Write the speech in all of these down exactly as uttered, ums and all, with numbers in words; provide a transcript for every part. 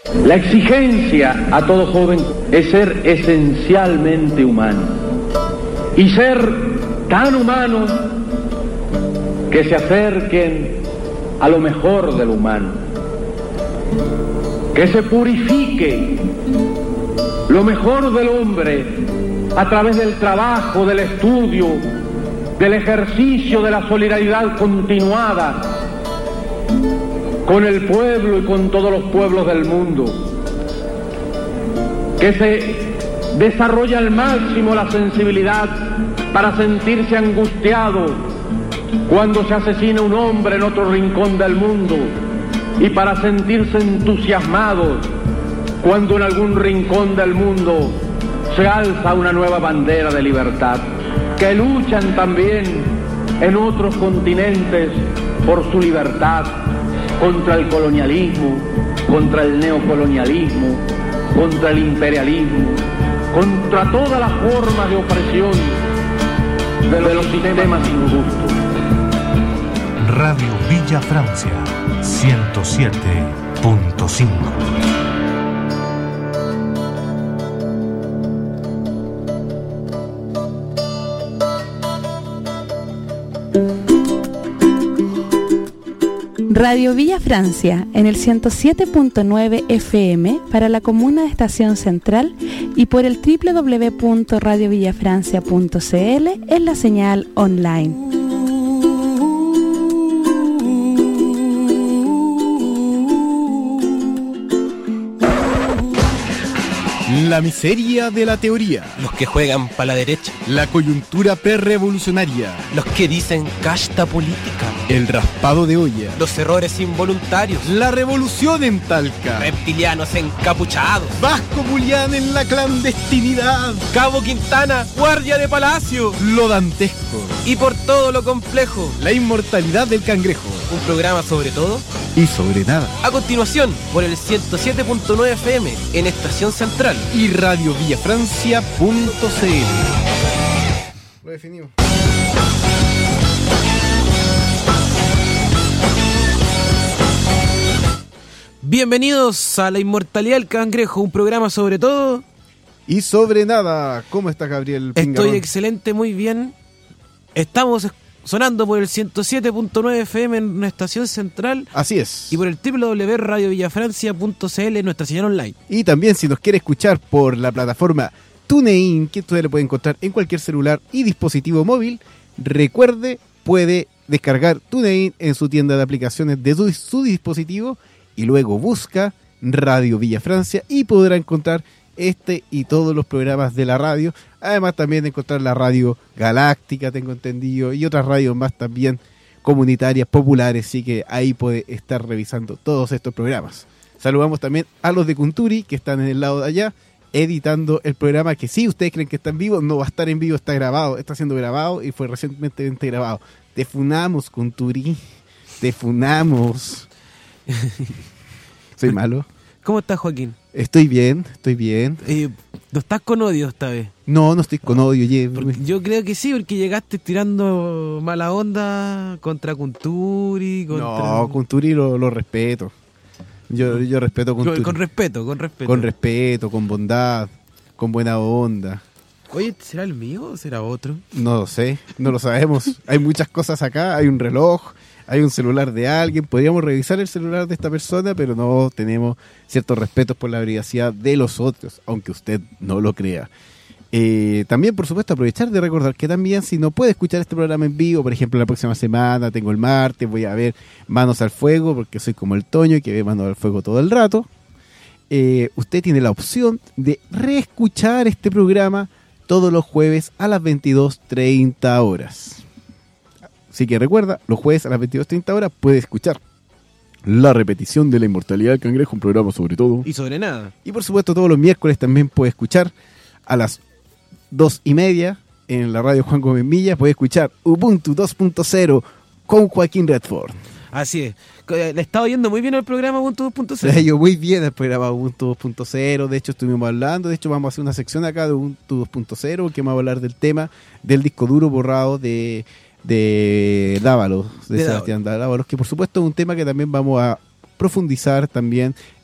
La exigencia a todo joven es ser esencialmente humano y ser tan humano que se acerquen a lo mejor del humano, que se purifique lo mejor del hombre a través del trabajo, del estudio, del ejercicio de la solidaridad continuada con el pueblo y con todos los pueblos del mundo, que se desarrolla al máximo la sensibilidad para sentirse angustiado cuando se asesina un hombre en otro rincón del mundo y para sentirse entusiasmado cuando en algún rincón del mundo se alza una nueva bandera de libertad, que luchan también en otros continentes por su libertad, contra el colonialismo, contra el neocolonialismo, contra el imperialismo, contra todas las formas de opresión de los, de los sistemas injustos. Radio Villa Francia, ciento siete punto cinco. Radio Villa Francia en el ciento siete punto nueve F M para la comuna de Estación Central y por el doble u doble u doble u punto radio villa francia punto c l en la señal online. La miseria de la teoría. Los que juegan para la derecha. La coyuntura prerevolucionaria. Los que dicen casta política. El raspado de olla. Los errores involuntarios. La revolución en Talca. Reptilianos encapuchados. Vasco Julián en la clandestinidad. Cabo Quintana, guardia de palacio. Lo dantesco. Y por todo lo complejo. La inmortalidad del cangrejo. Un programa sobre todo y sobre nada. A continuación, por el ciento siete punto nueve F M en Estación Central y radio villa francia punto c l. Lo definimos. Bienvenidos a La Inmortalidad del Cangrejo, un programa sobre todo y sobre nada. ¿Cómo estás, Gabriel Pingarón? Estoy excelente, muy bien. Estamos sonando por el ciento siete punto nueve F M en nuestra estación central. Así es. Y por el doble u doble u doble u punto radio villa francia punto c l en nuestra señal online. Y también si nos quiere escuchar por la plataforma TuneIn, que usted le puede encontrar en cualquier celular y dispositivo móvil, recuerde, puede descargar TuneIn en su tienda de aplicaciones de su, su dispositivo y luego busca Radio Villa Francia y podrá encontrar este y todos los programas de la radio. Además también encontrar la radio Galáctica, tengo entendido, y otras radios más también comunitarias, populares, así que ahí puede estar revisando todos estos programas. Saludamos también a los de Cunturi, que están en el lado de allá, editando el programa, que si ustedes creen que está en vivo, no va a estar en vivo, está grabado, está siendo grabado y fue recientemente grabado. Te funamos, Cunturi, te funamos. Soy malo. ¿Cómo estás, Joaquín? Estoy bien, estoy bien. Eh, ¿No estás con odio esta vez? No, no estoy con odio. Oye. Yo creo que sí, porque llegaste tirando mala onda contra Cunturi. Contra... No, Cunturi lo, lo respeto. Yo, yo respeto a Cunturi. Con, con respeto, con respeto. Con respeto, con bondad, con buena onda. Oye, ¿será el mío o será otro? No lo sé, no lo sabemos. Hay muchas cosas acá, hay un reloj, hay un celular de alguien. Podríamos revisar el celular de esta persona, pero no tenemos ciertos respetos por la privacidad de los otros, aunque usted no lo crea. Eh, también, por supuesto, aprovechar de recordar que también si no puede escuchar este programa en vivo, por ejemplo, la próxima semana, tengo el martes, voy a ver Manos al Fuego, porque soy como el Toño, que ve Manos al Fuego todo el rato. Eh, usted tiene la opción de reescuchar este programa todos los jueves a las veintidós treinta horas. Así que recuerda, los jueves a las veintidós treinta horas puede escuchar la repetición de La Inmortalidad del Cangrejo, un programa sobre todo. Y sobre nada. Y por supuesto todos los miércoles también puede escuchar a las dos y media en la radio Juan Gómez Milla, puede escuchar Ubuntu dos punto cero con Joaquín Redford. Así es. Le estaba yendo muy bien el programa Ubuntu dos punto cero. Le ha ido muy bien el programa Ubuntu dos punto cero. De hecho, estuvimos hablando. De hecho, vamos a hacer una sección acá de Ubuntu dos punto cero que vamos a hablar del tema del disco duro borrado de, de Dávalos, de, de Sebastián Dávalos, que por supuesto es un tema que también vamos a profundizar también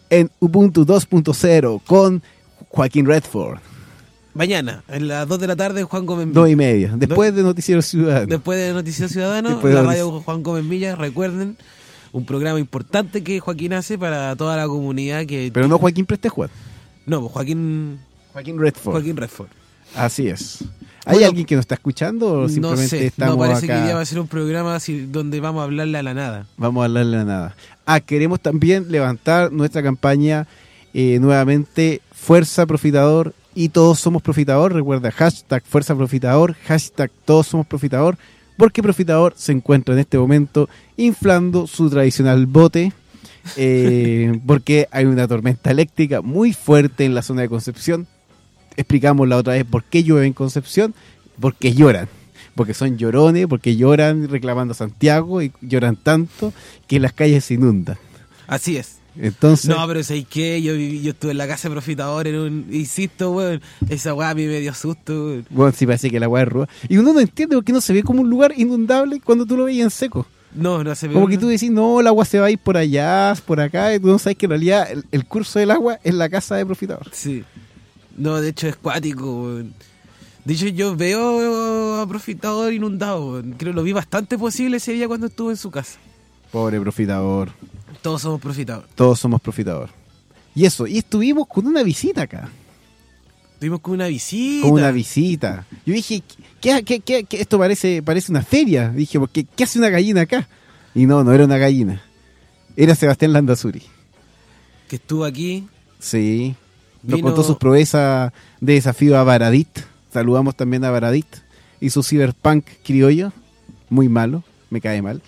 en Ubuntu dos punto cero con Joaquín Redford. Mañana, en las dos de la tarde, Juan Gómez Villa. Dos y media, después de Noticiero Ciudadano. Después de Noticiero Ciudadano, Después la de radio Juan Gómez Villa, recuerden, un programa importante que Joaquín hace para toda la comunidad que... Pero no Joaquín Prestejuan. No, pues Joaquín... Joaquín Redford. Joaquín Redford. Así es. ¿Hay Bueno, alguien que nos está escuchando o simplemente no sé, estamos no parece acá? que ya va a ser un programa así, donde vamos a hablarle a la nada. Vamos a hablarle a nada. Ah, queremos también levantar nuestra campaña eh, nuevamente, Fuerza Profitador y Todos Somos Profitador. Recuerda, hashtag Fuerza Profitador, hashtag Todos Somos Profitador, porque Profitador se encuentra en este momento inflando su tradicional bote, eh, porque hay una tormenta eléctrica muy fuerte en la zona de Concepción. Explicamos la otra vez por qué llueve en Concepción, porque lloran, porque son llorones, porque lloran reclamando a Santiago y lloran tanto que las calles se inundan. Así es. Entonces, No, pero ¿sabes qué? Yo, viví- yo estuve en la casa de Profitador, en un, insisto, weón, esa weá a mí me dio susto, weón. bueno, sí parece que la agua es ruda. Y uno no entiende por qué no se ve como un lugar inundable cuando tú lo veías en seco. No, no se me Como que tú decís, no, el agua se va a ir por allá, por acá, y tú no sabes que en realidad el, el curso del agua es la casa de Profitador. Sí. No, de hecho es cuático, weón. De hecho, yo veo a Profitador inundado, weón. Creo que lo vi bastante posible ese día cuando estuve en su casa. Pobre Profitador. Todos somos Profitador. Todos somos Profitador. Y eso, y estuvimos con una visita acá. Tuvimos con una visita. Con una visita. Yo dije, ¿qué, qué, qué, qué? Esto parece, parece una feria. Dije, ¿qué, ¿qué hace una gallina acá? Y no, no era una gallina. Era Sebastián Landazuri. Que estuvo aquí. Sí. Nos Vino- contó sus proezas de desafío a Baradit. Saludamos también a Baradit. Y su cyberpunk criollo. Muy malo. Me cae mal.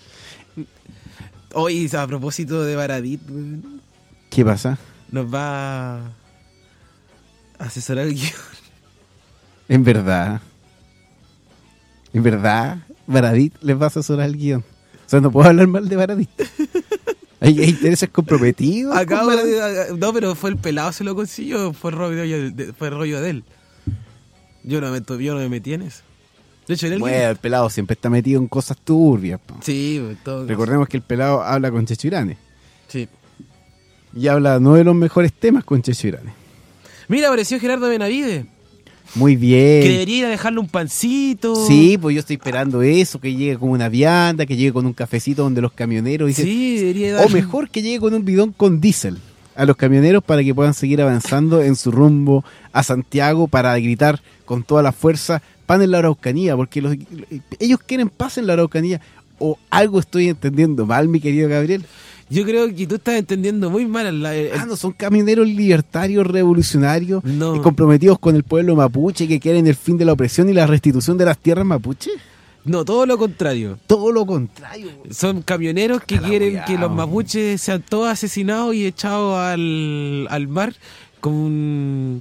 Hoy, a propósito de Baradit, weón, ¿Qué pasa? nos va a asesorar el guión. En verdad. En verdad. Baradit les va a asesorar el guión. O sea, no puedo hablar mal de Baradit. ¿Hay, hay intereses comprometidos? Acabo con Baradit? de, no, pero fue el pelado se lo consiguió, fue el rollo de, fue el rollo de él. Yo no me, yo no me metí en eso. De hecho, en el Bueno, el pelado siempre está metido en cosas turbias. Po. Sí, todo. Recordemos que el pelado habla con Checho Irane. Sí. Y habla no de los mejores temas con Checho Irane. Mira, apareció Gerardo Benavides. Muy bien. Que debería ir a dejarle un pancito. Sí, pues yo estoy esperando eso, que llegue con una vianda, que llegue con un cafecito donde los camioneros dicen, Sí, debería o darle- mejor que llegue con un bidón con diésel a los camioneros para que puedan seguir avanzando en su rumbo a Santiago para gritar con toda la fuerza pan en la Araucanía, porque los, ellos quieren paz en la Araucanía. O algo estoy entendiendo mal, mi querido Gabriel. Yo creo que tú estás entendiendo muy mal el, el- Ah, no, son camioneros libertarios, revolucionarios, No. y comprometidos con el pueblo mapuche, que quieren el fin de la opresión y la restitución de las tierras mapuche. No, todo lo contrario. Todo lo contrario. Son camioneros que Cala, quieren weao. que los mapuches sean todos asesinados y echados al, al mar con,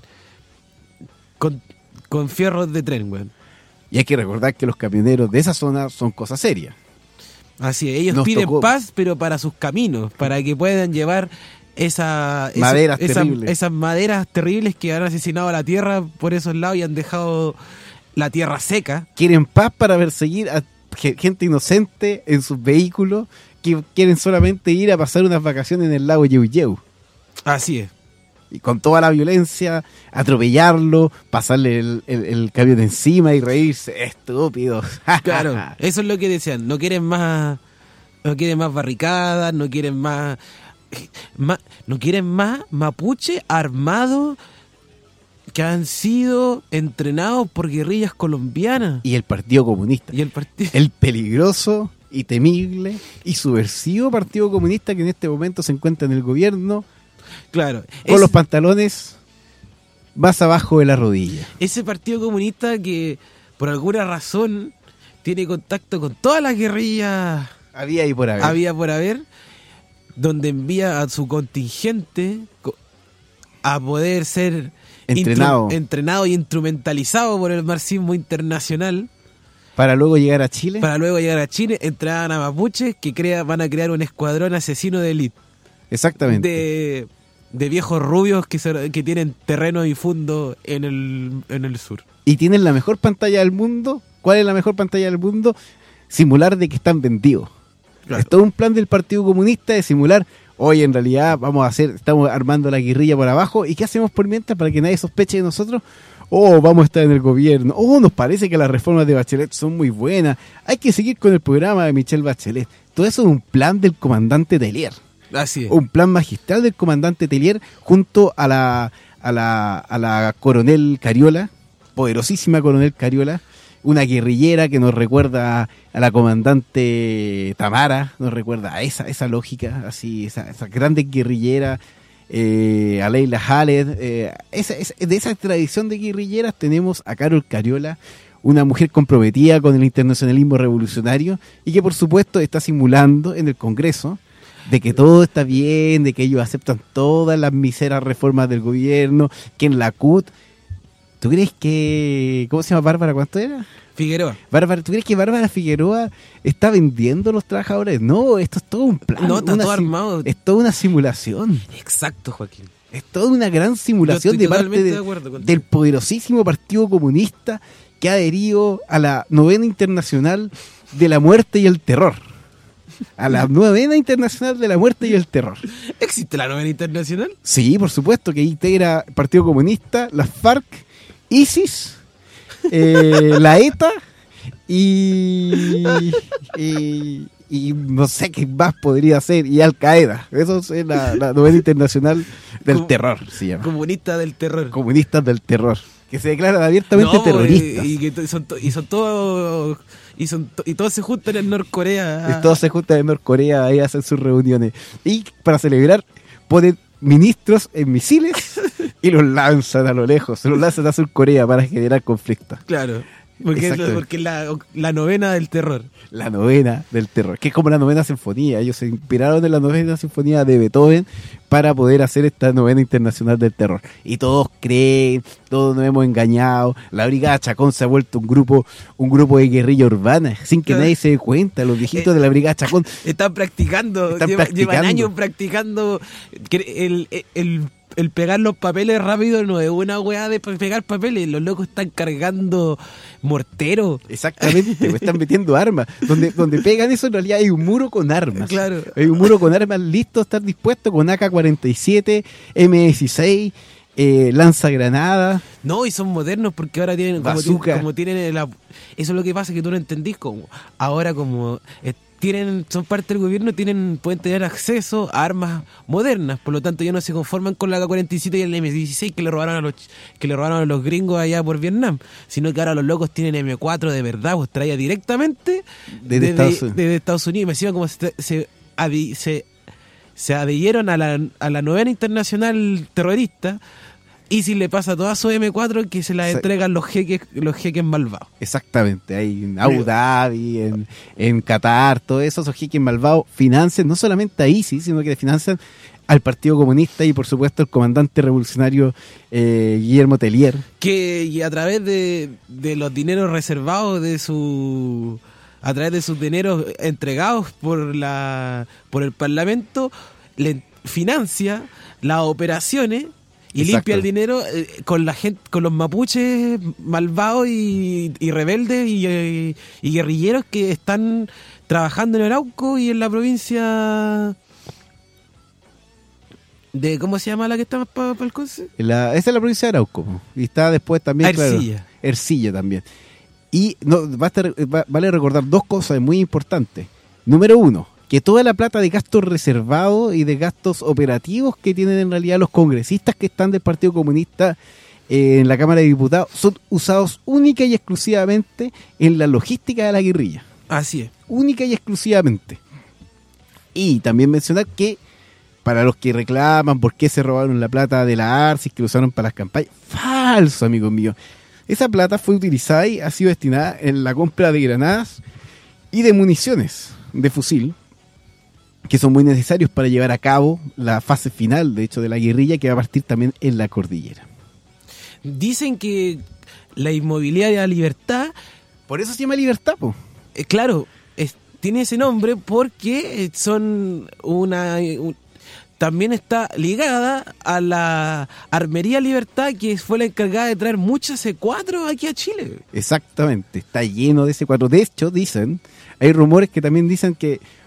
con con fierros de tren, weón. Y hay que recordar que los camioneros de esa zona son cosas serias. Así es, ellos Nos piden tocó- paz, pero para sus caminos, para que puedan llevar esa, esa- Maderas esa- terribles. esas maderas terribles que han asesinado a la tierra por esos lados y han dejado la tierra seca. Quieren paz para perseguir a ge- gente inocente en sus vehículos que quieren solamente ir a pasar unas vacaciones en el lago Yeuyeu. Así es. Y con toda la violencia, atropellarlo, pasarle el, el, el camión encima y reírse. Estúpidos. Claro, eso es lo que decían. No quieren más, no quieren más barricadas, no quieren más, más no quieren más mapuche armados que han sido entrenados por guerrillas colombianas. Y el Partido Comunista. Y el partido. El peligroso y temible y subversivo Partido Comunista que en este momento se encuentra en el gobierno Claro. con es- los pantalones más abajo de la rodilla. ese partido comunista que por alguna razón tiene contacto con todas las guerrillas Había ahí por haber. había por haber, donde envía a su contingente co- a poder ser Entrenado. instru- entrenado y instrumentalizado por el marxismo internacional Para luego llegar a Chile. para luego llegar a Chile, entraban a mapuches que crea, van a crear un escuadrón asesino de élite Exactamente. de, de viejos rubios que, se- que tienen terreno difundo en el, en el sur. Y tienen la mejor pantalla del mundo. ¿Cuál es la mejor pantalla del mundo? Simular de que están vendidos. Claro. Es todo un plan del Partido Comunista de simular, Hoy en realidad vamos a hacer, estamos armando la guerrilla por abajo. ¿Y qué hacemos por mientras para que nadie sospeche de nosotros? Oh, vamos a estar en el gobierno. Oh, nos parece que las reformas de Bachelet son muy buenas. Hay que seguir con el programa de Michelle Bachelet. Todo eso es un plan del comandante Tellier. Así es. Un plan magistral del comandante Tellier junto a la, a la, a la coronel Cariola, poderosísima coronel Cariola, una guerrillera que nos recuerda a la comandante Tamara, nos recuerda a esa, esa lógica, así, esa, esa grande guerrillera, eh, a Leila Khaled. Eh, esa, esa, de esa tradición de guerrilleras tenemos a Carol Cariola, una mujer comprometida con el internacionalismo revolucionario y que por supuesto está simulando en el Congreso de que todo está bien, de que ellos aceptan todas las miseras reformas del gobierno, que en la C U T... ¿Tú crees que... ¿Cómo se llama Bárbara? ¿Cuánto era? Figueroa. Bárbara, ¿tú crees que Bárbara Figueroa está vendiendo a los trabajadores? No, esto es todo un plan. No, está una todo sim- armado. Es toda una simulación. Exacto, Joaquín. Es toda una gran simulación Yo de estoy parte totalmente de- de acuerdo contigo. del poderosísimo Partido Comunista que ha adherido a la novena internacional de la muerte y el terror. A la novena internacional de la muerte y el terror. ¿Existe la novena internacional? Sí, por supuesto, que integra el Partido Comunista, las FARC, ISIS, eh, la ETA y, y, y no sé qué más podría ser, y Al Qaeda. Eso es la, la novena internacional del Com- terror, se llama. Comunista del terror. Comunistas del terror, que se declaran abiertamente No, terroristas. Y, y que to- son to- y son todos y son to- y todos se juntan en Norcorea. Y todos se juntan en Norcorea, ahí hacen sus reuniones. Y para celebrar, ponen ministros en misiles y los lanzan a lo lejos. Se los lanzan a Surcorea para generar conflictos. Claro. Porque, es, Exacto. porque es la, la novena del terror. La novena del terror, que es como la novena sinfonía. Ellos se inspiraron en la novena sinfonía de Beethoven para poder hacer esta novena internacional del terror. Y todos creen, todos nos hemos engañado. La Brigada Chacón se ha vuelto un grupo un grupo de guerrilla urbana, sin que Claro. nadie se dé cuenta. Los viejitos Eh, de la Brigada Chacón Están practicando, Están lleva- practicando. llevan años practicando. que El, el, el, el pegar los papeles rápido no es una weá de pegar papeles. Los locos están cargando mortero. exactamente, pues, están metiendo armas. Donde, donde pegan eso, en realidad hay un muro con armas. Claro. Hay un muro con armas listo a estar dispuesto, con A K cuarenta y siete, M dieciséis, eh, lanzagranadas. No, y son modernos porque ahora tienen como, Bazooka. tienen, como tienen el, ap- eso es lo que pasa, que tú no entendís. Como ahora como eh, tienen son parte del gobierno, tienen pueden tener acceso a armas modernas, por lo tanto ya no se conforman con la A K cuarenta y siete y el M dieciséis que le robaron a los ch- que le robaron a los gringos allá por Vietnam, sino que ahora los locos tienen M cuatro de verdad, pues traía directamente Desde desde, Estados Unidos. desde Estados Unidos. Y me decían como se se, adi- se se adhirieron a la, a la novena internacional terrorista. Y si le pasa toda su M cuatro, que se la Se- entregan los jeques los jeques malvados. Exactamente, hay en Abu Dhabi, en, en Qatar, todo eso, esos jeques malvados financian no solamente a ISIS, sino que financian al Partido Comunista y por supuesto al comandante revolucionario eh, Guillermo Tellier. Que y a través de, de los dineros reservados de su... a través de sus dineros entregados por la por el Parlamento, le financia las operaciones y Exacto. limpia el dinero eh, con la gente, con los mapuches malvados y, y rebeldes y, eh, y guerrilleros que están trabajando en Arauco y en la provincia de ¿cómo se llama la que está para el Conce? La, esa es la provincia de Arauco, po, y está después también, claro, Ercilla. Ercilla también. Y no, va a estar, va- vale recordar dos cosas muy importantes. Número uno, que toda la plata de gastos reservados y de gastos operativos que tienen en realidad los congresistas que están del Partido Comunista eh, en la Cámara de Diputados son usados única y exclusivamente en la logística de la guerrilla. Así es. Única y exclusivamente. Y también mencionar que para los que reclaman por qué se robaron la plata de la ARCIS, que lo usaron para las campañas, falso, amigos míos. Esa plata fue utilizada y ha sido destinada en la compra de granadas y de municiones de fusil, que son muy necesarios para llevar a cabo la fase final, de hecho, de la guerrilla, que va a partir también en la cordillera. Dicen que la inmobiliaria Libertad, Por eso se llama Libertad, po. eh, claro, es- tiene ese nombre porque son una... un- también está ligada a la Armería Libertad, que fue la encargada de traer muchas C cuatro aquí a Chile. Exactamente, está lleno de C cuatro. De hecho, dicen, hay rumores que también dicen que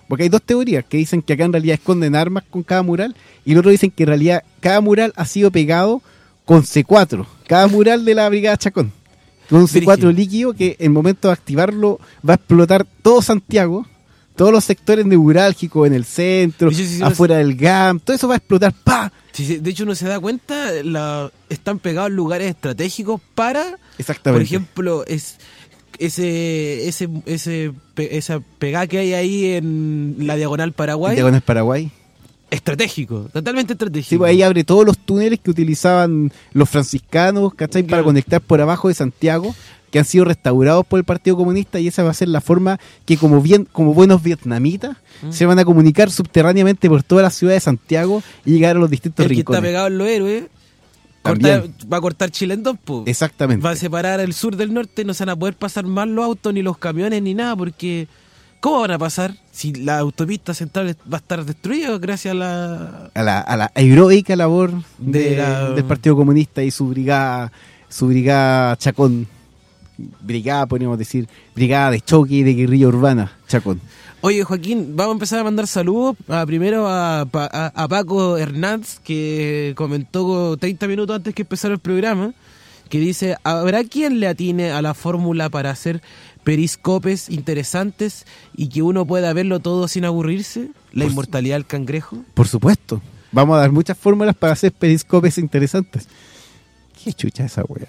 Porque hay dos teorías que dicen que acá en realidad esconden armas con cada mural y el otro dicen que en realidad cada mural ha sido pegado con C cuatro. Cada mural de la Brigada Chacón. Con un C cuatro líquido que en el momento de activarlo va a explotar todo Santiago, todos los sectores neurálgicos en el centro, Sí, sí, sí, afuera del G A M, todo eso va a explotar. ¡Pah! Sí, sí, de hecho, uno se da cuenta, la, están pegados en lugares estratégicos para, Exactamente. por ejemplo, es ese ese ese pe- esa pegada que hay ahí en la Diagonal Paraguay, Diagonal Paraguay. estratégico, totalmente estratégico. Sí, pues ahí abre todos los túneles que utilizaban los franciscanos, ¿cachai? Para Claro. conectar por abajo de Santiago, que han sido restaurados por el Partido Comunista, y esa va a ser la forma que como bien como buenos vietnamitas Mm. se van a comunicar subterráneamente por toda la ciudad de Santiago y llegar a los distintos El que rincones. está pegado en los héroes También. corta- va a cortar Chile en dos, po. Exactamente. Va a separar el sur del norte, no se van a poder pasar más los autos, ni los camiones, ni nada, porque ¿cómo van a pasar si la autopista central va a estar destruida gracias a la... A la, a la heroica labor de De la- del Partido Comunista y su brigada, su brigada Chacón. Brigada, podríamos decir, brigada de choque y de guerrilla urbana, Chacón. Oye, Joaquín, vamos a empezar a mandar saludos a, primero a, Pa- a- a Paco Hernández, que comentó treinta minutos antes que empezara el programa, que dice, ¿habrá quien le atine a la fórmula para hacer periscopes interesantes y que uno pueda verlo todo sin aburrirse? La Por inmortalidad del cangrejo. Por supuesto. Vamos a dar muchas fórmulas para hacer periscopes interesantes. ¿Qué chucha esa wea?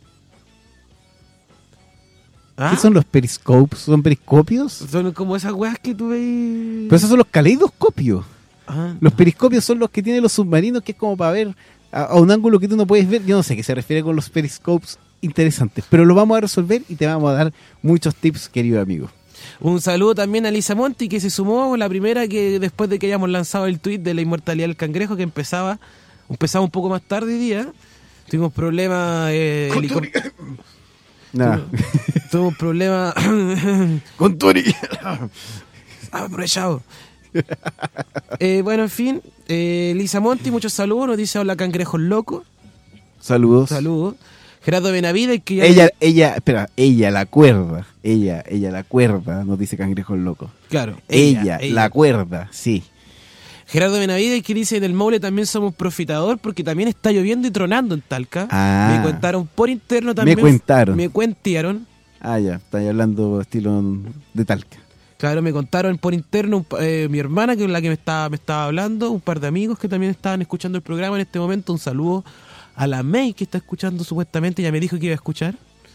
¿Ah? ¿Qué son los periscopes? ¿Son periscopios? Son como esas weas que tú veis... Pero esos son los caleidoscopios. Ah, Los periscopios son los que tienen los submarinos, que es como para ver a, a un ángulo que tú no puedes ver. Yo no sé qué se refiere con los periscopes interesantes, pero lo vamos a resolver y te vamos a dar muchos tips, querido amigo. Un saludo también a Lisa Monti, que se sumó, la primera que después de que hayamos lanzado el tweet de la inmortalidad del cangrejo, que empezaba empezaba un poco más tarde hoy día. Tuvimos problemas... Eh, helicop- Nada. Tuvimos problemas... Con Tony. Aprovechado. Eh, bueno, en fin, eh, Lisa Monti, muchos saludos, nos dice hola cangrejos locos, Saludos. saludos. Gerardo Benavides, que ya... Ella, ella, espera, ella la cuerda. Ella, ella la cuerda, nos dice Cangrejos Locos. Claro, Ella, la cuerda, sí. Gerardo Benavides, que dice, del Maule también somos profitador porque también está lloviendo y tronando en Talca. Ah. Me contaron por interno también. Me cuentaron. Me cuentearon. Ah, ya, está hablando estilo de Talca. Claro, me contaron por interno un pa- eh, mi hermana, que es la que me estaba, me estaba hablando, un par de amigos que también estaban escuchando el programa en este momento. Un saludo a la May, que está escuchando supuestamente, ya me dijo que iba a escuchar.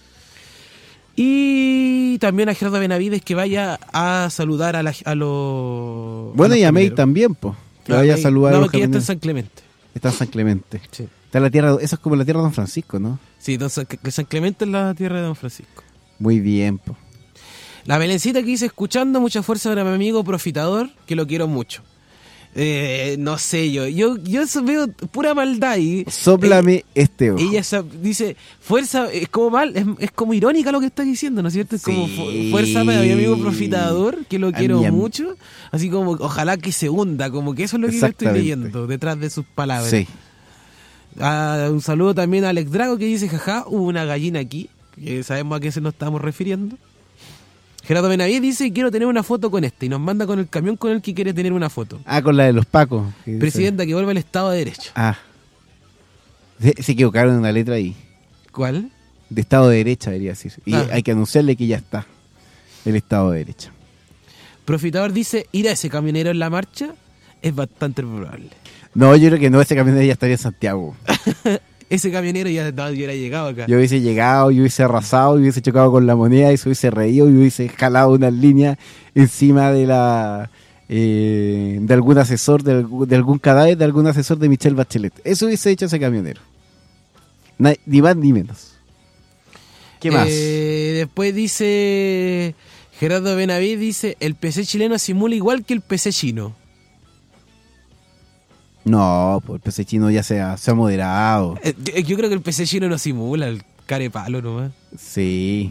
Y también a Gerardo Benavides, que vaya a saludar a, la, a los... Bueno, a los y a May camioneros. también, pues. Que Ah, vaya a May. saludar a No, los que ya está en camioneros. San Clemente. Está en San Clemente. Sí, Está en la tierra, eso es como la tierra de Don Francisco, ¿no? sí don San, que San Clemente es la tierra de Don Francisco. Muy bien, pues. La Belencita que dice, escuchando, mucha fuerza para mi amigo Profitador, que lo quiero mucho. Eh, no sé yo, yo yo eso veo pura maldad ahí. Sóplame este ojo. Ella sa- dice, fuerza, es como mal, es, es como irónica lo que está diciendo, ¿no es cierto? Es como Sí. fu- fuerza para mi amigo Profitador, que lo A quiero mi am- mucho. Así como, ojalá que se hunda, como que eso es lo que yo estoy Exactamente. leyendo detrás de sus palabras. Sí. Ah, un saludo también a Alex Drago, que dice, jaja, hubo una gallina aquí, que sabemos a qué se nos estamos refiriendo. Gerardo Benavides dice, quiero tener una foto con este, y nos manda con el camión con el que quiere tener una foto. Ah, con la de los Pacos. que dice- Presidenta, que vuelva al Estado de Derecho. Ah. Se, se equivocaron en la letra ahí. ¿Cuál? De Estado de Derecha, debería decir. Y Ah. hay que anunciarle que ya está el Estado de Derecha. Profitador dice, ir a ese camionero en la marcha es bastante probable. No, yo creo que no, ese camionero ya estaría en Santiago. Ese camionero ya no hubiera llegado acá. Yo hubiese llegado, yo hubiese arrasado, yo hubiese chocado con la moneda y se hubiese reído y hubiese jalado una línea encima de la eh, de algún asesor, de, algún- de algún cadáver, de algún asesor de Michelle Bachelet. Eso hubiese hecho ese camionero. Na- ni más ni menos. ¿Qué más? Eh, después dice Gerardo Benavides, dice, el P C chileno simula igual que el P C chino. No, pues el P C chino ya se ha, se ha moderado. Eh, yo, yo creo que el P C chino no simula, el carepalo nomás. Sí.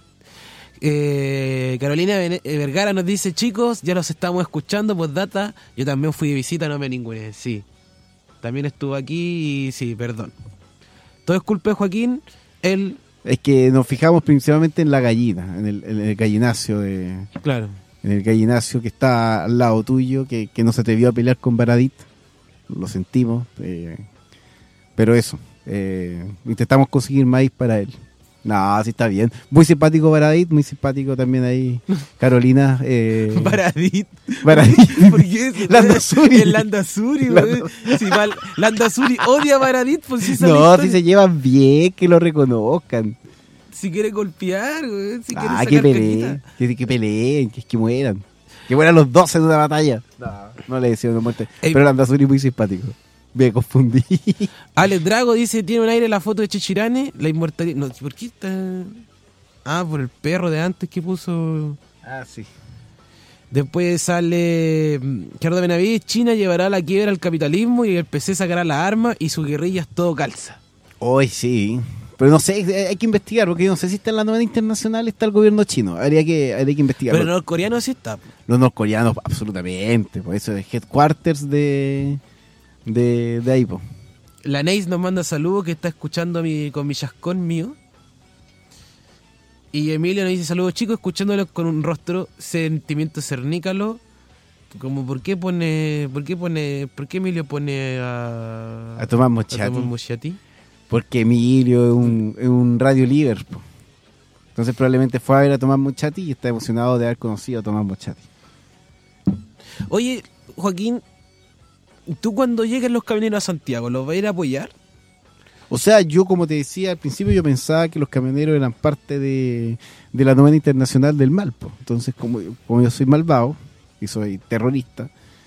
Eh, Carolina Bene- eh, Vergara nos dice, chicos, ya los estamos escuchando, postdata, yo también fui de visita, no me ningune, sí. También estuvo aquí y sí, perdón. Todo es culpa de Joaquín, él, Es que nos fijamos principalmente en la gallina, en el, en el gallinacio de... claro. en el gallinacio que está al lado tuyo, que, que no se atrevió a pelear con Baradit. Lo sentimos, eh, pero eso, eh, intentamos conseguir maíz para él. No, sí está bien. Muy simpático Baradit, muy simpático también ahí Carolina. Eh, Baradit. Baradit. ¿Por qué? Landazuri. El Landazuri, güey. Si va- Landazuri odia a Baradit, pues si sale No, historia. si se llevan bien, que lo reconozcan. Si quiere golpear, güey. Si quiere Ah, sacar que peleen, caquita. que, que peleen, que, que mueran. Que mueran los dos en una batalla. No, no le deseo una muerte. Ey. Pero Landazuri muy simpático. Me confundí. Alex Drago dice, tiene un aire la foto de Chichirane, la inmortalidad. No, ¿por qué está...? Ah, por el perro de antes que puso... Ah, sí. Después sale mm, Gerardo Benavides, China llevará a la quiebra al capitalismo y el P C sacará las armas y sus guerrillas todo calza. Hoy sí. Pero no sé, hay que investigar, porque no sé si está en la novena internacional, está el gobierno chino. Habría que, habría que investigar. Pero los coreanos sí está. Los norcoreanos, absolutamente. Por eso es headquarters de, de, de ahí, po. La Neis nos manda saludos que está escuchando a mi, con mi chascón mío. Y Emilio nos dice saludos chicos, escuchándolo con un rostro sentimiento cernícalo. Como por qué pone, por qué pone, por qué Emilio pone a, A Tomás a Moschati. Tomás Moschati? Porque Emilio es un, es un radio líder, po. Entonces probablemente fue a ver a Tomás Moschati y está emocionado de haber conocido a Tomás Moschati. Oye, Joaquín, ¿tú cuando lleguen los camioneros a Santiago, los vas a ir a apoyar? O sea, yo como te decía al principio, yo pensaba que los camioneros eran parte de, de la novena internacional del mal, po. Entonces como, como yo soy malvado y soy terrorista,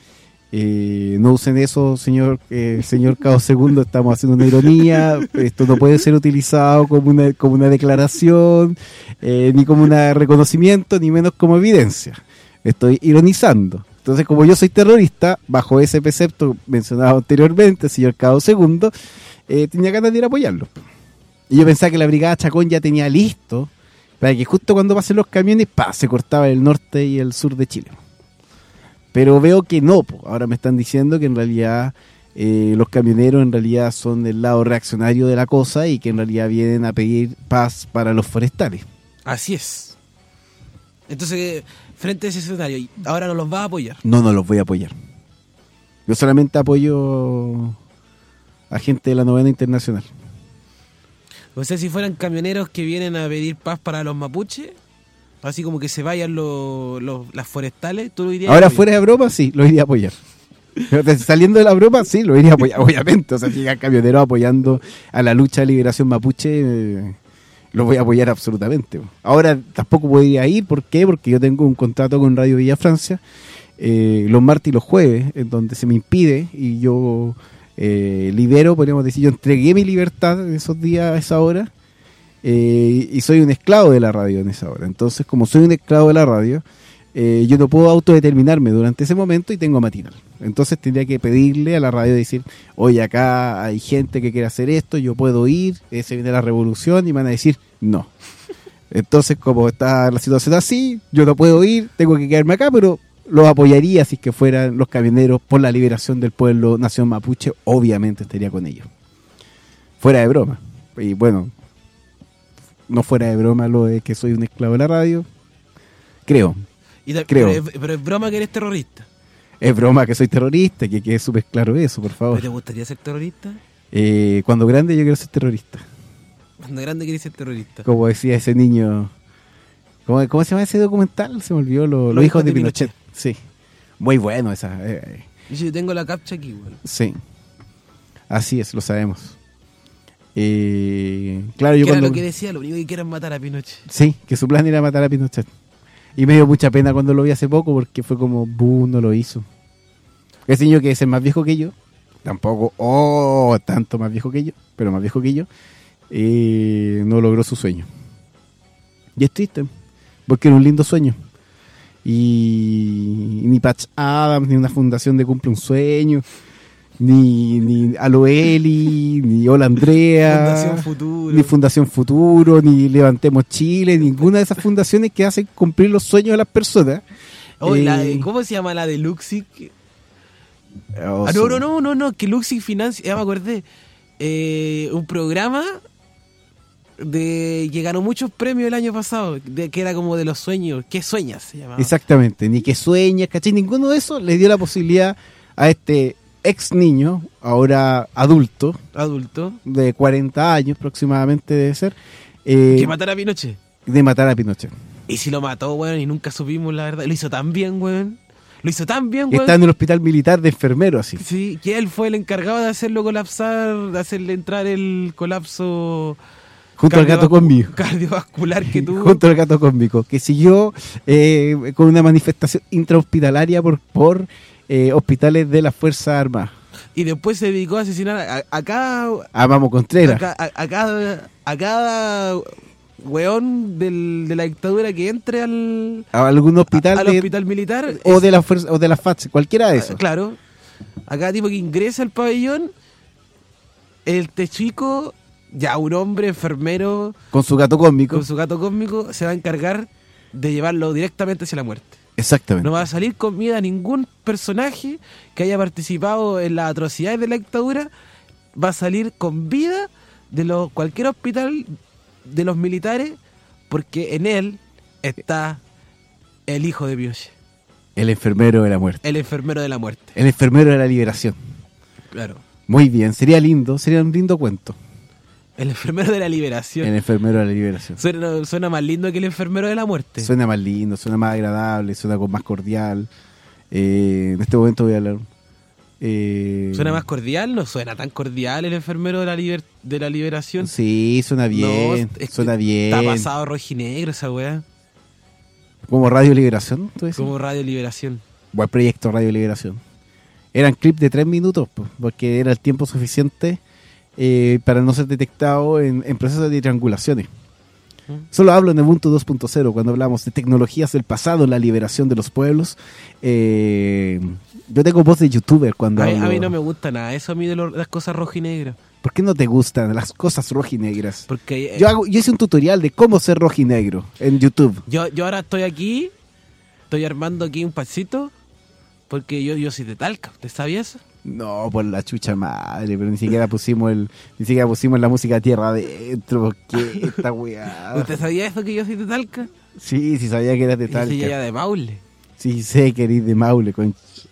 eh, no usen eso, señor eh, señor Cao Segundo, estamos haciendo una ironía, esto no puede ser utilizado como una, como una declaración, eh, ni como un reconocimiento, ni menos como evidencia. Estoy ironizando. Entonces, como yo soy terrorista, bajo ese precepto mencionado anteriormente, señor Cao Segundo, eh, tenía ganas de ir a apoyarlo. Y yo pensaba que la brigada Chacón ya tenía listo para que justo cuando pasen los camiones, ¡pa!, se cortaba el norte y el sur de Chile. Pero veo que no, po. Ahora me están diciendo que en realidad eh, los camioneros en realidad son del lado reaccionario de la cosa y que en realidad vienen a pedir paz para los forestales. Así es. Entonces, frente a ese escenario, ahora no los vas a apoyar. No, no los voy a apoyar. Yo solamente apoyo a gente de la novena internacional. O sea, si fueran camioneros que vienen a pedir paz para los mapuches, así como que se vayan los, los- las forestales, tú lo irías a Ahora, apoyar. fuera de broma, sí, lo iría a apoyar. Pero de- saliendo de la broma, sí, lo iría a apoyar, obviamente. O sea, si llegan camioneros apoyando a la lucha de liberación mapuche, eh, lo voy a apoyar absolutamente. Ahora, tampoco podría ir, ¿por qué? Porque yo tengo un contrato con Radio Villa Francia, eh, los martes y los jueves, en donde se me impide, y yo eh, libero, podríamos decir, yo entregué mi libertad en esos días, a esa hora, eh, y soy un esclavo de la radio en esa hora. Entonces, como soy un esclavo de la radio, eh, yo no puedo autodeterminarme durante ese momento y tengo matinal. Entonces tendría que pedirle a la radio, decir, oye, acá hay gente que quiere hacer esto, yo puedo ir, eh, se viene la revolución, y me van a decir, no. Entonces, como está la situación así, yo no puedo ir, tengo que quedarme acá, pero los apoyaría si es que fueran los camioneros por la liberación del pueblo nación mapuche, obviamente estaría con ellos. Fuera de broma. Y bueno, no fuera de broma lo de que soy un esclavo de la radio, creo. Y ta- creo. Pero, es, pero es broma que eres terrorista. Es broma que soy terrorista, que quede súper claro eso, por favor. ¿Pero te gustaría ser terrorista? Eh, cuando grande yo quiero ser terrorista. Cuando grande querés ser terrorista. Como decía ese niño. ¿Cómo, cómo se llama ese documental? Se me olvidó. Lo- Los, hijos de Pinochet. Sí. Muy bueno esa. eh, eh, Yo tengo la captcha aquí, güey. sí. Así es, lo sabemos. Eh, claro, yo ¿Qué era cuando. lo que decía? Lo único que quieren matar a Pinochet. Sí, que su plan era matar a Pinochet. Y me dio mucha pena cuando lo vi hace poco porque fue como, buh, no lo hizo. Ese niño que es el más viejo que yo, tampoco, oh, tanto más viejo que yo, pero más viejo que yo, eh, no logró su sueño. Y es triste, porque era un lindo sueño. Y, y ni Patch Adams, ni una fundación de Cumple un Sueño, ni, ni Aloeli, ni Hola Andrea, Fundación Futuro. ni Fundación Futuro, ni Levantemos Chile, ninguna de esas fundaciones que hacen cumplir los sueños de las personas. Oh, la de- Eh, ¿Cómo se llama la de Luxic? oh, Ah, no, son- no, no, no, no, que Luxic financia, ya me acordé. Eh, un programa de que ganó muchos premios el año pasado, de que era como de los sueños. ¿Qué sueñas? Se llamaba. Exactamente, ni que sueñas, ¿cachai? Ninguno de esos le dio la posibilidad a este ex niño, ahora adulto, Adulto. de cuarenta años aproximadamente debe ser, eh, Que matara a Pinochet. de matar a Pinochet. Y si lo mató, weón, y nunca supimos la verdad. Lo hizo tan bien, weón. Lo hizo tan bien, Que weón. está en el hospital militar de enfermero, así. Sí, que él fue el encargado de hacerlo colapsar, de hacerle entrar el colapso Junto al gato cardiovascu- cósmico. cardiovascular que tuvo. Junto al gato cósmico, que siguió eh, con una manifestación intrahospitalaria por, por eh, hospitales de las Fuerzas Armadas. Y después se dedicó a asesinar a, a cada A Mamo a, Contreras. ca- a- a cada a cada weón del- de la dictadura que entre al, A algún hospital, al de- hospital militar. o es- de las fuerzas o de las F A T S, cualquiera de esos. Claro. A cada tipo que ingresa al pabellón, el techico, ya un hombre enfermero Con su gato cósmico. con su gato cósmico, se va a encargar de llevarlo directamente hacia la muerte. Exactamente. No va a salir con vida ningún personaje que haya participado en las atrocidades de la dictadura. Va a salir con vida de los, cualquier hospital de los militares, porque en él está el hijo de Pinochet, El enfermero de la muerte. el enfermero de la muerte. El enfermero de la liberación. Claro. Muy bien, sería lindo, sería un lindo cuento. El enfermero de la liberación. El enfermero de la liberación. Suena, suena más lindo que el enfermero de la muerte. Suena más lindo, suena más agradable, suena con más cordial. Eh, en este momento voy a hablar. Eh, ¿Suena más cordial? No suena tan cordial el enfermero de la, liber- de la liberación. Sí, suena bien, No, es que suena bien. Está pasado rojinegro esa weá. Como Radio Liberación, ¿tú dices? Como Radio Liberación. Buen proyecto Radio Liberación. Eran clips de tres minutos, po, porque era el tiempo suficiente eh, para no ser detectado en, en procesos de triangulaciones. Solo hablo en Ubuntu dos punto cero cuando hablamos de tecnologías del pasado, la liberación de los pueblos. Eh, yo tengo voz de youtuber cuando A mí, hablo. a mí no me gusta nada eso a mí de lo- las cosas rojinegras. ¿Por qué no te gustan las cosas rojinegras? Porque eh, Yo, hago, yo hice un tutorial de cómo ser rojinegro en YouTube. yo, yo ahora estoy aquí, estoy armando aquí un pasito, porque yo, yo soy de Talca. ¿Usted sabía eso? No, por la chucha madre, pero ni siquiera pusimos el, ni siquiera pusimos la música tierra adentro, ¿por qué esta weá? ¿Usted sabía eso que yo soy de Talca? Sí, sí sabía que eras de Y yo soy allá Talca. de Maule. Sí, sé que eres de Maule, con...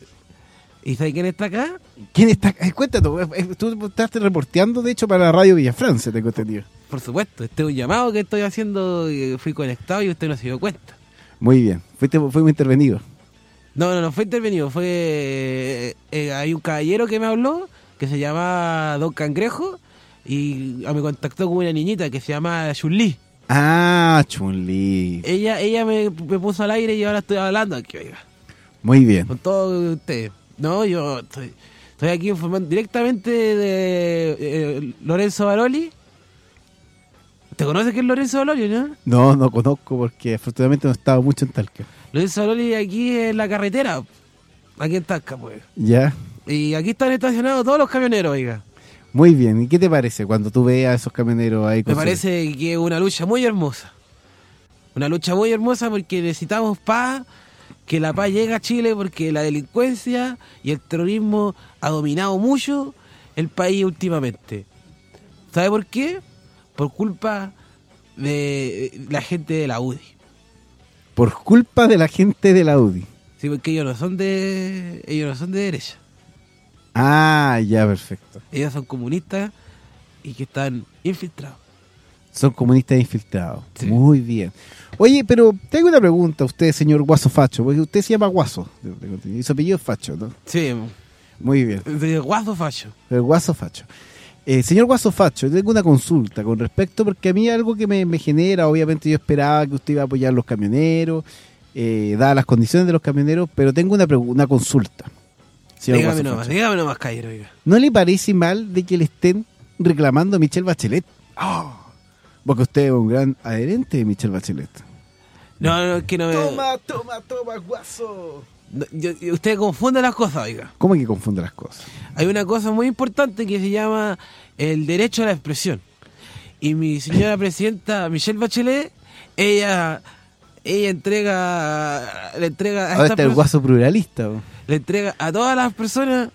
¿Y sabe quién está acá? ¿Quién está? Eh, cuéntanos, eh, tú estás reporteando, de hecho, para la Radio Villa Francia, tengo entendido. Por supuesto, este es un llamado que estoy haciendo, eh, fui conectado y usted no se dio cuenta. Muy bien, fuiste, fuimos intervenidos. No, no, no fue intervenido, fue... eh, eh, hay un caballero que me habló, que se llama Don Cangrejo, y ah, me contactó con una niñita que se llama Chun-Li. Ah, Chun-Li. Ella, ella me, me puso al aire y ahora estoy hablando aquí, oiga, Muy bien. con todos ustedes. No, yo estoy, estoy aquí informando directamente de eh, Lorenzo Baroli. ¿Te conoces quién es Lorenzo Baroli, no? No, no conozco porque afortunadamente no he estado mucho en Talca. Lorenzo Baroli aquí en la carretera, aquí en Talca, pues. Ya, Y aquí están estacionados todos los camioneros, oiga. muy bien. ¿Y qué te parece cuando tú veas a esos camioneros ahí? Me con su- parece que es una lucha muy hermosa. Una lucha muy hermosa porque necesitamos paz, que la paz llegue a Chile porque la delincuencia y el terrorismo ha dominado mucho el país últimamente. ¿Sabe por qué? Por culpa de la gente de la U D I. Por culpa de la gente de la U D I. Sí, porque ellos no son de ellos no son de derecha. Ah, ya, perfecto. Ellos son comunistas y que están infiltrados. Son comunistas infiltrados. Sí. Muy bien. Oye, pero tengo una pregunta a usted, señor Guaso Facho, porque usted se llama Guaso. Y su apellido es Facho, ¿no? Sí, Muy bien. de guaso facho. El Guaso Facho. Eh, señor Guaso Facho, tengo una consulta con respecto, porque a mí algo que me, me genera, obviamente yo esperaba que usted iba a apoyar a los camioneros, eh, dadas las condiciones de los camioneros, pero tengo una, pregu- una consulta. Señor Dígame Guaso nomás, Facho. dígame nomás, caballero, oiga. ¿No le parece mal de que le estén reclamando a Michelle Bachelet? Oh. Porque usted es un gran adherente de Michelle Bachelet. No, no, es que no me... toma, toma, Guaso. No, yo- yo- usted confunde las cosas, oiga. ¿Cómo que confunde las cosas? Hay una cosa muy importante que se llama el derecho a la expresión. Y mi señora presidenta Michelle Bachelet, ella ella entrega le entrega a Ahora esta está el perso- Guaso pluralista. ¿O? le entrega a todas las personas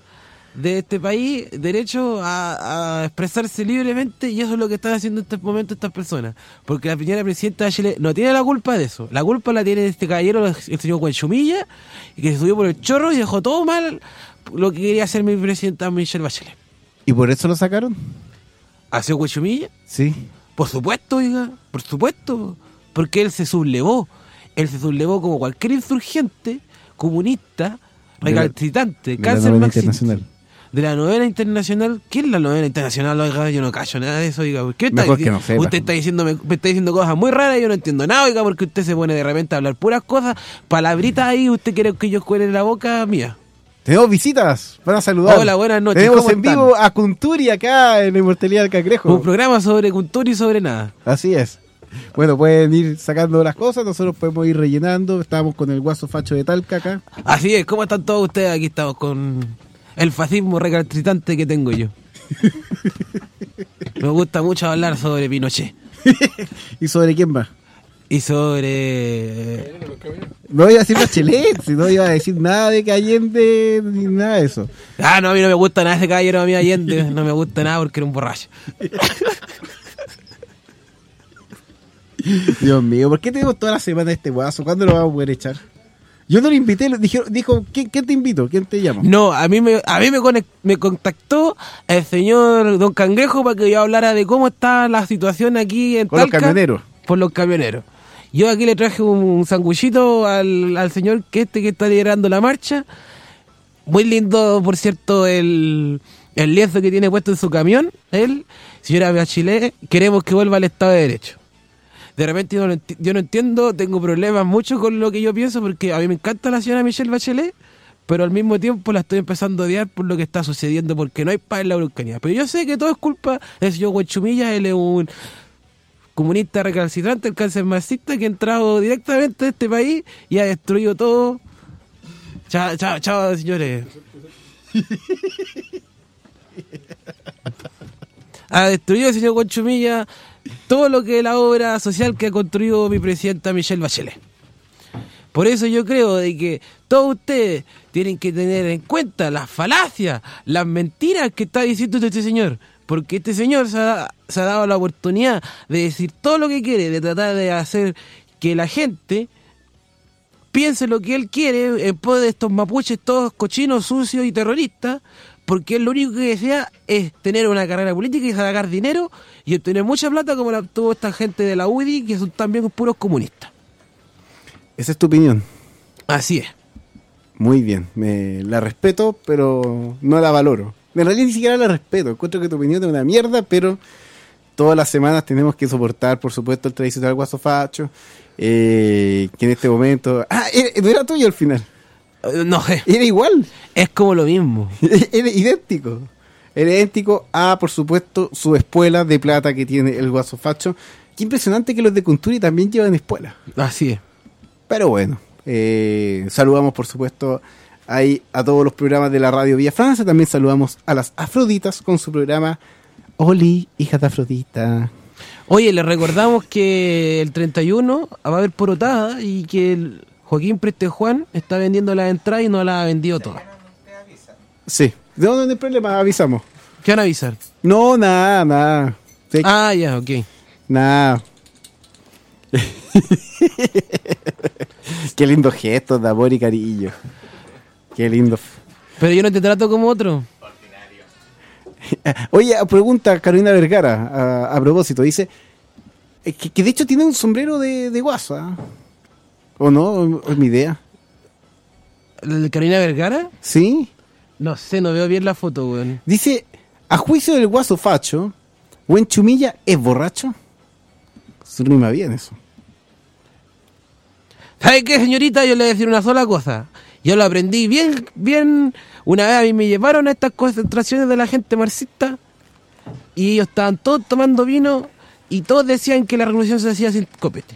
de este país derecho a, a expresarse libremente, y eso es lo que están haciendo en este momento estas personas, porque la primera presidenta de Chile no tiene la culpa de eso, la culpa la tiene este caballero, el señor Huenchumilla, y que se subió por el chorro y dejó todo mal lo que quería hacer mi presidenta Michelle Bachelet. ¿Y por eso lo sacaron? ¿Ha sido Huenchumilla? Sí. Por supuesto, oiga, por supuesto, porque él se sublevó, él se sublevó como cualquier insurgente comunista, recalcitrante, de la cáncer novena máximo. internacional. De la novena internacional. ¿Qué es la novena internacional? Oiga, yo no callo nada de eso, oiga. ¿Qué está Mejor que diciendo? no sepa. Usted está diciendo, me, me está diciendo cosas muy raras y yo no entiendo nada, oiga, porque usted se pone de repente a hablar puras cosas, palabritas ahí, usted quiere que yo cuele la boca mía. Tenemos visitas, van a saludar. Hola, buenas noches. Tenemos ¿Cómo en están? vivo a Kunturi acá en la Inmortalidad del Cangrejo. Un programa sobre cultura y sobre nada. Así es. Bueno, pueden ir sacando las cosas, nosotros podemos ir rellenando. Estamos con el guaso facho de Talca acá. Así es, ¿cómo están todos ustedes? Aquí estamos con el fascismo recalcitrante que tengo yo. Me gusta mucho hablar sobre Pinochet. ¿Y sobre quién va? Y sobre... No iba a decir Bachelet, si no iba a decir nada de que Allende ni nada de eso. Ah, no, a mí no me gusta nada ese caballero, a mí Allende. No me gusta nada porque era un borracho. Dios mío, ¿por qué tenemos toda la semana este guaso? ¿Cuándo lo vamos a poder echar? Yo no lo invité, lo- dijo, dijo ¿quién, quién te invito? ¿Quién te llama? No, a mí me a mí me, conec- me contactó el señor Don Cangrejo para que yo hablara de cómo está la situación aquí en Con los Talca. camioneros. Por los camioneros. Yo aquí le traje un, un sanguchito al, al señor que este que está liderando la marcha. Muy lindo, por cierto, el, el lienzo que tiene puesto en su camión. Él, señora Bachelet, queremos que vuelva al Estado de Derecho. De repente yo no, enti- yo no entiendo, tengo problemas mucho con lo que yo pienso, porque a mí me encanta la señora Michelle Bachelet, pero al mismo tiempo la estoy empezando a odiar por lo que está sucediendo, porque no hay paz en la Araucanía. Pero yo sé que todo es culpa del señor Huenchumilla, él es un comunista recalcitrante, el cáncer marxista, que ha entrado directamente a este país y ha destruido todo. Chao, chao, chao, señores. Ha destruido el señor Huenchumilla todo lo que es la obra social que ha construido mi presidenta Michelle Bachelet. Por eso yo creo de que todos ustedes tienen que tener en cuenta las falacias, las mentiras que está diciendo este señor. Porque este señor se ha, se ha dado la oportunidad de decir todo lo que quiere, de tratar de hacer que la gente piense lo que él quiere en pos de estos mapuches todos cochinos, sucios y terroristas, porque él lo único que desea es tener una carrera política y sacar dinero y obtener mucha plata como la obtuvo esta gente de la U D I, que son también puros comunistas. Esa es tu opinión. Así es. Muy bien, me la respeto, pero no la valoro. En realidad ni siquiera la respeto. Encuentro que tu opinión es una mierda, pero todas las semanas tenemos que soportar, por supuesto, el tradicional guaso facho, eh, que en este momento... Ah, era- no era tuyo al final. Eh, No sé, Era igual. es como lo mismo. Era idéntico. Era idéntico a, por supuesto, su espuela de plata que tiene el guaso facho. Qué impresionante que los de Kunturi también llevan espuela. Así es. Pero bueno, eh, saludamos por supuesto ahí a todos los programas de la Radio Villa Francia. También saludamos a las Afroditas con su programa Oli, hija de Afrodita. Oye, les recordamos que el treinta y uno va a haber porotada y que el Joaquín Preste Juan está vendiendo las entradas y no las ha vendido todas. Sí, no, no hay problema, avisamos. ¿Qué van a avisar? No, nada, nada. Sí, Ah, ya, ok. nada. Qué lindo gesto de amor y cariño. Qué lindo. Pero yo no te trato como otro. Oye, pregunta Carolina Vergara a, a propósito, dice eh, que, que de hecho tiene un sombrero de, de guaso, ¿ah? ¿O no? ¿Es mi idea? ¿El de Carolina Vergara? ¿Sí? No sé, no veo bien la foto, weón. Dice, a juicio del guaso facho, Huenchumilla es borracho. Se rima bien eso. ¿Sabe qué, señorita? Yo le voy a decir una sola cosa. Yo lo aprendí bien, bien. Una vez a mí me llevaron a estas concentraciones de la gente marxista y ellos estaban todos tomando vino y todos decían que la revolución se hacía sin copete.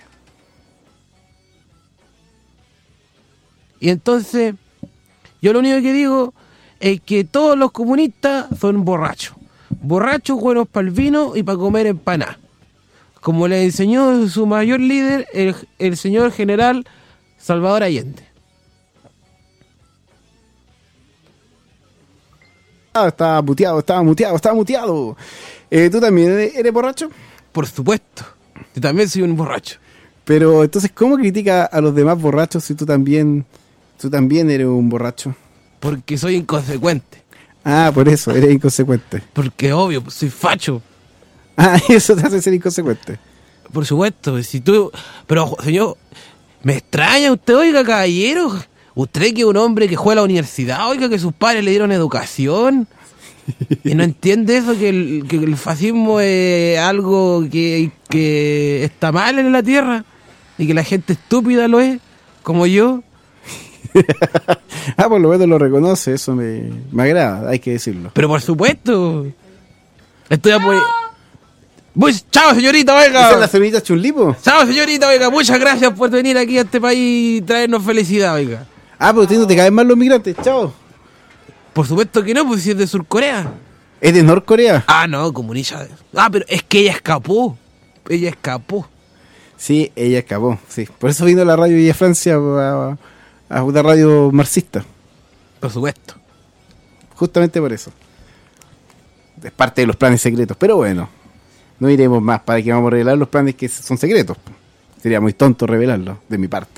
Y entonces, yo lo único que digo es que todos los comunistas son borrachos. Borrachos buenos para el vino y para comer empanadas. Como le enseñó su mayor líder, el, el señor general Salvador Allende. Ah, estaba muteado, estaba muteado, estaba muteado. Eh, ¿Tú también eres, eres borracho? Por supuesto. Yo también soy un borracho. Pero entonces, ¿cómo critica a los demás borrachos si tú también, tú también eres un borracho? Porque soy inconsecuente. Ah, por eso, eres inconsecuente. Porque obvio, pues, soy facho. Ah, eso te hace ser inconsecuente. Por supuesto, si tú... Pero, señor, me extraña usted, oiga, caballero. Usted que es un hombre que fue a la universidad, oiga, que sus padres le dieron educación. Y no entiende eso, que el, que el fascismo es algo que, que está mal en la tierra. Y que la gente estúpida lo es, como yo. Ah, por lo menos lo reconoce, eso me, me agrada, hay que decirlo. Pero por supuesto. Estoy apoyando. Pues, chao, señorita, oiga. ¿Esa es la señorita Chunlipo? Chao, señorita, oiga. Muchas gracias por venir aquí a este país y traernos felicidad, oiga. Ah, pero tú no te caen mal los migrantes, chao. Por supuesto que no, pues si es de Surcorea. ¿Es de Norcorea? Ah, no, comunista. Ah, pero es que ella escapó. Ella escapó. Sí, ella escapó, sí. Por eso vino a la radio Villa Francia a, a una radio marxista. Por supuesto. Justamente por eso. Es parte de los planes secretos, pero bueno. No iremos más, para que vamos a revelar los planes que son secretos. Sería muy tonto revelarlos, de mi parte.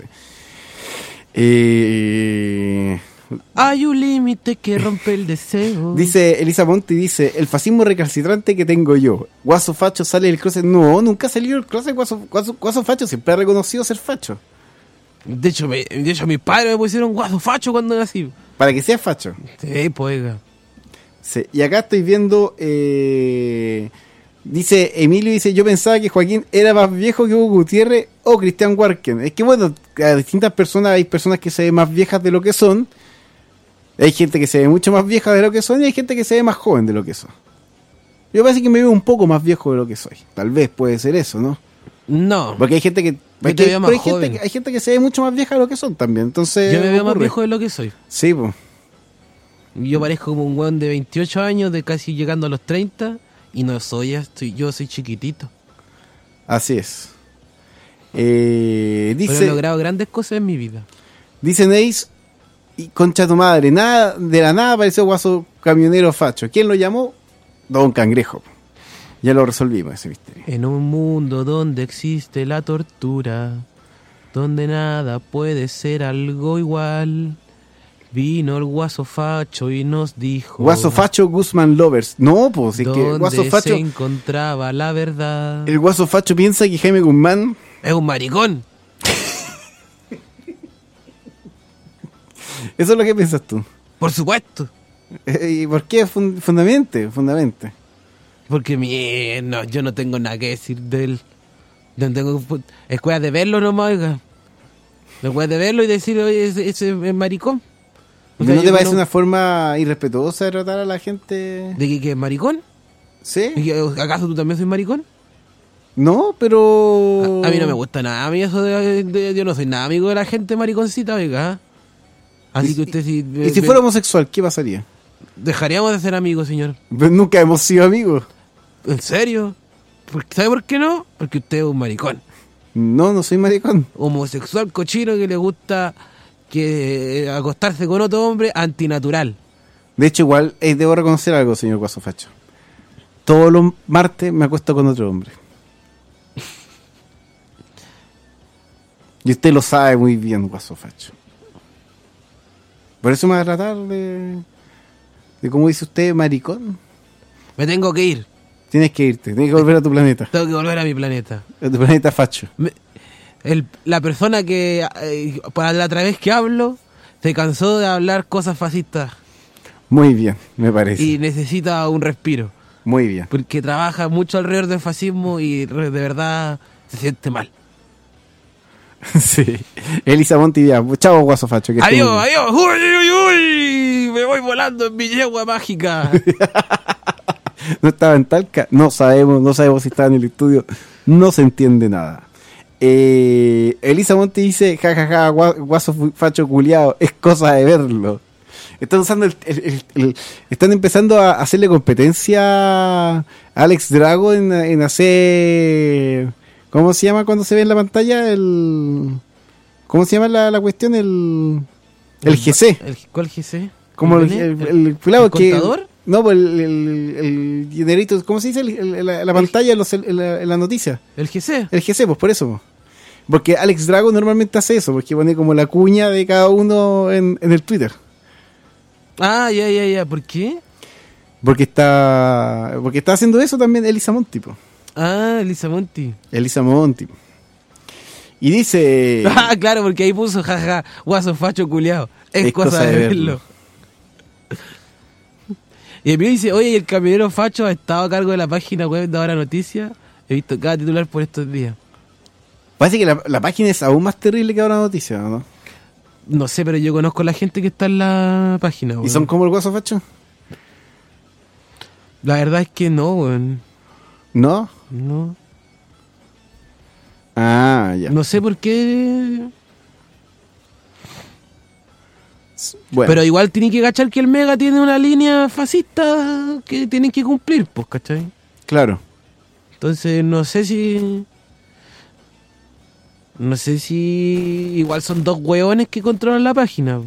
Eh, Hay un límite que rompe el deseo. dice Elisa Monti, dice, el fascismo recalcitrante que tengo yo. Guaso facho sale del closet. No, nunca salió del closet Guaso, Guaso, Guaso facho, siempre ha reconocido ser facho. De hecho, me, de hecho mis padres me pusieron guaso facho cuando nací. Para que sea facho. Sí, pues, oiga. Sí, y acá estoy viendo... Eh, dice Emilio, dice, yo pensaba que Joaquín era más viejo que Hugo Gutiérrez o Cristian Warken. Es que bueno, a distintas personas hay personas que se ven más viejas de lo que son. Hay gente que se ve mucho más vieja de lo que son y hay gente que se ve más joven de lo que son. Yo parece que me veo un poco más viejo de lo que soy. Tal vez puede ser eso, ¿no? No. Porque hay gente que... Yo hay, te que veo más pero hay, gente, joven. que- hay gente que se ve mucho más vieja de lo que son también. Entonces, Yo me veo más ocurre. viejo de lo que soy. Sí, pues. Yo parezco como un weón de veintiocho años, de casi llegando a los treinta. Y no soy, estoy, yo soy chiquitito. Así es. Eh, Pero he dice... logrado grandes cosas en mi vida. Dice Neis, y concha tu madre, nada, de la nada apareció Guaso camionero facho. ¿Quién lo llamó? Don Cangrejo. Ya lo resolvimos ese misterio. En un mundo donde existe la tortura, donde nada puede ser algo igual, vino el Guaso Facho y nos dijo... Guaso facho Guzmán Lovers. No, pues, es que ¿Dónde Guaso se facho, encontraba la verdad? el Guaso facho piensa que Jaime Guzmán, Es un maricón. eso es lo que piensas tú. Por supuesto. Eh, ¿Y por qué? Fun- fundamente, fundamente. Porque mi, no, yo no tengo nada que decir de él. Yo no tengo, es cosa de verlo nomás, oiga. Es cosa de verlo y decir, oye, ese, ese es maricón. O sea, ¿No te yo parece no- una forma irrespetuosa de tratar a la gente? ¿De que, que es maricón? ¿Sí? ¿Y que, ¿Acaso tú también soy maricón? No, pero... A, a mí no me gusta nada, a mí eso de, de- yo no soy nada amigo de la gente mariconcita, oiga. Así ¿Y, que usted si... y si fuera homosexual, qué pasaría? Dejaríamos de ser amigos, señor. Pues nunca hemos sido amigos. ¿En serio? ¿Por- ¿Sabe por qué no? Porque usted es un maricón. No, no soy maricón. Homosexual cochino que le gusta que eh, acostarse con otro hombre antinatural. De hecho, igual eh, debo reconocer algo, señor Guaso Facho. Todos los martes me acuesto con otro hombre. Y usted lo sabe muy bien, Guaso Facho. Por eso me va a tratar de... de como dice usted, maricón. Me tengo que ir. Tienes que irte, tienes que volver a tu planeta. Tengo que volver a mi planeta. A tu planeta Facho. Me- el- la persona que eh, para la otra vez que hablo se cansó de hablar cosas fascistas Muy bien, me parece. y necesita un respiro. Muy bien. Porque trabaja mucho alrededor del fascismo y re- de verdad se siente mal. Sí. Elisa Monti, ya. Chao, Guaso Facho. que esté Adiós, muy bien. adiós. Uy, uy, uy. Me voy volando en mi yegua mágica. No estaba en Talca, no sabemos, no sabemos si estaba en el estudio, no se entiende nada. Eh, Elisa Monti dice, jajaja, ja, ja, gua- Guaso fu- Facho culiao, es cosa de verlo. Están usando el, el- el- el- están empezando a hacerle competencia a Alex Drago en, en hacer, ¿cómo se llama cuando se ve en la pantalla? El, ¿cómo se llama la, la cuestión? El, el G C. El, ¿Cuál G C? Como el, ¿El, el, el pelado el que... contador? No, pues el, el, el generito, ¿cómo se dice? El, el, la, la pantalla en, los, en, la, en la noticia. El G C. El G C, pues por eso. Pues. Porque Alex Drago normalmente hace eso, porque pone como la cuña de cada uno en, en el Twitter. Ah, ya, ya, ya. ¿Por qué? Porque está porque está haciendo eso también Elisa Monti. Po. Ah, Elisa Monti. Elisa Monti. Y dice... Ah, claro, porque ahí puso, jaja, guaso facho culiao. Es, es cosa, cosa de verlo. verlo. Y el mío dice, oye, ¿y el camionero facho ha estado a cargo de la página web de Ahora Noticias? He visto cada titular por estos días. Parece que la, la página es aún más terrible que Ahora Noticias, ¿no? No sé, pero yo conozco a la gente que está en la página, weón. ¿Y son como el guaso facho? La verdad es que no, weón. ¿No? No. Ah, ya. No sé por qué... Bueno. Pero igual tienen que cachar que el Mega tiene una línea fascista que tienen que cumplir, pues, ¿cachai? Claro. Entonces, no sé si... No sé si... Igual son dos hueones que controlan la página.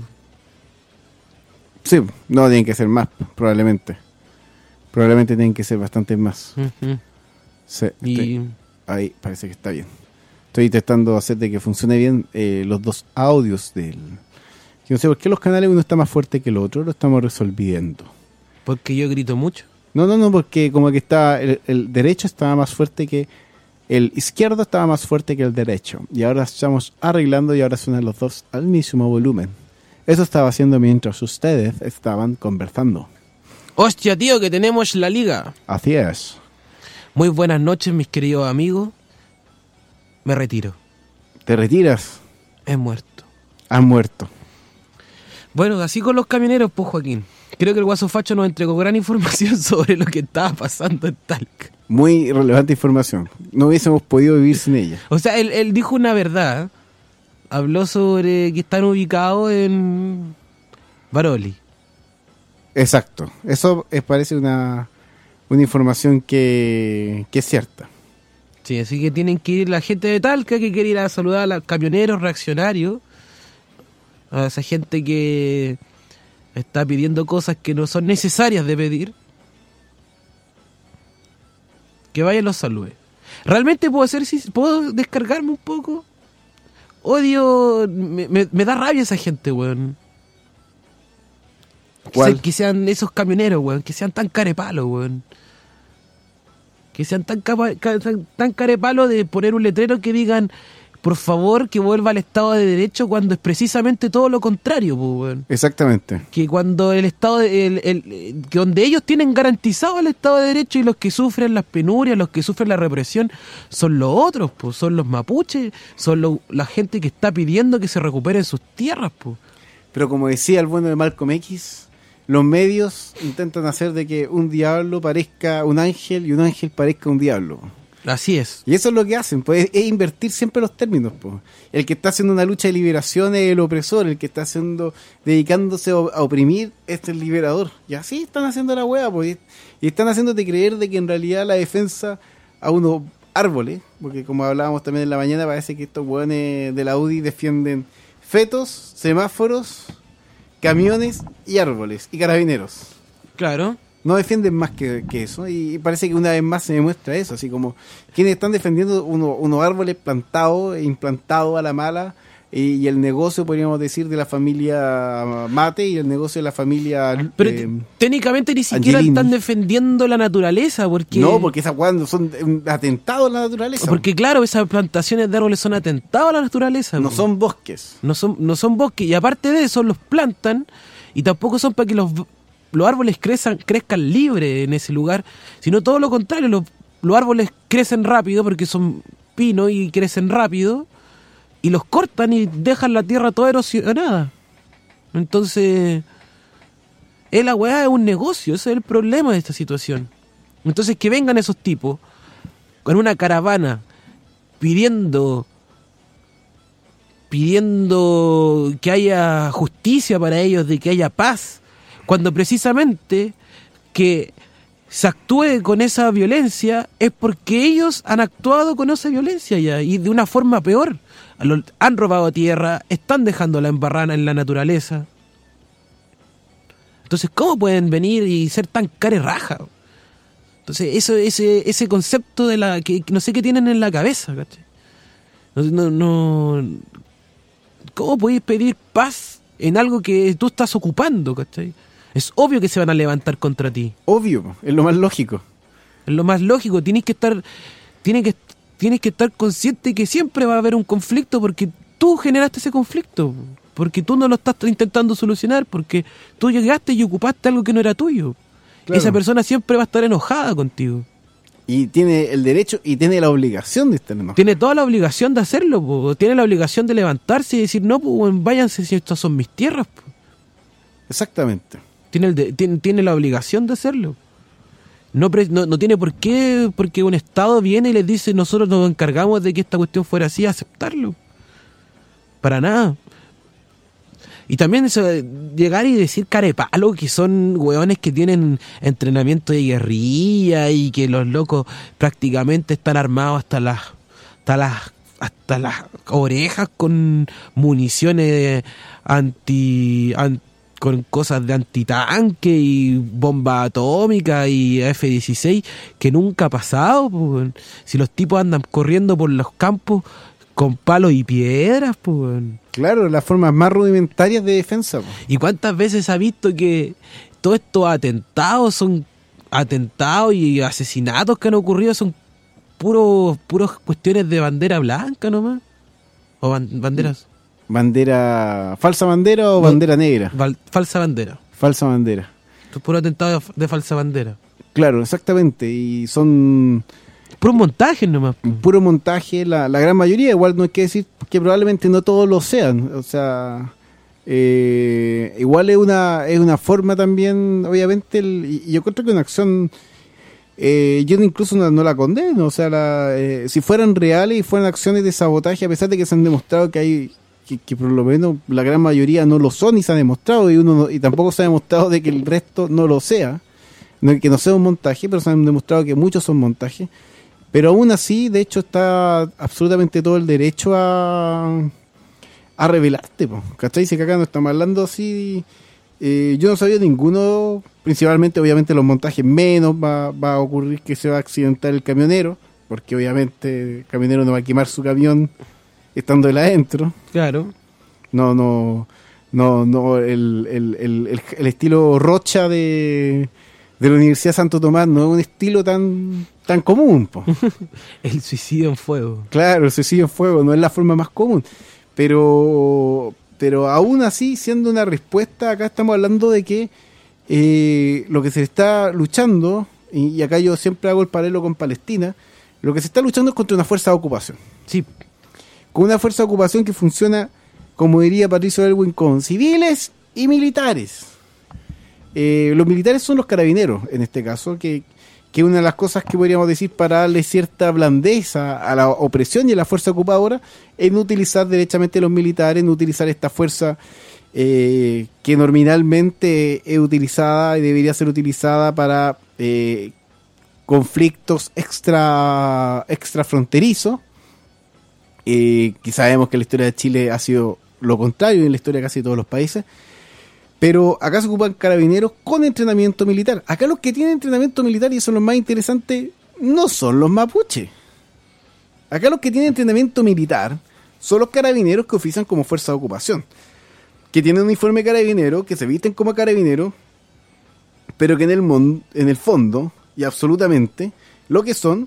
Sí, no, tienen que ser más, probablemente. Probablemente tienen que ser bastantes más. Uh-huh. Sí, y... estoy, ahí parece que está bien. Estoy intentando hacer de que funcione bien eh, los dos audios del... Yo no sé por qué los canales uno está más fuerte que el otro, lo estamos resolviendo. ¿Porque yo grito mucho? No, no, no, porque como que está el, el derecho estaba más fuerte que... El izquierdo estaba más fuerte que el derecho. Y ahora estamos arreglando y ahora suenan los dos al mismo volumen. Eso estaba haciendo mientras ustedes estaban conversando. ¡Hostia, tío, que tenemos la liga! Así es. Muy buenas noches, mis queridos amigos. Me retiro. ¿Te retiras? He muerto. Has muerto. Bueno, así con los camioneros, pues, Joaquín. Creo que el Guaso Facho nos entregó gran información sobre lo que estaba pasando en Talca. Muy relevante información. No hubiésemos podido vivir sin ella. O sea, él, él dijo una verdad. Habló sobre que están ubicados en Baroli. Exacto. Eso es, parece una, una información que, que es cierta. Sí, así que tienen que ir la gente de Talca que quiere ir a saludar a los camioneros reaccionarios. A esa gente que está pidiendo cosas que no son necesarias de pedir. Que vayan los salude. Realmente puedo hacer, si puedo descargarme un poco. Odio, me, me, me da rabia esa gente, weón. Que, se, que sean esos camioneros, weón, que sean tan carepalos, weón. Que sean tan, capa, tan, tan carepalos de poner un letrero que digan, por favor, que vuelva al Estado de Derecho, cuando es precisamente todo lo contrario, pues, weón. Exactamente. Que cuando el Estado, de, el, el, que donde ellos tienen garantizado el Estado de Derecho y los que sufren las penurias, los que sufren la represión, son los otros, pues, son los mapuches, son lo, la gente que está pidiendo que se recuperen sus tierras, pues. Pero como decía el bueno de Malcolm X, los medios intentan hacer de que un diablo parezca un ángel y un ángel parezca un diablo. Así es. Y eso es lo que hacen, pues, es, es invertir siempre los términos, pues. El que está haciendo una lucha de liberación es el opresor, el que está haciendo, dedicándose a, a oprimir es el liberador. Y así están haciendo la hueá, pues. Y están haciéndote creer de que en realidad la defensa a unos árboles, porque como hablábamos también en la mañana, parece que estos hueones de la U D I defienden fetos, semáforos, camiones y árboles y carabineros. Claro. No defienden más que, que eso, y parece que una vez más se demuestra eso, así como quienes están defendiendo uno, unos árboles plantados e implantados a la mala, y, y el negocio, podríamos decir, de la familia Mate y el negocio de la familia... Pero eh, técnicamente ni siquiera Angelini. Están defendiendo la naturaleza, porque... No, porque esas cosas son un atentado a la naturaleza. Porque claro, esas plantaciones de árboles son atentados a la naturaleza. No po. son bosques. No son, no son bosques, y aparte de eso los plantan, y tampoco son para que los... los árboles crezcan, crezcan libres en ese lugar, sino todo lo contrario, los, los árboles crecen rápido porque son pinos y crecen rápido, y los cortan y dejan la tierra toda erosionada. Entonces, es la weá, es un negocio, ese es el problema de esta situación. Entonces, que vengan esos tipos con una caravana pidiendo pidiendo que haya justicia para ellos, de que haya paz, cuando precisamente que se actúe con esa violencia es porque ellos han actuado con esa violencia ya, y de una forma peor. Han robado tierra, están dejando la embarrana en la naturaleza. Entonces, ¿cómo pueden venir y ser tan carerraja? Entonces, eso, ese, ese concepto de la que, que no sé qué tienen en la cabeza, ¿cachai? No, no, no, ¿cómo podéis pedir paz en algo que tú estás ocupando, ¿cachai? Es obvio que se van a levantar contra ti. Obvio, es lo más lógico. Es lo más lógico. Tienes que estar, tienes que, tienes que estar consciente que siempre va a haber un conflicto porque tú generaste ese conflicto, porque tú no lo estás intentando solucionar, porque tú llegaste y ocupaste algo que no era tuyo. Claro. Esa persona siempre va a estar enojada contigo. Y tiene el derecho y tiene la obligación de estar enojada. Tiene toda la obligación de hacerlo, po. Tiene la obligación de levantarse y decir, no, pues váyanse si estas son mis tierras. Po. Exactamente. Tiene, el de, tiene, tiene la obligación de hacerlo. No, no, no tiene por qué, porque un Estado viene y les dice, nosotros nos encargamos de que esta cuestión fuera así, aceptarlo. Para nada. Y también eso, llegar y decir carepalo, que son hueones que tienen entrenamiento de guerrilla y que los locos prácticamente están armados hasta las hasta las hasta las orejas con municiones anti, anti con cosas de antitanque y bomba atómica y F dieciséis que nunca ha pasado, pues. Si los tipos andan corriendo por los campos con palos y piedras, pues. Claro, las formas más rudimentarias de defensa. Pues. ¿Y cuántas veces ha visto que todos estos atentados son atentados y asesinatos que han ocurrido son puros puros cuestiones de bandera blanca nomás? ¿O ban- banderas? ¿Bandera, falsa bandera o No, bandera negra? Val- falsa bandera. Falsa bandera. Esto es puro atentado de, de falsa bandera. Claro, exactamente. Y son Puros montajes nomás. puro montaje, la, la gran mayoría. Igual no hay que decir que probablemente no todos lo sean. O sea, eh, igual es una es una forma también, obviamente, el, y yo creo que una acción, eh, yo incluso no, no la condeno. O sea, la, eh, si fueran reales y fueran acciones de sabotaje, a pesar de que se han demostrado que hay Que, que por lo menos la gran mayoría no lo son y se ha demostrado, y uno no, y tampoco se ha demostrado de que el resto no lo sea, no, que no sea un montaje, pero se han demostrado que muchos son montajes. Pero aún así, de hecho, está absolutamente todo el derecho a a revelarte, po, ¿cachai? Si que acá no estamos hablando así, eh, yo no sabía ninguno, principalmente obviamente los montajes menos va, va a ocurrir que se va a accidentar el camionero, porque obviamente el camionero no va a quemar su camión estando él adentro. Claro. No, no, no, no, el, el, el, el, el estilo Rocha de, de la Universidad Santo Tomás no es un estilo tan, tan común, po. El suicidio en fuego. Claro, el suicidio en fuego no es la forma más común. Pero, pero aún así, siendo una respuesta, acá estamos hablando de que eh, lo que se está luchando, y, y acá yo siempre hago el paralelo con Palestina, lo que se está luchando es contra una fuerza de ocupación. Sí. Con una fuerza de ocupación que funciona, como diría Patricio Elwin, con civiles y militares. Eh, los militares son los carabineros, en este caso, que, que una de las cosas que podríamos decir para darle cierta blandeza a la opresión y a la fuerza ocupadora es no utilizar derechamente los militares, no utilizar esta fuerza eh, que nominalmente es utilizada y debería ser utilizada para eh, conflictos extra, extra fronterizos. Eh, que sabemos que la historia de Chile ha sido lo contrario en la historia de casi todos los países, pero acá se ocupan carabineros con entrenamiento militar. Acá los que tienen entrenamiento militar, y son los más interesantes, no son los mapuches. Acá los que tienen entrenamiento militar son los carabineros que ofician como fuerza de ocupación, que tienen un uniforme carabinero, que se visten como carabineros, pero que en el, mon- en el fondo, y absolutamente, lo que son,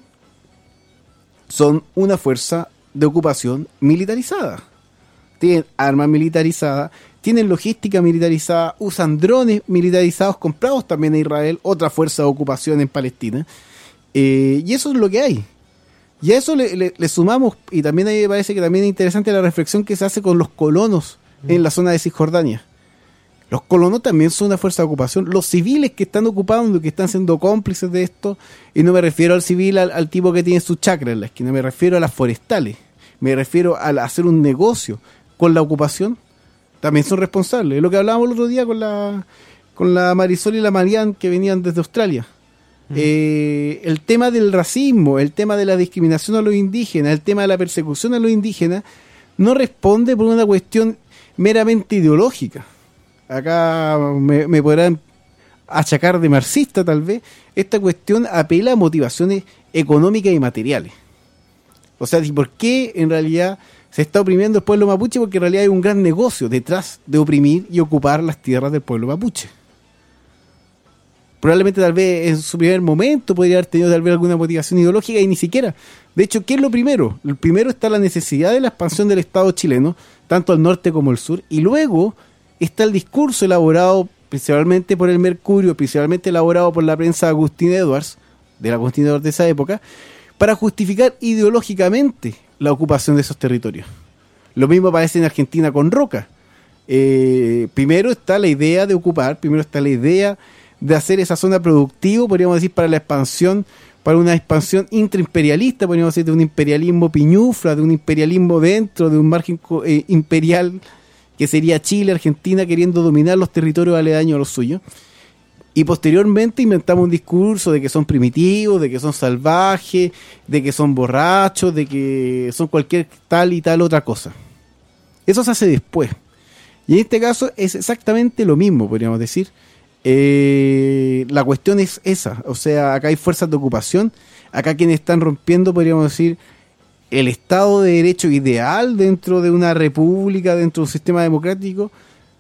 son una fuerza de ocupación militarizada. Tienen armas militarizadas, tienen logística militarizada, usan drones militarizados comprados también a Israel, otra fuerza de ocupación en Palestina, eh, y eso es lo que hay. Y a eso le, le, le sumamos, y también a mí me parece que también es interesante la reflexión que se hace con los colonos en la zona de Cisjordania. Los colonos también son una fuerza de ocupación. Los civiles que están ocupando, que están siendo cómplices de esto, y no me refiero al civil, al, al tipo que tiene su chacra en la esquina, me refiero a las forestales, me refiero a la, hacer un negocio con la ocupación, también son responsables. Es lo que hablábamos el otro día con la con la Marisol y la Marian, que venían desde Australia. Mm. Eh, el tema del racismo, el tema de la discriminación a los indígenas, el tema de la persecución a los indígenas, no responde por una cuestión meramente ideológica. Acá me, me podrán achacar de marxista tal vez, esta cuestión apela a motivaciones económicas y materiales. O sea, ¿por qué en realidad se está oprimiendo el pueblo mapuche? Porque en realidad hay un gran negocio detrás de oprimir y ocupar las tierras del pueblo mapuche. Probablemente tal vez en su primer momento podría haber tenido tal vez alguna motivación ideológica y ni siquiera. De hecho, ¿qué es lo primero? El primero está la necesidad de la expansión del Estado chileno, tanto al norte como al sur, y luego está el discurso elaborado principalmente por el Mercurio, principalmente elaborado por la prensa de Agustín Edwards, de la Agustín Edwards de esa época, para justificar ideológicamente la ocupación de esos territorios. Lo mismo aparece en Argentina con Roca. Eh, primero está la idea de ocupar, primero está la idea de hacer esa zona productiva, podríamos decir, para la expansión, para una expansión intraimperialista, podríamos decir, de un imperialismo piñufla, de un imperialismo dentro de un margen eh, imperial que sería Chile, Argentina, queriendo dominar los territorios aledaños a los suyos. Y posteriormente inventamos un discurso de que son primitivos, de que son salvajes, de que son borrachos, de que son cualquier tal y tal otra cosa. Eso se hace después. Y en este caso es exactamente lo mismo, podríamos decir. Eh, la cuestión es esa, o sea, acá hay fuerzas de ocupación, acá quienes están rompiendo, podríamos decir, el Estado de Derecho ideal dentro de una república, dentro de un sistema democrático,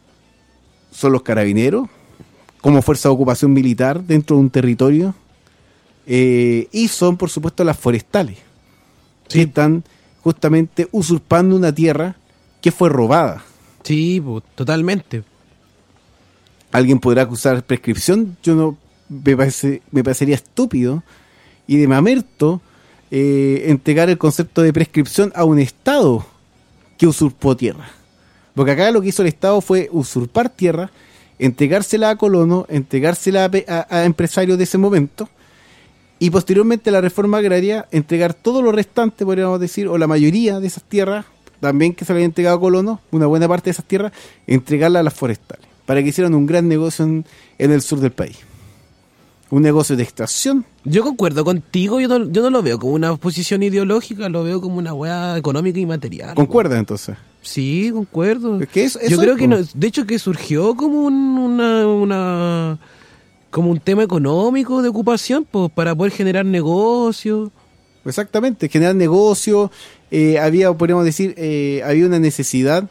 son los carabineros, como fuerza de ocupación militar dentro de un territorio, eh, y son, por supuesto, las forestales, sí, que están justamente usurpando una tierra que fue robada. Sí, pues, totalmente. Alguien podrá acusar prescripción, yo no, me, parece, me parecería estúpido y de mamerto eh, entregar el concepto de prescripción a un Estado que usurpó tierra. Porque acá lo que hizo el Estado fue usurpar tierra, entregársela a colonos, entregársela a, a, a empresarios de ese momento, y posteriormente la reforma agraria entregar todo lo restante, podríamos decir, o la mayoría de esas tierras, también que se le habían entregado a colonos, una buena parte de esas tierras, entregarla a las forestales, para que hicieran un gran negocio en, en el sur del país. Un negocio de extracción. Yo concuerdo contigo, yo no, yo no lo veo como una posición ideológica, lo veo como una hueá económica y material. ¿Concuerdas entonces? Sí, concuerdo. Es que eso, yo eso creo es, que, no, de hecho, que surgió como un, una, una como un tema económico de ocupación, pues, para poder generar negocios. Exactamente, generar negocios, eh, había, podríamos decir, eh, había una necesidad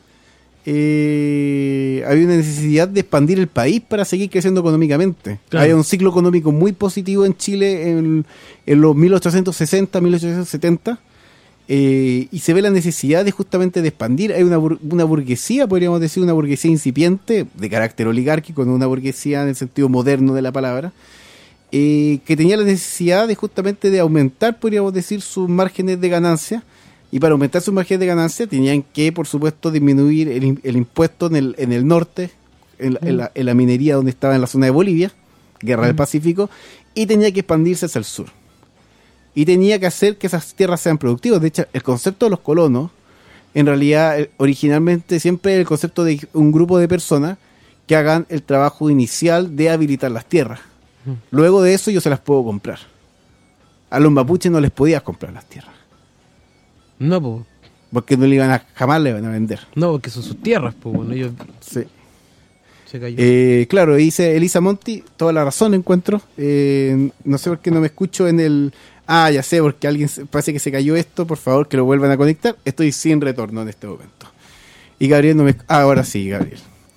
Eh, había una necesidad de expandir el país para seguir creciendo económicamente. Claro. Había un ciclo económico muy positivo en Chile en, en los mil ochocientos sesenta, mil ochocientos setenta, eh, y se ve la necesidad de justamente de expandir. Hay una, una burguesía, podríamos decir, una burguesía incipiente, de carácter oligárquico, no una burguesía en el sentido moderno de la palabra, eh, que tenía la necesidad de justamente de aumentar, podríamos decir, sus márgenes de ganancia. Y para aumentar sus márgenes de ganancia tenían que, por supuesto, disminuir el, el impuesto en el, en el norte, en la, mm. en, la, en la minería donde estaba en la zona de Bolivia, Guerra mm. del Pacífico, y tenía que expandirse hacia el sur. Y tenía que hacer que esas tierras sean productivas. De hecho, el concepto de los colonos, en realidad, originalmente siempre el concepto de un grupo de personas que hagan el trabajo inicial de habilitar las tierras. Mm. Luego de eso yo se las puedo comprar. A los mapuches no les podías comprar las tierras. No, pues. Porque no le iban a, jamás le iban a vender. No, porque son sus tierras, pues, bueno, ellos... Sí. Se cayó. Eh, claro, dice Elisa Monti, toda la razón encuentro. Eh, no sé por qué no me escucho en el... Ah, ya sé, porque alguien parece que se cayó esto, por favor, que lo vuelvan a conectar. Estoy sin retorno en este momento. Y Gabriel no me... Ah, ahora sí, Gabriel.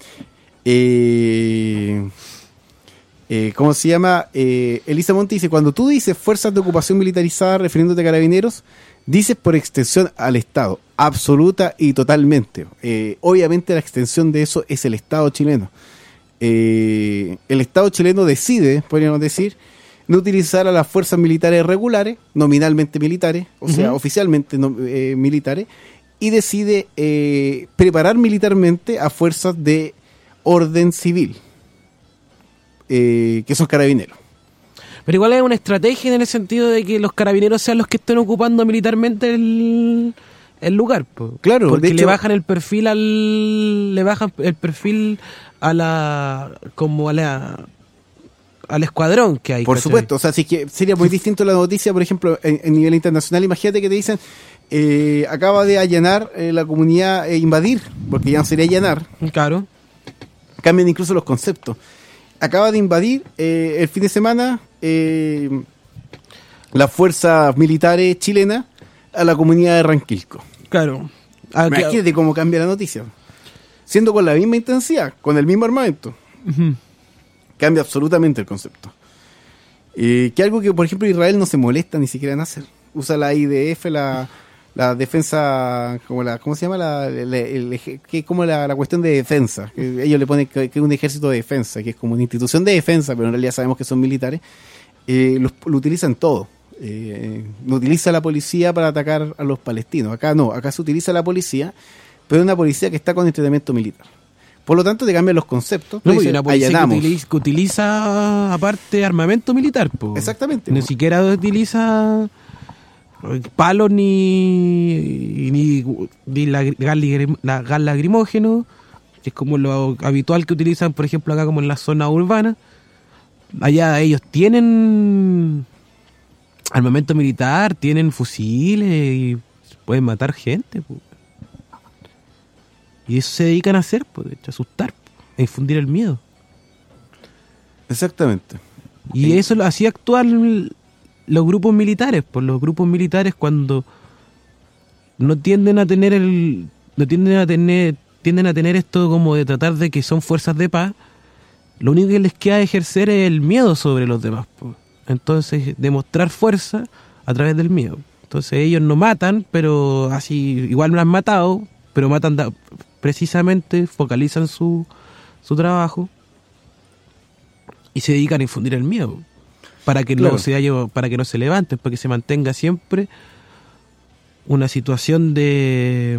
Eh... Eh, ¿Cómo se llama? Eh, Elisa Monti dice, cuando tú dices fuerzas de ocupación militarizada refiriéndote a carabineros, dices por extensión al Estado, absoluta y totalmente. Eh, obviamente la extensión de eso es el Estado chileno. Eh, el Estado chileno decide, podríamos decir, no utilizar a las fuerzas militares regulares, nominalmente militares, o sea, uh-huh. oficialmente no, eh, militares, y decide eh, preparar militarmente a fuerzas de orden civil. Eh, que son carabineros. Pero igual es una estrategia en el sentido de que los carabineros sean los que estén ocupando militarmente el, el lugar, po. Claro, porque de hecho, le bajan el perfil al le bajan el perfil a la como a la al escuadrón que hay. Por ¿cachai? supuesto, o sea, sí que sería muy distinto la noticia, por ejemplo, en, en nivel internacional. Imagínate que te dicen eh, acaba de allanar eh, la comunidad, eh, invadir, porque ya no sería allanar. Claro. Cambian incluso los conceptos. acaba de invadir eh, el fin de semana eh, las fuerzas militares chilenas a la comunidad de Ranquilco. Claro. Ah, Imagínate claro. cómo cambia la noticia. Siendo con la misma intensidad, con el mismo armamento. Ujú. Cambia absolutamente el concepto. Eh, que algo que, por ejemplo, Israel no se molesta ni siquiera en hacer. Usa la I D F, la, la defensa, como la, ¿cómo se llama? La, el, el, el- que como la, la cuestión de defensa. Que ellos le ponen que, que es un ejército de defensa, que es como una institución de defensa, pero en realidad sabemos que son militares. Eh, los- lo utilizan todo. Eh, no utiliza la policía para atacar a los palestinos. Acá no, acá se utiliza la policía, pero una policía que está con entrenamiento militar. Por lo tanto, te cambian los conceptos. No, Tú pues, dices, una policía que allanamos. utiliza, que utiliza aparte armamento militar. Po. Exactamente. Ni po. siquiera utiliza palos ni, ni, ni la, gas, ligre- la gas lacrimógeno, que es como lo habitual que utilizan, por ejemplo, acá como en la zona urbana. Allá ellos tienen armamento militar, tienen fusiles y pueden matar gente. Po. Y eso se dedican a hacer, pues, a asustar, po, a infundir el miedo. Exactamente. Y Sí. eso lo hacía actuar los grupos militares, pues los grupos militares cuando no tienden a tener el no tienden a tener tienden a tener esto como de tratar de que son fuerzas de paz, lo único que les queda ejercer es el miedo sobre los demás, pues. Entonces demostrar fuerza a través del miedo. Entonces ellos no matan, pero así igual me han matado, pero matan da- precisamente, focalizan su su trabajo y se dedican a infundir el miedo para que Claro. no se haya, para que no se levanten, para que se mantenga siempre una situación de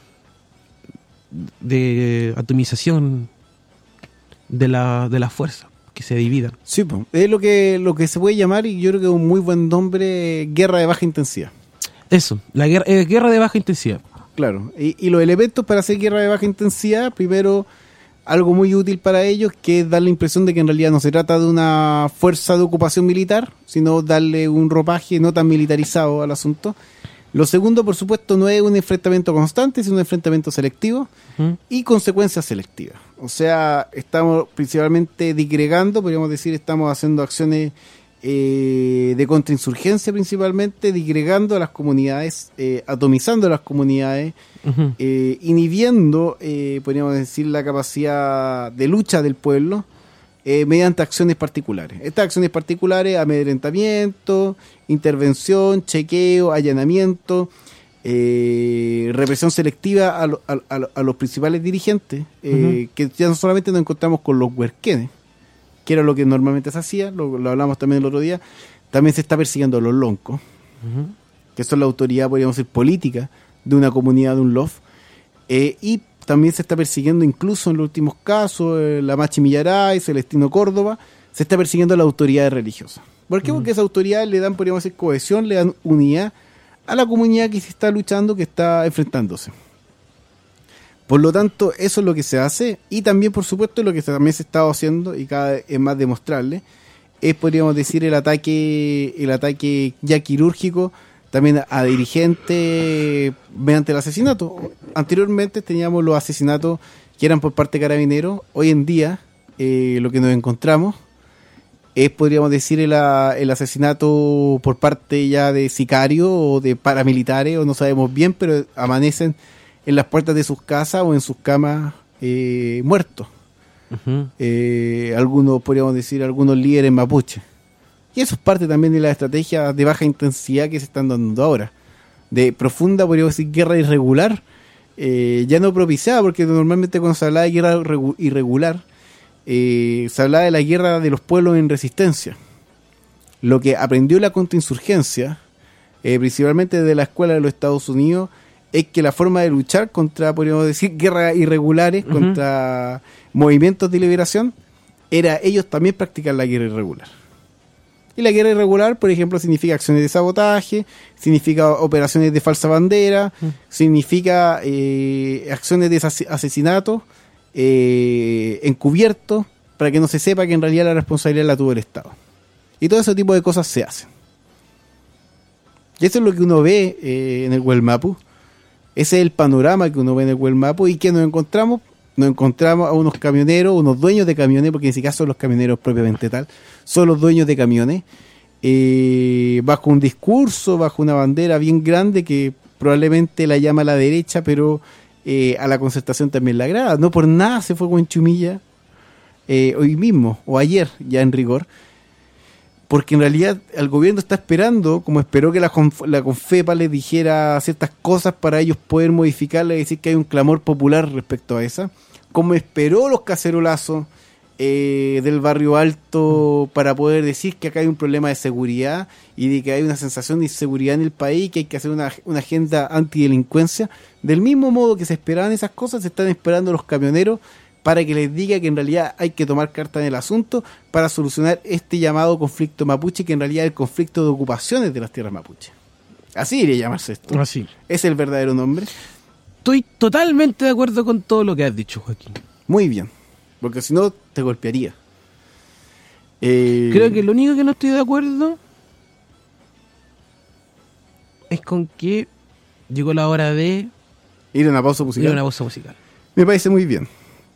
de atomización de la de las fuerzas, que se dividan. Sí, pues, es lo que, lo que se puede llamar, y yo creo que es un muy buen nombre, guerra de baja intensidad. Eso, la guerra, eh, guerra de baja intensidad. Claro. Y, y los elementos para hacer guerra de baja intensidad, primero, algo muy útil para ellos, que es dar la impresión de que en realidad no se trata de una fuerza de ocupación militar, sino darle un ropaje no tan militarizado al asunto. Lo segundo, por supuesto, no es un enfrentamiento constante, sino un enfrentamiento selectivo ¿Mm? y consecuencias selectivas. O sea, estamos principalmente digregando, podríamos decir, estamos haciendo acciones eh, de contrainsurgencia principalmente, digregando a las comunidades, eh, atomizando a las comunidades, Ujú. eh, inhibiendo, eh, podríamos decir, la capacidad de lucha del pueblo eh, mediante acciones particulares. Estas acciones particulares, amedrentamiento, intervención, chequeo, allanamiento, eh, represión selectiva a, lo- a- a- a los principales dirigentes, eh, Ujú. que ya no solamente nos encontramos con los huerquenes, que era lo que normalmente se hacía, lo, lo hablamos también el otro día, también se está persiguiendo a los loncos, Ujú. que son la autoridad, podríamos decir, política de una comunidad, de un lof, eh, y también se está persiguiendo, incluso en los últimos casos, eh, la Machi Millaray, Celestino Córdoba, se está persiguiendo a las autoridades religiosas. ¿Por qué? Porque esas autoridades le dan, podríamos decir, cohesión, le dan unidad a la comunidad que se está luchando, que está enfrentándose. Por lo tanto, eso es lo que se hace, y también, por supuesto, lo que también se está haciendo, y cada vez es más demostrable, es, podríamos decir, el ataque, el ataque ya quirúrgico también a dirigentes mediante el asesinato. Anteriormente teníamos los asesinatos que eran por parte de carabineros. Hoy en día, eh, lo que nos encontramos es, podríamos decir, el, a- el asesinato por parte ya de sicarios o de paramilitares, o no sabemos bien, pero amanecen en las puertas de sus casas o en sus camas eh, muertos. Ujú. Eh, algunos, podríamos decir, algunos líderes mapuche. Y eso es parte también de la estrategia de baja intensidad que se están dando ahora. De profunda, podríamos decir, guerra irregular, eh, ya no propiciada, porque normalmente cuando se habla de guerra regu- irregular, eh, se hablaba de la guerra de los pueblos en resistencia. Lo que aprendió la contrainsurgencia, eh, principalmente de la escuela de los Estados Unidos, es que la forma de luchar contra, podríamos decir, guerras irregulares, Ujú. contra movimientos de liberación, era ellos también practicar la guerra irregular. Y la guerra irregular, por ejemplo, significa acciones de sabotaje, significa operaciones de falsa bandera, Mm. significa eh, acciones de ase- asesinato eh, encubiertos, para que no se sepa que en realidad la responsabilidad la tuvo el Estado. Y todo ese tipo de cosas se hacen. Y eso es lo que uno ve eh, en el Huelmapu. Ese es el panorama que uno ve en el Huelmapu, y que nos encontramos nos encontramos a unos camioneros, unos dueños de camiones, porque en ese caso son los camioneros propiamente tal, son los dueños de camiones, eh, bajo un discurso, bajo una bandera bien grande que probablemente la llama a la derecha, pero eh, a la Concertación también la agrada. No por nada se fue con Chumilla eh, hoy mismo, o ayer ya en rigor, porque en realidad el gobierno está esperando, como esperó que la, Conf- la Confepa les dijera ciertas cosas para ellos poder modificarla y decir que hay un clamor popular respecto a esa, como esperó los cacerolazos eh, del barrio alto para poder decir que acá hay un problema de seguridad y de que hay una sensación de inseguridad en el país, que hay que hacer una, una agenda antidelincuencia. Del mismo modo que se esperaban esas cosas, se están esperando los camioneros para que les diga que en realidad hay que tomar carta en el asunto para solucionar este llamado conflicto mapuche, que en realidad es el conflicto de ocupaciones de las tierras mapuche. Así debería llamarse esto. Así. Es el verdadero nombre. Estoy totalmente de acuerdo con todo lo que has dicho, Joaquín. Muy bien, porque si no te golpearía. Eh... Creo que lo único que no estoy de acuerdo es con que llegó la hora de ir a una pausa musical. Ir a una pausa musical. Me parece muy bien.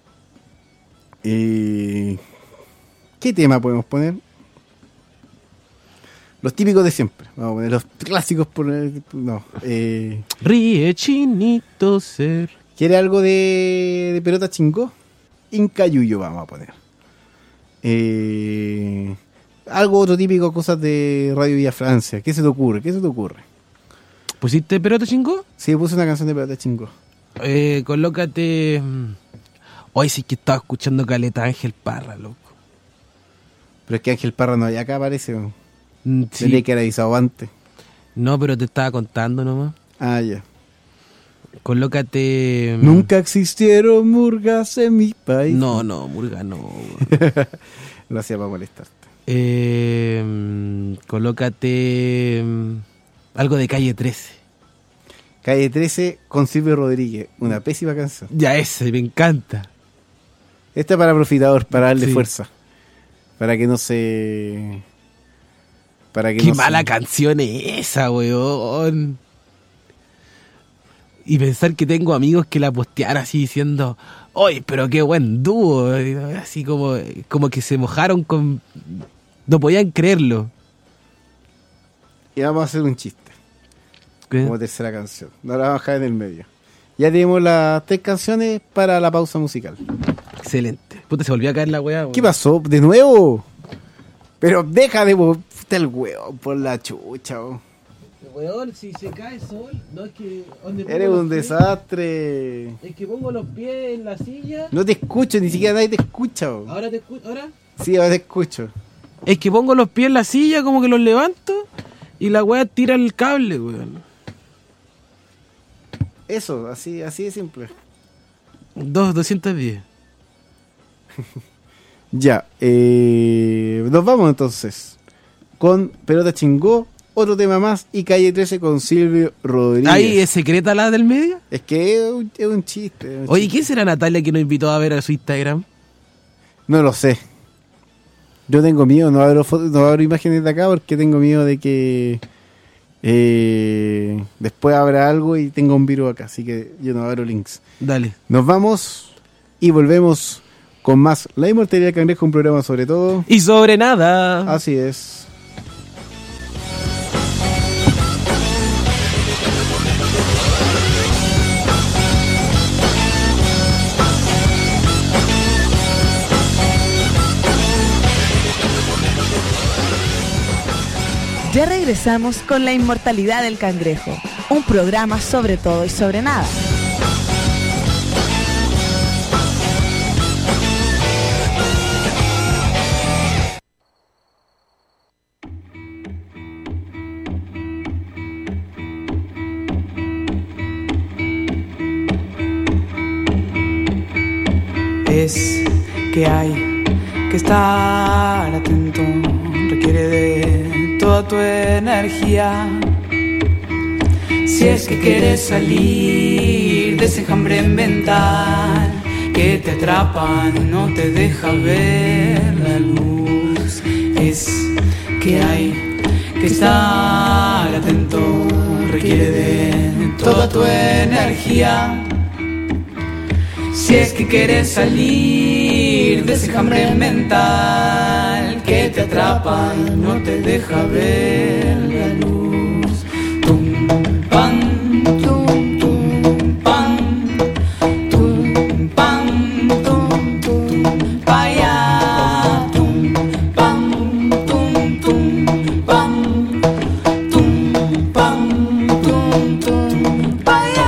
Eh, ¿Qué tema podemos poner? Los típicos de siempre. Vamos a poner los clásicos. Por, no. Eh, Ríe, chinito ser. ¿Quiere algo de, de Pelota Chingó? Incayuyo vamos a poner. Eh, algo otro típico, cosas de Radio Villa Francia. ¿Qué se te ocurre? ¿Qué se te ocurre? ¿Pusiste Pelota Chingó? Sí, puse una canción de Pelota Chingó. Eh, colócate... Hoy sí que estaba escuchando caleta Ángel Parra, loco. Pero es que Ángel Parra no hay acá, parece. Mm, sí. Tenía que haber avisado antes. No, pero te estaba contando nomás. Ah, ya. Colócate... Nunca existieron murgas en mi país. No, no, murga no. Lo hacía para molestarte. Eh, colócate... Algo de Calle trece. Calle trece con Silvio Rodríguez. Una pésima canción. Ya ese, me encanta. Esta es para Profitador, para darle Sí. fuerza. Para que no se... Para que Qué no mala se... canción es esa, weón. Y pensar que tengo amigos que la postearon así diciendo, oye, pero qué buen dúo. Así como, como que se mojaron con... No podían creerlo. Y vamos a hacer un chiste. ¿Qué? Como tercera canción. No la vamos a dejar en el medio. Ya tenemos las tres canciones para la pausa musical. Excelente. Puta, se volvió a caer la weá, weón. ¿Qué pasó? ¿De nuevo? Pero deja de... Puta el huevo por la chucha, oh. Weón, si se cae el sol, no es que... donde pongo Eres los un pies- desastre. Es que pongo los pies en la silla. No te escucho, ni siquiera nadie te escucha, oh. Ahora te escucho, ahora... Sí, ahora te escucho. Es que pongo los pies en la silla, como que los levanto, y la weá tira el cable, weón. Eso, así, así de simple. Dos, doscientos diez. Ya, eh, nos vamos entonces con Pelota Chingó, otro tema más, y Calle trece con Silvio Rodríguez. ¿Ahí es secreta la del medio? Es que es un, es un chiste. Es un Oye, chiste. ¿quién será Natalia que nos invitó a ver a su Instagram? No lo sé. Yo tengo miedo, no abro, fotos, no abro imágenes de acá porque tengo miedo de que eh, después habrá algo y tenga un virus acá, así que yo no abro links. Dale. Nos vamos y volvemos con más La Inmortalidad del Cangrejo, un programa sobre todo. Y sobre nada. Así es. Ya regresamos con La Inmortalidad del Cangrejo, un programa sobre todo y sobre nada. Es que hay que estar atento, requiere de toda tu energía. Si es que quieres salir de ese enjambre mental que te atrapa, no te deja ver la luz. Es que hay que estar atento, requiere de toda tu energía. Si es que quieres salir de ese hambre mental que te atrapa y no te deja ver la luz. Tum, pan, tum, tum, pan, tum, pan, tum, tum, pa' allá. Tum, pan, tum, tum, pan, tum, pan, tum, tum, pa' allá.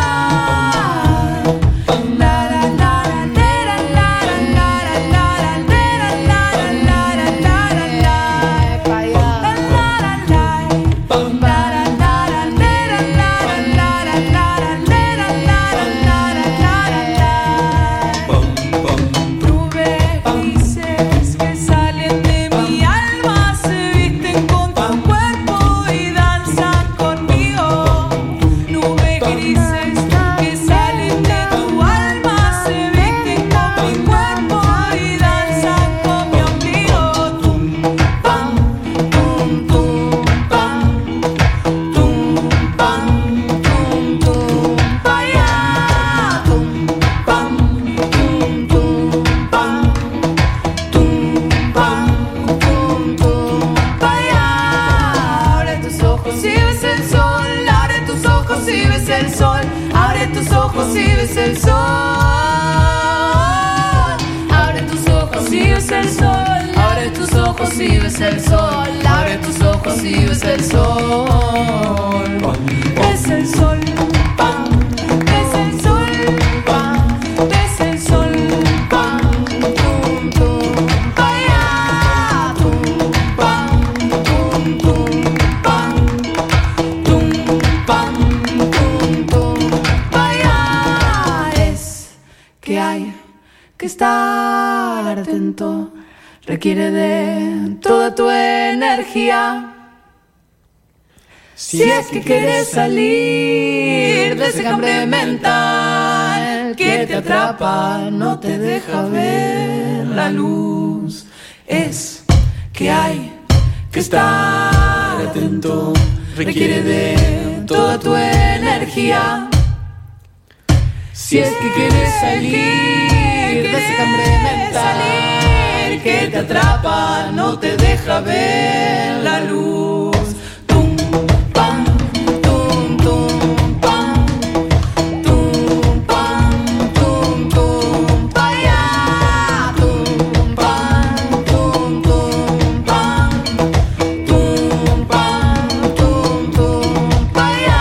Requiere de toda tu energía. Si es que quieres salir de ese hambre mental que te atrapa, no te deja ver la luz. Es que hay que estar atento. Requiere de toda tu energía. Si es que quieres salir de ese hambre mental que te atrapa, no te deja ver la luz. Tum, pam, tum, tum, pam, tum, pam, tum, tum, pa' allá. Tum, pam, tum, tum, pam, tum, pam, tum, tum, pa' allá.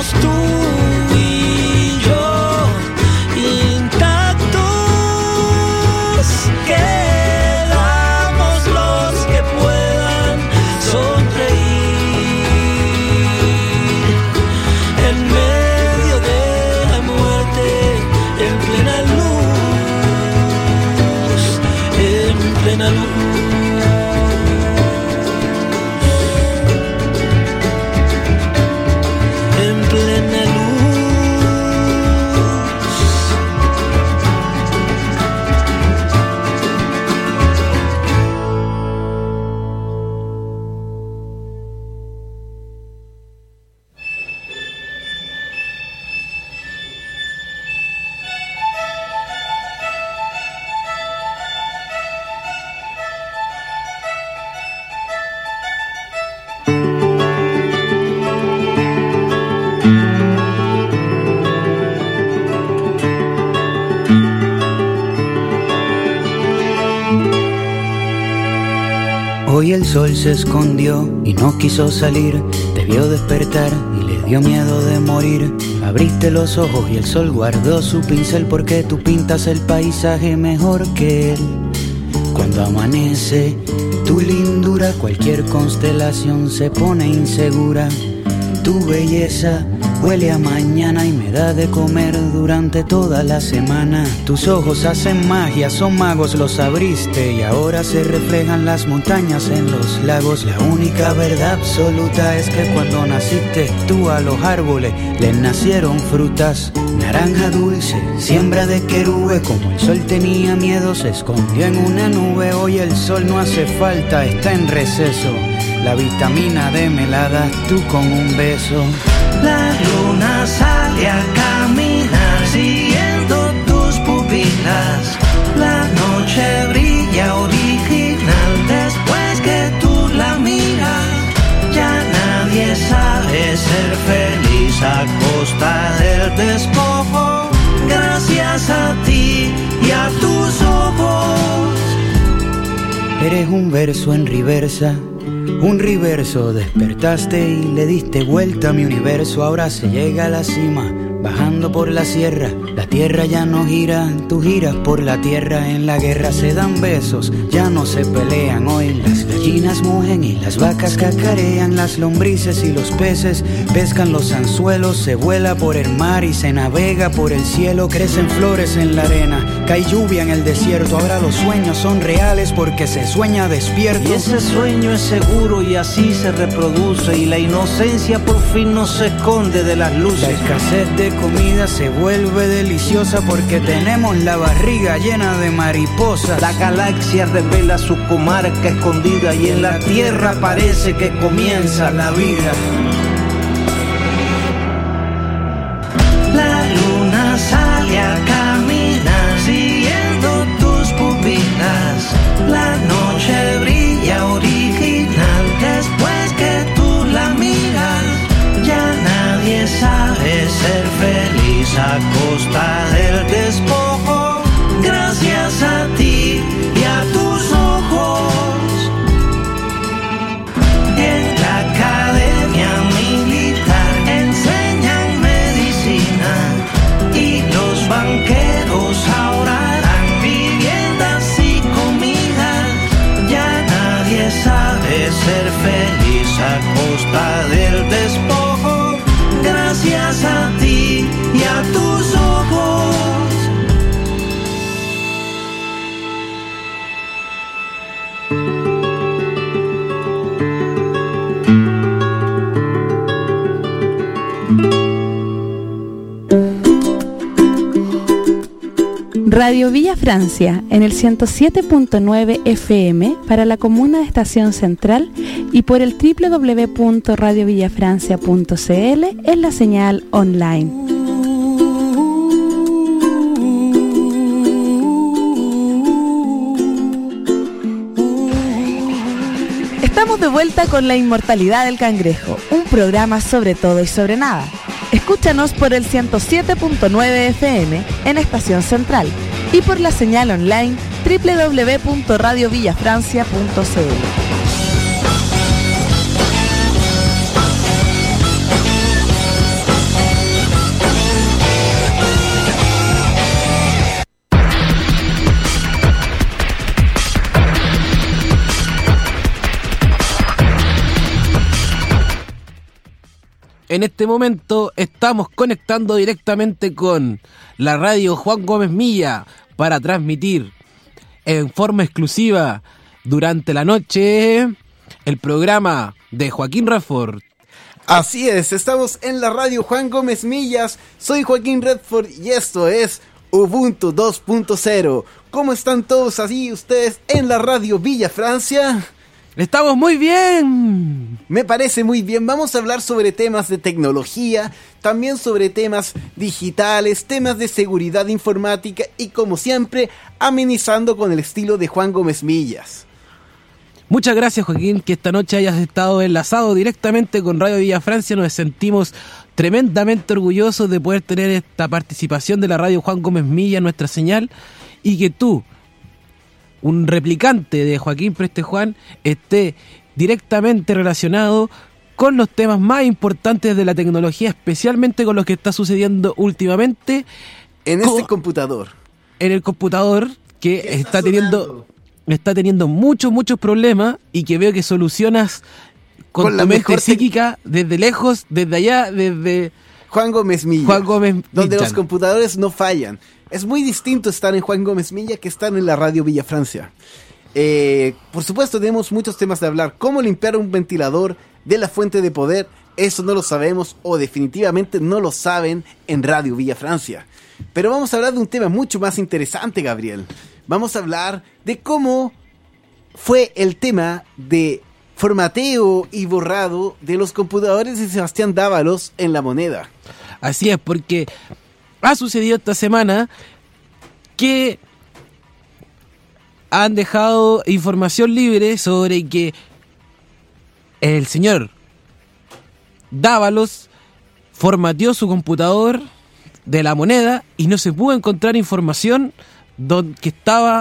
tú y yo intactos. Quedamos los que puedan sonreír en medio de la muerte, en plena luz, en plena luz. Hoy el sol se escondió y no quiso salir. Te vio despertar y le dio miedo de morir. Abriste los ojos y el sol guardó su pincel, porque tú pintas el paisaje mejor que él. Cuando amanece tu lindura, cualquier constelación se pone insegura. Tu belleza huele a mañana y me da de comer durante toda la semana. Tus ojos hacen magia, son magos, los abriste y ahora se reflejan las montañas en los lagos. La única verdad absoluta es que cuando naciste tú a los árboles les nacieron frutas. Naranja dulce, siembra de querube, como el sol tenía miedo se escondió en una nube. Hoy el sol no hace falta, está en receso. La vitamina D me la das tú con un beso. La luna sale a caminar siguiendo tus pupilas. La noche brilla original después que tú la miras. Ya nadie sabe ser feliz a costa del despojo. Gracias a ti y a tus ojos. Eres un verso en reversa, un reverso. Despertaste y le diste vuelta a mi universo. Ahora se llega a la cima, bajando por la sierra. La tierra ya no gira, tú giras por la tierra. En la guerra se dan besos, ya no se pelean. Hoy las gallinas mugen y las vacas cacarean. Las lombrices y los peces pescan los anzuelos. Se vuela por el mar y se navega por el cielo. Crecen flores en la arena, cae lluvia en el desierto. Ahora los sueños son reales porque se sueña despierto. Y ese sueño es seguro y así se reproduce. Y la inocencia por fin no se esconde de las luces. La escasez de comida se vuelve deliciosa porque tenemos la barriga llena de mariposas. La galaxia revela su comarca escondida y en la tierra parece que comienza la vida. La luna sale a caminar siguiendo tus pupilas. La noche brilla original después que tú la miras. Ya nadie sabe ser feliz a costa del despojo. Gracias a ti y a tus ojos. En la academia militar enseñan medicina y los banqueros ahora dan viviendas y comidas. Ya nadie sabe ser feliz a costa del despojo. Gracias a ti y a tus ojos. Radio Villa Francia en el ciento siete punto nueve F M para la comuna de Estación Central y por el doble u doble u doble u punto radio villa francia punto c l en la señal online. Estamos de vuelta con La Inmortalidad del Cangrejo, un programa sobre todo y sobre nada. Escúchanos por el ciento siete punto nueve F M en Estación Central y por la señal online doble u doble u doble u punto radio villa francia punto c l. en este momento estamos conectando directamente con la radio Juan Gómez Milla para transmitir en forma exclusiva durante la noche el programa de Joaquín Redford. Así es, estamos en la radio Juan Gómez Millas, soy Joaquín Redford y esto es Ubuntu dos punto cero. ¿Cómo están todos así ustedes en la radio Villa Francia? ¡Estamos muy bien! Me parece muy bien. Vamos a hablar sobre temas de tecnología, también sobre temas digitales, temas de seguridad informática y, como siempre, amenizando con el estilo de Juan Gómez Millas. Muchas gracias, Joaquín, que esta noche hayas estado enlazado directamente con Radio Villa Francia. Nos sentimos tremendamente orgullosos de poder tener esta participación de la radio Juan Gómez Milla en nuestra señal y que tú, un replicante de Joaquín Preste Juan, esté directamente relacionado con los temas más importantes de la tecnología, especialmente con lo que está sucediendo últimamente en este computador. En el computador que está, está teniendo está teniendo muchos, muchos problemas y que veo que solucionas con, con tu mente psíquica te... desde lejos, desde allá, desde Juan Gómez Milla. Juan Gómez donde Milla. Los computadores no fallan. Es muy distinto estar en Juan Gómez Milla que estar en la radio Villa Francia. Eh, por supuesto tenemos muchos temas de hablar. ¿Cómo limpiar un ventilador de la fuente de poder? Eso no lo sabemos o definitivamente no lo saben en Radio Villa Francia. Pero vamos a hablar de un tema mucho más interesante, Gabriel. Vamos a hablar de cómo fue el tema de formateo y borrado de los computadores de Sebastián Dávalos en La Moneda. Así es, porque ha sucedido esta semana que han dejado información libre sobre que el señor Dávalos formateó su computador de La Moneda y no se pudo encontrar información don, que estaba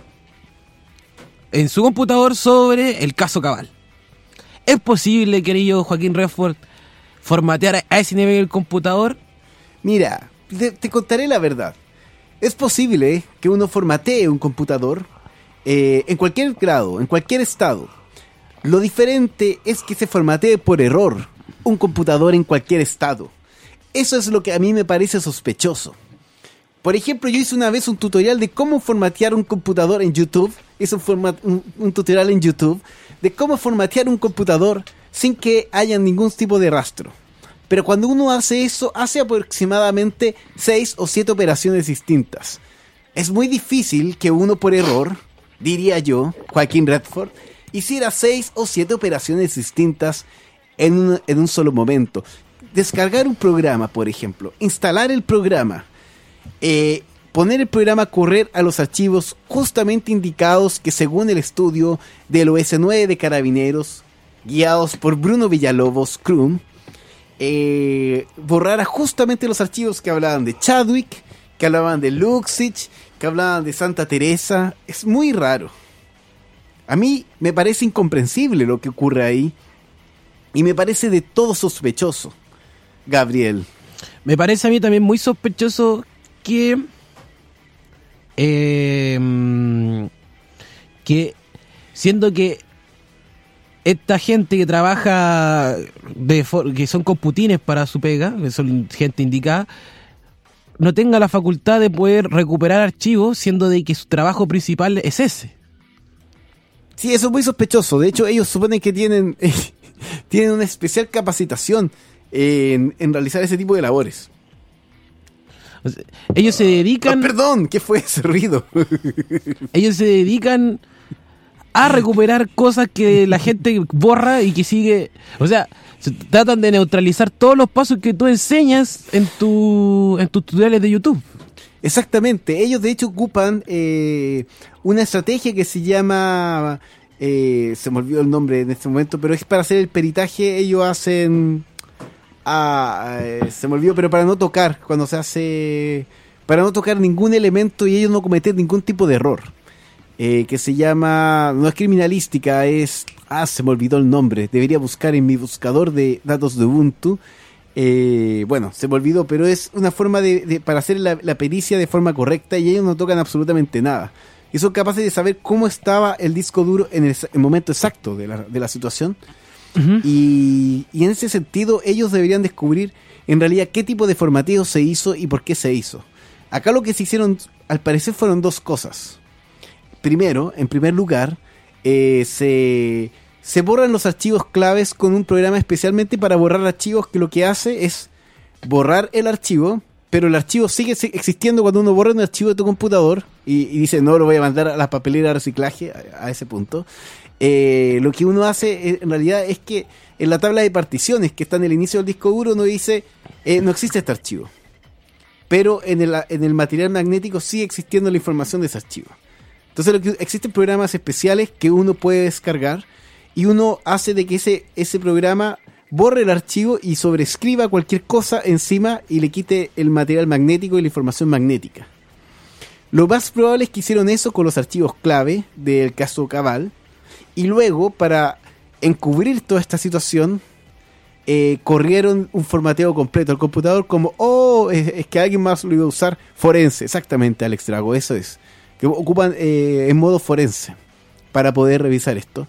en su computador sobre el caso Cabal. ¿Es posible, querido Joaquín Redford, formatear a ese nivel el computador? Mira, te, te contaré la verdad. Es posible que uno formatee un computador eh, en cualquier grado, en cualquier estado. Lo diferente es que se formatee por error un computador en cualquier estado. Eso es lo que a mí me parece sospechoso. Por ejemplo, yo hice una vez un tutorial de cómo formatear un computador en YouTube. Hice un, format, un, un tutorial en YouTube de cómo formatear un computador sin que haya ningún tipo de rastro. Pero cuando uno hace eso, hace aproximadamente seis o siete operaciones distintas. Es muy difícil que uno por error, diría yo, Joaquín Redford, hiciera seis o siete operaciones distintas en un, en un solo momento. Descargar un programa, por ejemplo, instalar el programa, eh, poner el programa a correr a los archivos justamente indicados que según el estudio del O S nueve de Carabineros, guiados por Bruno Villalobos Krum, eh, borrara justamente los archivos que hablaban de Chadwick, que hablaban de Luxich, que hablaban de Santa Teresa. Es muy raro. A mí me parece incomprensible lo que ocurre ahí y me parece de todo sospechoso, Gabriel. Me parece a mí también muy sospechoso que eh, que siendo que esta gente que trabaja de for- que son computines para su pega, que son gente indicada, no tenga la facultad de poder recuperar archivos, siendo de que su trabajo principal es ese. Sí, eso es muy sospechoso. De hecho, ellos suponen que tienen eh, tienen una especial capacitación en, en realizar ese tipo de labores. O sea, ellos se dedican... Oh, perdón, ¿qué fue ese ruido? Ellos se dedican a recuperar cosas que la gente borra y que sigue... O sea, se tratan de neutralizar todos los pasos que tú enseñas en, tu, en tus tutoriales de YouTube. Exactamente. Ellos, de hecho, ocupan eh, una estrategia que se llama... Eh, se me olvidó el nombre en este momento, pero es para hacer el peritaje. Ellos hacen... Ah, eh, se me olvidó, pero para no tocar, cuando se hace... Para no tocar ningún elemento y ellos no cometer ningún tipo de error. Eh, que se llama... No es criminalística, es... Ah, se me olvidó el nombre. Debería buscar en mi buscador de datos de Ubuntu. Eh, bueno, se me olvidó, pero es una forma de, de para hacer la, la pericia de forma correcta y ellos no tocan absolutamente nada. Y son capaces de saber cómo estaba el disco duro en el, el momento exacto de la, de la situación. Uh-huh. Y, y en ese sentido ellos deberían descubrir en realidad qué tipo de formateo se hizo y por qué se hizo. Acá lo que se hicieron, al parecer, fueron dos cosas. Primero, en primer lugar, eh, se, se borran los archivos claves con un programa especialmente para borrar archivos que lo que hace es borrar el archivo, pero el archivo sigue existiendo cuando uno borra un archivo de tu computador y, y dice, no, lo voy a mandar a la papelera de reciclaje, a, a ese punto. Eh, lo que uno hace en realidad es que en la tabla de particiones que está en el inicio del disco duro uno dice, eh, no existe este archivo. Pero en el, en el material magnético sigue existiendo la información de ese archivo. Entonces lo que, existen programas especiales que uno puede descargar y uno hace de que ese, ese programa borre el archivo y sobrescriba cualquier cosa encima y le quite el material magnético y la información magnética. Lo más probable es que hicieron eso con los archivos clave del caso Cabal y luego para encubrir toda esta situación eh, corrieron un formateo completo al computador como, oh, es, es que alguien más lo iba a usar, forense, exactamente, Alex Drago, eso es, que ocupan eh, en modo forense para poder revisar esto.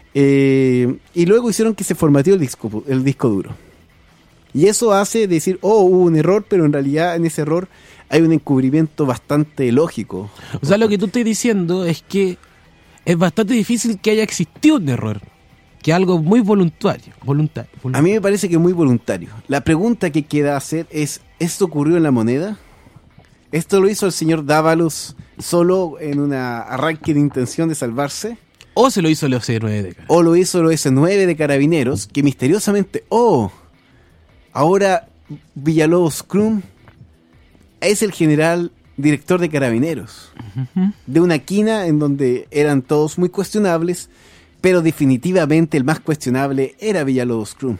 Eh, y luego hicieron que se formateó el disco, el disco duro. Y eso hace decir, oh, hubo un error, pero en realidad en ese error hay un encubrimiento bastante lógico. O sea, lo que tú estás diciendo es que es bastante difícil que haya existido un error, que algo muy voluntario, voluntario, voluntario. A mí me parece que es muy voluntario. La pregunta que queda hacer es, ¿esto ocurrió en la moneda? ¿Esto lo hizo el señor Dávalos solo en un arranque de intención de salvarse? ¿O se lo hizo el O S nueve de Carabineros? O lo hizo el O S nueve de Carabineros, que misteriosamente, oh, ahora Villalobos Krum es el general director de Carabineros. Uh-huh. De una quina en donde eran todos muy cuestionables, pero definitivamente el más cuestionable era Villalobos Krum.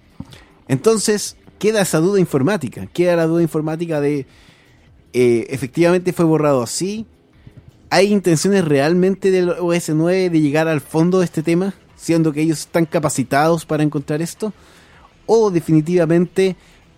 Entonces, queda esa duda informática, queda la duda informática de, eh, efectivamente fue borrado así. ¿Hay intenciones realmente del O S nueve de llegar al fondo de este tema, siendo que ellos están capacitados para encontrar esto? ¿O definitivamente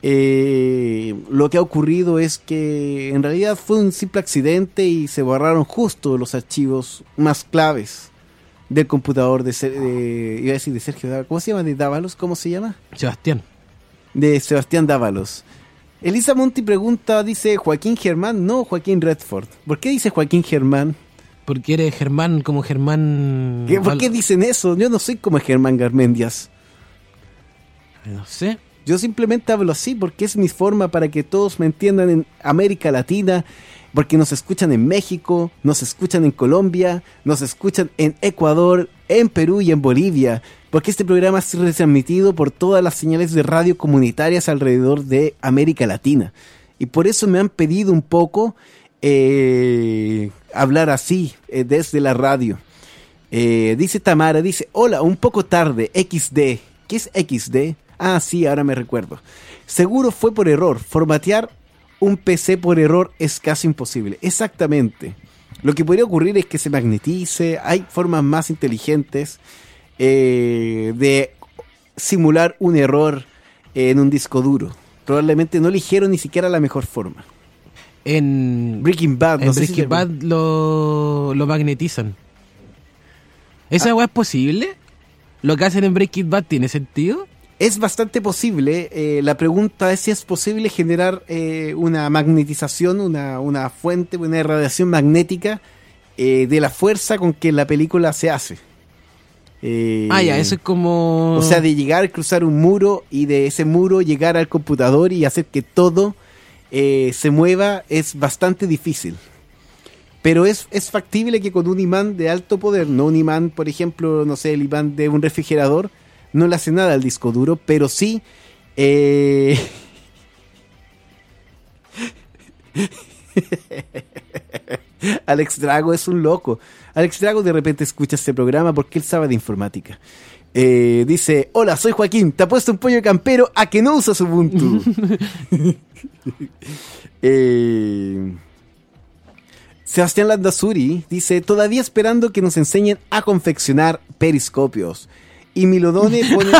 eh, lo que ha ocurrido es que en realidad fue un simple accidente y se borraron justo los archivos más claves del computador de, de iba a decir de Sergio Dávalos, ¿cómo se llama? ¿De Dávalos? ¿Cómo se llama? Sebastián. De Sebastián Dávalos. Elisa Monti pregunta, dice Joaquín Germán, no Joaquín Redford. ¿Por qué dice Joaquín Germán? Porque eres Germán como Germán... ¿Qué, ¿Por qué dicen eso? Yo no soy como Germán Garmendias. No sé. Yo simplemente hablo así porque es mi forma para que todos me entiendan en América Latina, porque nos escuchan en México, nos escuchan en Colombia, nos escuchan en Ecuador, en Perú y en Bolivia, porque este programa es retransmitido por todas las señales de radio comunitarias alrededor de América Latina. Y por eso me han pedido un poco eh, hablar así, eh, desde la radio. Eh, dice Tamara, dice, hola, un poco tarde, equis de. ¿Qué es equis de? Ah, sí, ahora me recuerdo. Seguro fue por error. Formatear un P C por error es casi imposible. Exactamente. Lo que podría ocurrir es que se magnetice. Hay formas más inteligentes eh, de simular un error en un disco duro. Probablemente no eligieron ni siquiera la mejor forma. En Breaking Bad, no en sé Breaking si Bad lo, lo magnetizan. ¿Esa Ah. weá es posible? ¿Lo que hacen en Breaking Bad tiene sentido? Es bastante posible. Eh, la pregunta es si es posible generar eh, una magnetización, una, una fuente, una irradiación magnética eh, de la fuerza con que la película se hace. Eh, ah, ya, eso es como... O sea, de llegar, cruzar un muro y de ese muro llegar al computador y hacer que todo eh, se mueva es bastante difícil. Pero es, es factible que con un imán de alto poder, no un imán, por ejemplo, no sé, el imán de un refrigerador, no le hace nada al disco duro, pero sí... Eh... Alex Drago es un loco. Alex Drago de repente escucha este programa porque él sabe de informática. Eh, dice, hola, soy Joaquín, te apuesto un pollo campero a que no usas Ubuntu. eh... Sebastián Landazuri dice, todavía esperando que nos enseñen a confeccionar periscopios. Y Milodone pone...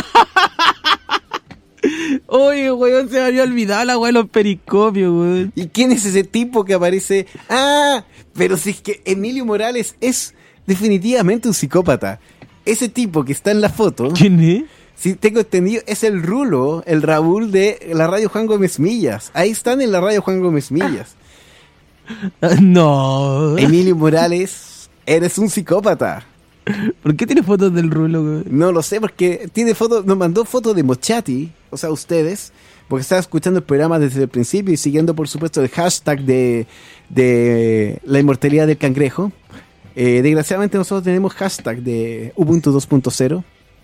Oye, weón, se me había olvidado la weá de los periscopios, weón. ¿Y quién es ese tipo que aparece? Ah, pero si es que Emilio Morales es definitivamente un psicópata. Ese tipo que está en la foto... ¿Quién es? si tengo entendido, es el Rulo, el Raúl de la radio Juan Gómez Millas. Ahí están en la radio Juan Gómez Millas. No. Emilio Morales, eres un psicópata. ¿Por qué tiene fotos del Rulo, güey? No lo sé, porque tiene fotos, nos mandó fotos de Mochati, o sea, ustedes, porque estaba escuchando el programa desde el principio y siguiendo, por supuesto, el hashtag de, de la inmortalidad del cangrejo. Eh, desgraciadamente nosotros tenemos hashtag de Ubuntu dos punto cero.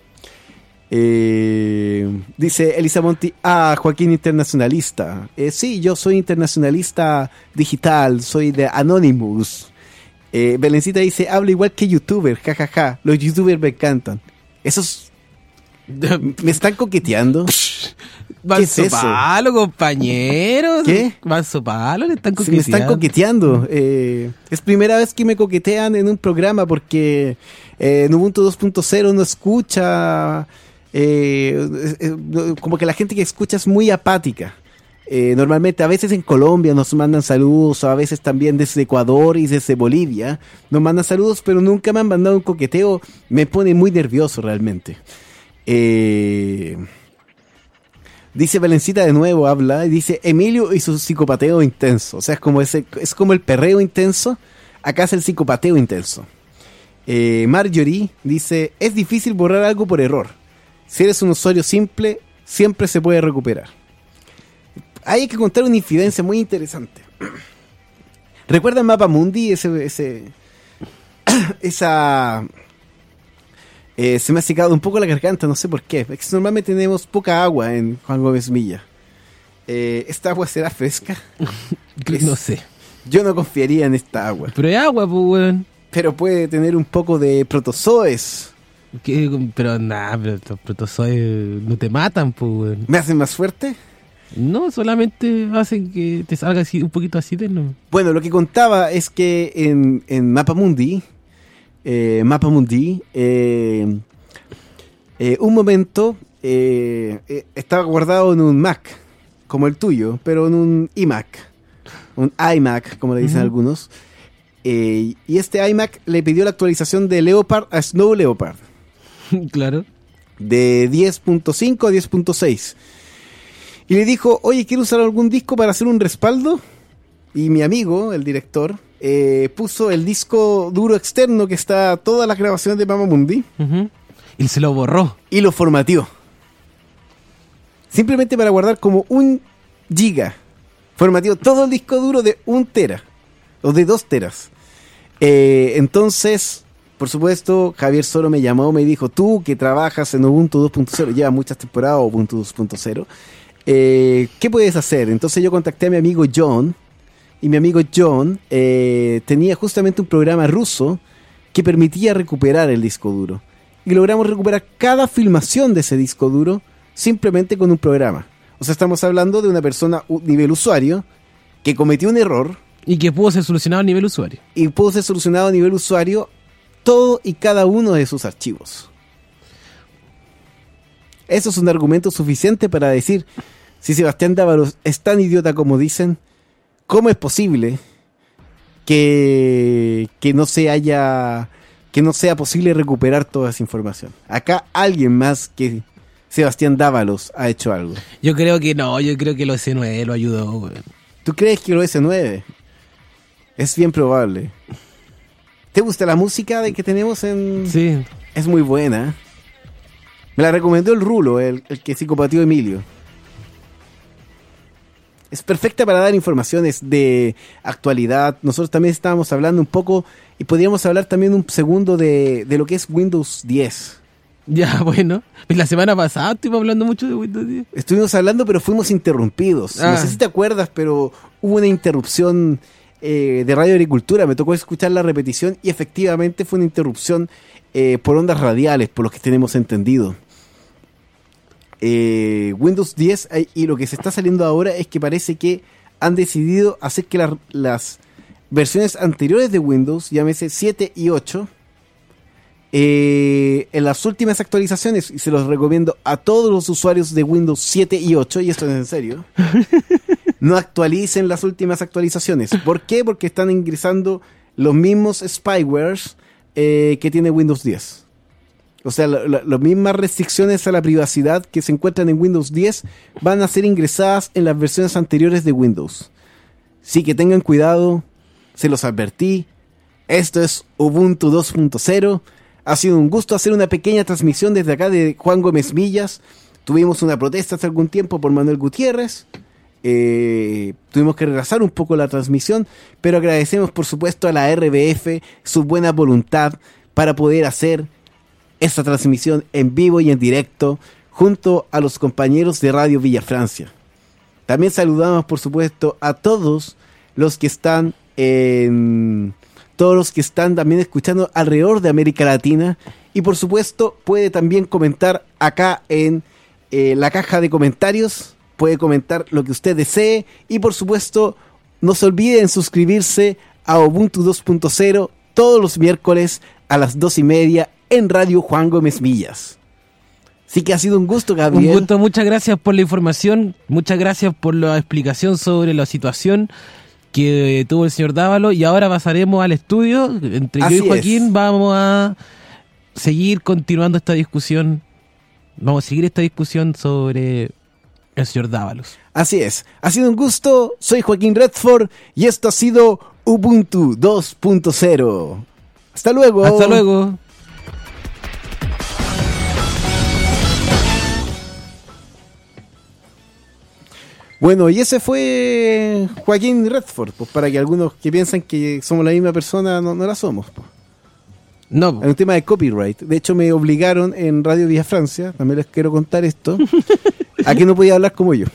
Eh, dice Elisa Monti, ah, Joaquín internacionalista. Eh, sí, yo soy internacionalista digital, soy de Anonymous. Eh, Belencita dice, habla igual que youtuber, jajaja, ja, ja. Los youtubers me encantan. Esos me están coqueteando. ¿Qué es eso? Palo, compañeros. ¿Qué? Manso palo, le están Sí, coqueteando. me están coqueteando. Eh, es primera vez que me coquetean en un programa porque eh, en Ubuntu dos punto cero no escucha, eh, eh, como que la gente que escucha es muy apática. Eh, normalmente, a veces en Colombia nos mandan saludos, o a veces también desde Ecuador y desde Bolivia nos mandan saludos, pero nunca me han mandado un coqueteo. Me pone muy nervioso realmente. Eh, dice Belencita de nuevo, habla y dice Emilio y su psicopateo intenso. O sea, es como, ese, es como el perreo intenso. Acá es el psicopateo intenso. Eh, Marjorie dice, es difícil borrar algo por error. Si eres un usuario simple, siempre se puede recuperar. Hay que contar una infidencia muy interesante. ¿Recuerdan Mapamundi? Ese, ese, esa... Eh, se me ha secado un poco la garganta, no sé por qué. Es que normalmente tenemos poca agua en Juan Gómez Milla. Eh, ¿Esta agua será fresca? Es, no sé. Yo no confiaría en esta agua. Pero hay agua, pues, weón. Pero puede tener un poco de protozoes. ¿Qué? Pero nada, pero los protozoes no te matan, pues, weón. ¿Me hacen más fuerte? No, solamente hacen que te salga así un poquito así de no. Bueno, lo que contaba es que en, en Mapamundi, eh, Mapamundi, eh, eh, un momento eh, eh, estaba guardado en un Mac, como el tuyo, pero en un iMac, un iMac, como le dicen uh-huh. algunos. Eh, y este iMac le pidió la actualización de Leopard a Snow Leopard. Claro. De diez punto cinco a diez punto seis. Y le dijo, oye, ¿quiero usar algún disco para hacer un respaldo? Y mi amigo, el director, eh, puso el disco duro externo que está todas las grabaciones de Mapamundi. Uh-huh. Y se lo borró. Y lo formateó. Simplemente para guardar como un giga. Formateó todo el disco duro de un tera. O de dos teras. Eh, entonces, por supuesto, Javier Soro me llamó, me dijo, tú que trabajas en Ubuntu dos punto cero, lleva muchas temporadas Ubuntu dos punto cero, Eh, ¿qué puedes hacer? Entonces yo contacté a mi amigo John y mi amigo John eh, tenía justamente un programa ruso que permitía recuperar el disco duro y logramos recuperar cada filmación de ese disco duro simplemente con un programa. O sea, estamos hablando de una persona nivel usuario que cometió un error y que pudo ser solucionado a nivel usuario y pudo ser solucionado a nivel usuario todo y cada uno de sus archivos. Eso es un argumento suficiente para decir, si Sebastián Dávalos es tan idiota como dicen, ¿cómo es posible que, que no se haya, que no sea posible recuperar toda esa información? Acá alguien más que Sebastián Dávalos ha hecho algo. Yo creo que no, yo creo que el O S nueve lo ayudó, güey. ¿Tú crees que el O S nueve? Es bien probable. ¿Te gusta la música de que tenemos en...? Sí. Es muy buena. Me la recomendó el Rulo, el, el que psicopatió Emilio. Es perfecta para dar informaciones de actualidad. Nosotros también estábamos hablando un poco y podríamos hablar también un segundo de, de lo que es Windows diez. Ya, bueno. La semana pasada estuvimos hablando mucho de Windows diez. Estuvimos hablando, pero fuimos interrumpidos. Ah. No sé si te acuerdas, pero hubo una interrupción eh, de Radio Agricultura. Me tocó escuchar la repetición y efectivamente fue una interrupción eh, por ondas radiales, por lo que tenemos entendido. Eh, Windows diez eh, y lo que se está saliendo ahora es que parece que han decidido hacer que la, las versiones anteriores de Windows, llámese siete y ocho, eh, en las últimas actualizaciones, y se los recomiendo a todos los usuarios de Windows siete y ocho, y esto es en serio, no actualicen las últimas actualizaciones. ¿Por qué? Porque están ingresando los mismos spywares eh, que tiene Windows diez. O sea, las mismas restricciones a la privacidad que se encuentran en Windows diez van a ser ingresadas en las versiones anteriores de Windows. Sí que tengan cuidado, se los advertí. Esto es Ubuntu dos punto cero. Ha sido un gusto hacer una pequeña transmisión desde acá de Juan Gómez Millas. Tuvimos una protesta hace algún tiempo por Manuel Gutiérrez. Eh, tuvimos que retrasar un poco la transmisión, pero agradecemos por supuesto a la R B F su buena voluntad para poder hacer esta transmisión en vivo y en directo junto a los compañeros de Radio Villa Francia. También saludamos por supuesto a todos los que están en, todos los que están también escuchando alrededor de América Latina, y por supuesto puede también comentar acá en eh, la caja de comentarios, puede comentar lo que usted desee, y por supuesto no se olviden suscribirse a Ubuntu dos punto cero todos los miércoles a las dos y media en Radio Juan Gómez Millas. Sí que ha sido un gusto, Gabriel. Un gusto, muchas gracias por la información, muchas gracias por la explicación sobre la situación que tuvo el señor Dávalo, y ahora pasaremos al estudio. Entre Así yo y Joaquín es. Vamos a seguir continuando esta discusión, vamos a seguir esta discusión sobre el señor Dávalos. Así es, ha sido un gusto, soy Joaquín Redford y esto ha sido Ubuntu dos punto cero. Hasta luego. Hasta luego. Bueno, y ese fue Joaquín Redford, pues para que algunos que piensan que somos la misma persona no, no la somos. Pues. No, Es un tema de copyright. De hecho, me obligaron en Radio Villa Francia, también les quiero contar esto, a que no podía hablar como yo.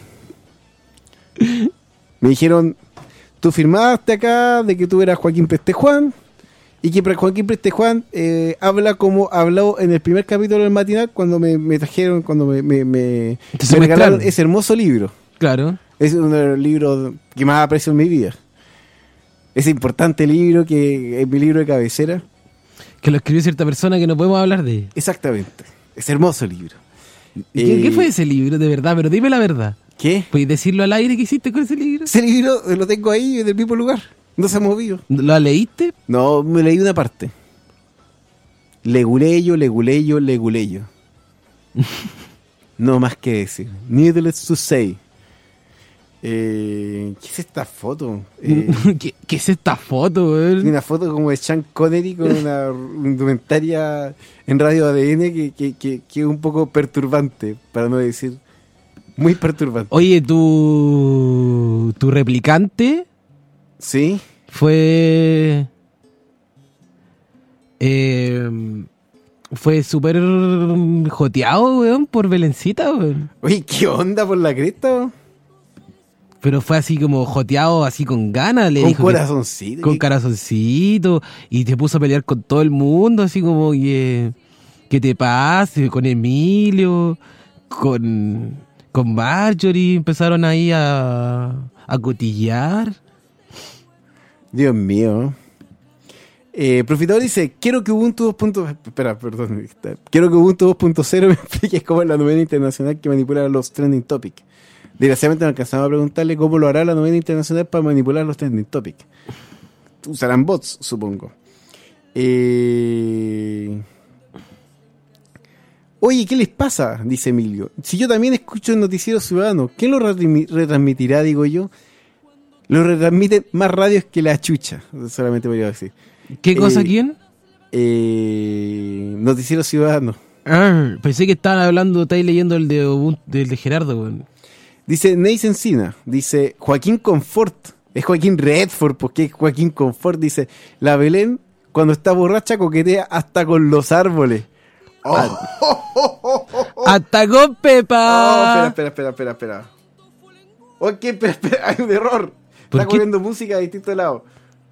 Me dijeron, tú firmaste acá de que tú eras Joaquín Prestejuan, y que Joaquín Prestejuan eh, habla como habló en el primer capítulo del matinal cuando me, me trajeron, cuando me, me, me, Te me regalaron secuestraron. ese hermoso libro. claro. Es uno de los libros que más aprecio en mi vida. Ese importante libro que es mi libro de cabecera. Que lo escribió cierta persona que no podemos hablar de. Exactamente. Ese hermoso libro. ¿Qué, Eh, ¿Qué fue ese libro, de verdad? Pero dime la verdad. ¿Qué? ¿Puedes decirlo al aire que hiciste con ese libro? Ese libro lo tengo ahí en el mismo lugar. No se ha movido. ¿Lo leíste? No, me leí una parte. Leguleyo, leguleyo, leguleyo. No más que decir. Needless to say. Eh, ¿Qué es esta foto? Eh, ¿Qué, ¿Qué es esta foto, Tiene weón? una foto como de Sean Connery con una indumentaria en Radio A D N que, que, que, que es un poco perturbante, para no decir muy perturbante. Oye, tu, tu replicante ¿Sí? fue... Eh, fue súper joteado, weón, por Belencita, weón. Oye, ¿qué onda por la cresta? Pero fue así como joteado, así con ganas. Le Con dijo que- corazoncito. con ¿Qué- corazoncito, y te puso a pelear con todo el mundo, así como que, ¿qué te pasa? Con Emilio, con, con Marjorie, empezaron ahí a, a cotillar. Dios mío. Eh, Profitador dice, quiero que Ubuntu dos punto cero... Espera, perdón. está- Quiero que Ubuntu dos punto cero me explique cómo es la novena internacional que manipula los trending topics. Desgraciadamente no alcanzamos a preguntarle cómo lo hará la novena internacional para manipular los trending topics. Usarán bots, supongo. Eh... Oye, ¿qué les pasa? Dice Emilio. Si yo también escucho el noticiero ciudadano, ¿quién lo retransmi- retransmitirá, digo yo? Lo retransmiten más radios que la chucha. Solamente voy a decir. ¿Qué cosa, Eh, quién? Eh, noticiero ciudadano. Ah, pensé que estaban hablando, estáis leyendo el de, Ubuntu- del de Gerardo, weón. Dice Neis Encina. Dice Joaquín Confort. Es Joaquín Redford, porque es Joaquín Confort. Dice, la Belén, cuando está borracha, coquetea hasta con los árboles. Oh, ¡Hasta con Oh, Pepa! espera, espera, espera, espera, espera. Ok, espera, espera, hay un error. ¿Por Está qué? poniendo música de distintos lados.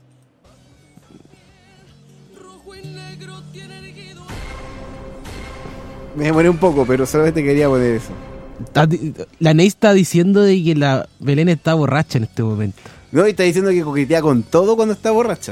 Me demoré un poco, pero solamente quería poner eso. Está di- La Ney está diciendo de que la Belén está borracha en este momento. No, y está diciendo que coquetea con todo cuando está borracha.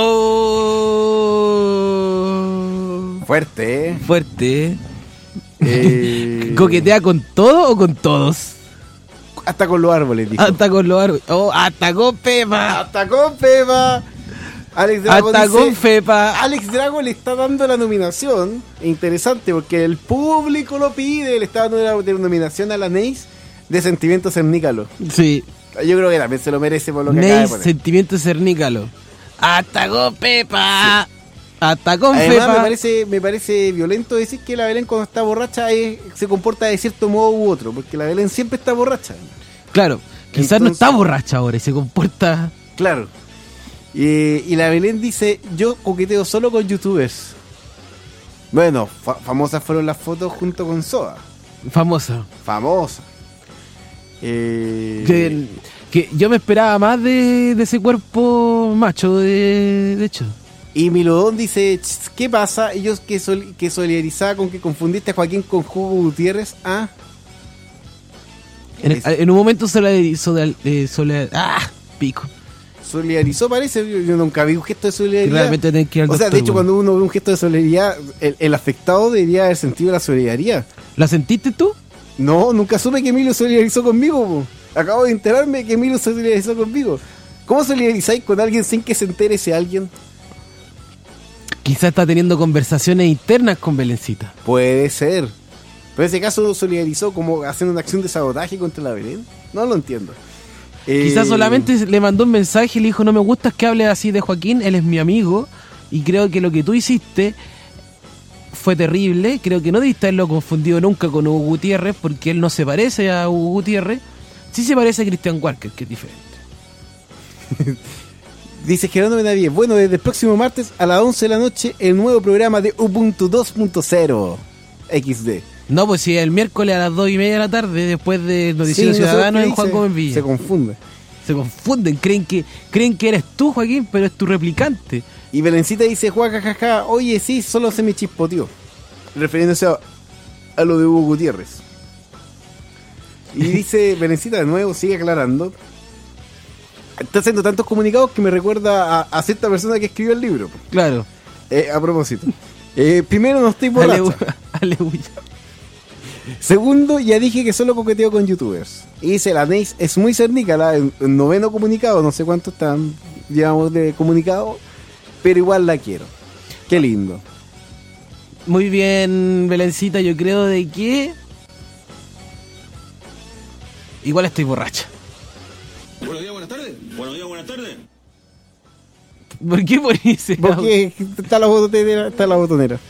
¡Oh! Fuerte, ¿eh? Fuerte, ¿eh? Eh, ¿Coquetea con todo o con todos? Hasta con los árboles, dijo. Hasta con los árboles. ¡Oh! ¡Hasta con Pepa! ¡Hasta con Pepa! Alex Drago Hasta dice, con Fepa. Alex Drago le está dando la nominación. Interesante, porque el público lo pide. Le está dando la, la nominación a la Neis de Sentimiento Cernícalo. Sí. Yo creo que también se lo merece por lo que acaba de Neis, poner. Sentimiento Cernícalo. Hasta con Pepa. Sí. Hasta con Además, Fepa. me parece, me parece violento decir que la Belén cuando está borracha es, se comporta de cierto modo u otro, porque la Belén siempre está borracha. Claro, quizás Entonces, no está borracha ahora y se comporta... Claro. Y, y la Belén dice, yo coqueteo solo con youtubers. Bueno, fa- famosas fueron las fotos junto con Soda. Famosa. Famosa. Eh, Que, que yo me esperaba más de, de ese cuerpo macho, de, de hecho. Y Milodón dice, "Ch, ¿qué pasa? Ellos que, sol, que solidarizaba con que confundiste a Joaquín con Hugo Gutiérrez. Ah, En, Es- en un momento se la hizo de, de soledad. ¡Ah! Pico. solidarizó parece. Yo, yo nunca vi un gesto de Que solidaridad. realmente tenés que ir al O sea, doctor, de hecho, bueno. cuando uno ve un gesto de solidaridad, el, el afectado debería haber sentido la solidaridad. ¿La sentiste tú? No, nunca supe que Emilio solidarizó conmigo. Po. Acabo de enterarme que Emilio solidarizó conmigo. ¿Cómo solidarizáis con alguien sin que se entere ese alguien? Quizás está teniendo conversaciones internas con Belencita. Puede ser. Pero en ese caso solidarizó como haciendo una acción de sabotaje contra la Belén. No lo entiendo. Eh, Quizás solamente le mandó un mensaje y le dijo, no me gusta que hables así de Joaquín, él es mi amigo y creo que lo que tú hiciste fue terrible, creo que no debiste haberlo confundido nunca con Hugo Gutiérrez porque él no se parece a Hugo Gutiérrez, sí se parece a Christian Walker, que es diferente. Dice Gerardo Benavides. Bueno, desde el próximo martes a las once de la noche, el nuevo programa de Ubuntu dos punto cero equis de. No, pues si el miércoles a las dos y media de la tarde, después de Noticiero Sí, no sé Ciudadano qué en Juan dice, Gómez Villa. Se confunde. Se confunden, creen que creen que eres tú, Joaquín, pero es tu replicante. Y Belencita dice, jajaja, oye, sí, solo se me chispoteó. Refiriéndose a, a lo de Hugo Gutiérrez. Y dice, Belencita de nuevo, sigue aclarando. Está haciendo tantos comunicados que me recuerda a, a cierta persona que escribió el libro. Claro. Eh, a propósito. Eh, primero, no estoy borracha. Aleluya. Aleluya. Segundo, ya dije que solo coqueteo con youtubers. Y dice, la Neis es muy cernícala, en, en noveno comunicado, no sé cuántos están, llevamos de comunicado, pero igual la quiero. Qué lindo. Muy bien, Belencita, yo creo de que... Igual estoy borracha. Buenos días, buenas tardes. Buenos días, buenas tardes. ¿Por qué por ese audio? Porque está la botonera, está la botonera.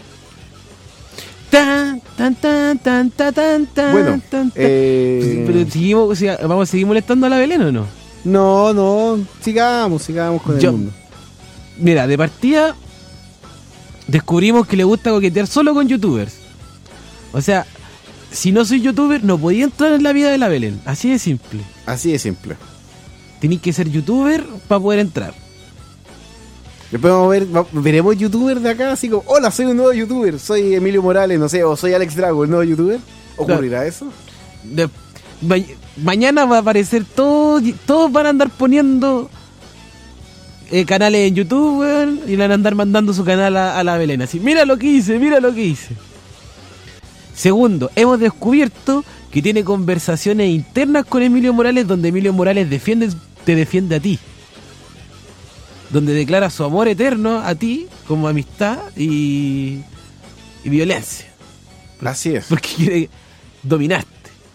Tan, tan, tan, tan, tan, tan, tan, Bueno, tan, tan. eh, Pero seguimos, o sea, vamos a seguir molestando a la Belén o no? No, no, sigamos, sigamos con Yo- el mundo. Mira, de partida descubrimos que le gusta coquetear solo con youtubers. O sea, si no soy youtuber, no podía entrar en la vida de la Belén. Así de simple. Así de simple. Tenéis que ser youtuber para poder entrar. Después vamos a ver, va- veremos youtubers de acá, así como, hola, soy un nuevo youtuber, soy Emilio Morales, no sé, o soy Alex Drago, el nuevo youtuber. ¿Ocurrirá eso? De- ma- mañana va a aparecer todo, todos van a andar poniendo eh, canales en YouTube, weón, y le van a andar mandando su canal a, a la Belén. Así, mira lo que hice, mira lo que hice. Segundo, hemos descubierto que tiene conversaciones internas con Emilio Morales donde Emilio Morales defiende, te defiende a ti. Donde declara su amor eterno a ti como amistad y, y violencia. Así es. Porque quiere dominarte.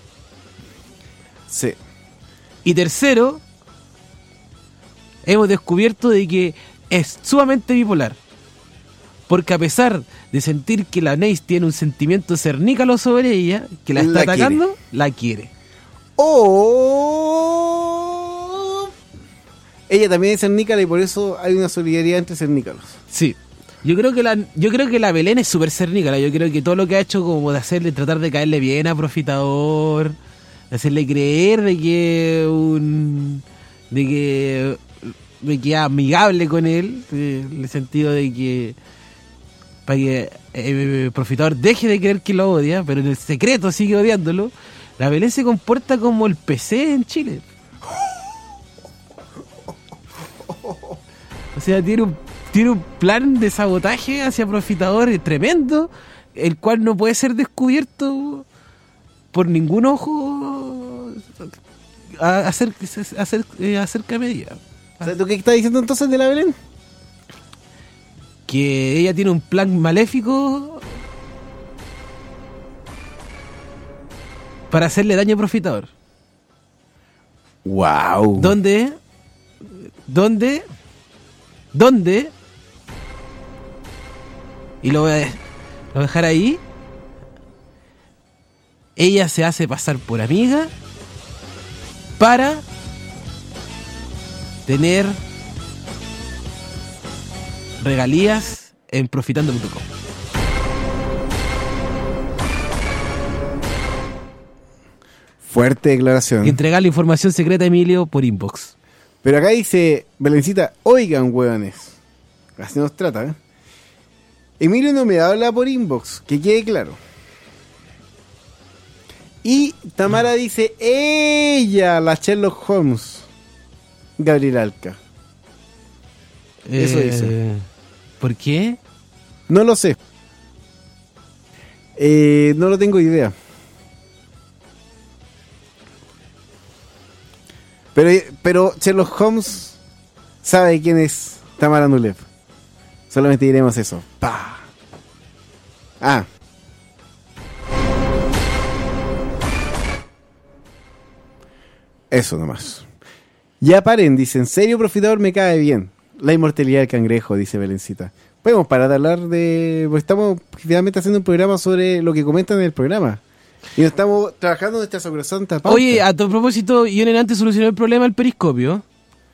Sí. Y tercero, hemos descubierto de que es sumamente bipolar. Porque a pesar de sentir que la Neis tiene un sentimiento cernícalo sobre ella, que la está La atacando, quiere. la quiere. Oh. Ella también es cernícala y por eso hay una solidaridad entre cernícalos. Sí. Yo creo que la, yo creo que la Belén es súper cernícala. Yo creo que todo lo que ha hecho como de hacerle, tratar de caerle bien a Profitador, de hacerle creer de que un de que de que es amigable con él, eh, en el sentido de que para que eh, Profitador deje de creer que lo odia, pero en el secreto sigue odiándolo. La Belén se comporta como el P C en Chile. O sea, tiene un, tiene un plan de sabotaje hacia Profitador tremendo, el cual no puede ser descubierto por ningún ojo a- acer- acer- eh, acerca de ella. O sea, ¿tú qué estás diciendo entonces de la Belén? que ella tiene un plan maléfico para hacerle daño a Profitador. Wow. ¿Dónde? ¿Dónde? ¿Dónde? Y lo voy a, lo voy a dejar ahí. Ella se hace pasar por amiga para tener regalías en profitando punto com. Fuerte declaración. Y entregar la información secreta a Emilio por inbox. Pero acá dice Belencita, oigan, hueones. Así nos trata, ¿eh? Emilio no me habla por inbox, que quede claro. Y Tamara dice, ella, la Sherlock Holmes. Gabriel Alca. Eso eh, dice. ¿Por qué? No lo sé. Eh, no lo tengo idea. Pero, pero Sherlock Holmes sabe quién es Tamara Nulev. Solamente diremos eso. ¡Pah! Ah. Eso nomás. Ya paren, dice, en serio, Profitador me cae bien. La inmortalidad del cangrejo, dice Belencita. Podemos parar de hablar de... Pues estamos finalmente haciendo un programa sobre lo que comentan en el programa. Y no estamos trabajando nuestra sacrosanta pauta. Oye, a tu propósito, Ionen antes solucionó el problema del periscopio.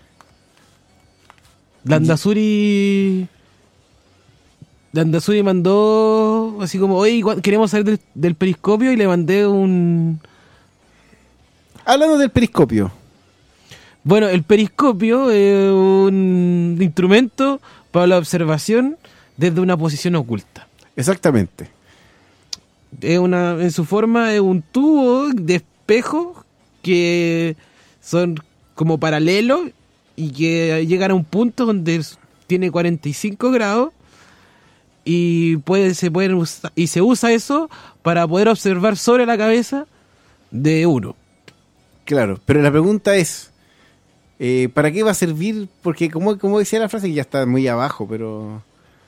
Landazuri... Landazuri mandó así como, oye, queremos salir del, del periscopio, y le mandé un... Hablando del periscopio. Bueno, el periscopio es un instrumento para la observación desde una posición oculta. Exactamente. Es una, en su forma es un tubo de espejo que son como paralelos y que llegan a un punto donde tiene cuarenta y cinco grados y puede, se pueden usar, y se usa eso para poder observar sobre la cabeza de uno. Claro, pero la pregunta es, eh, ¿para qué va a servir? Porque como, como decía la frase, que ya está muy abajo, pero...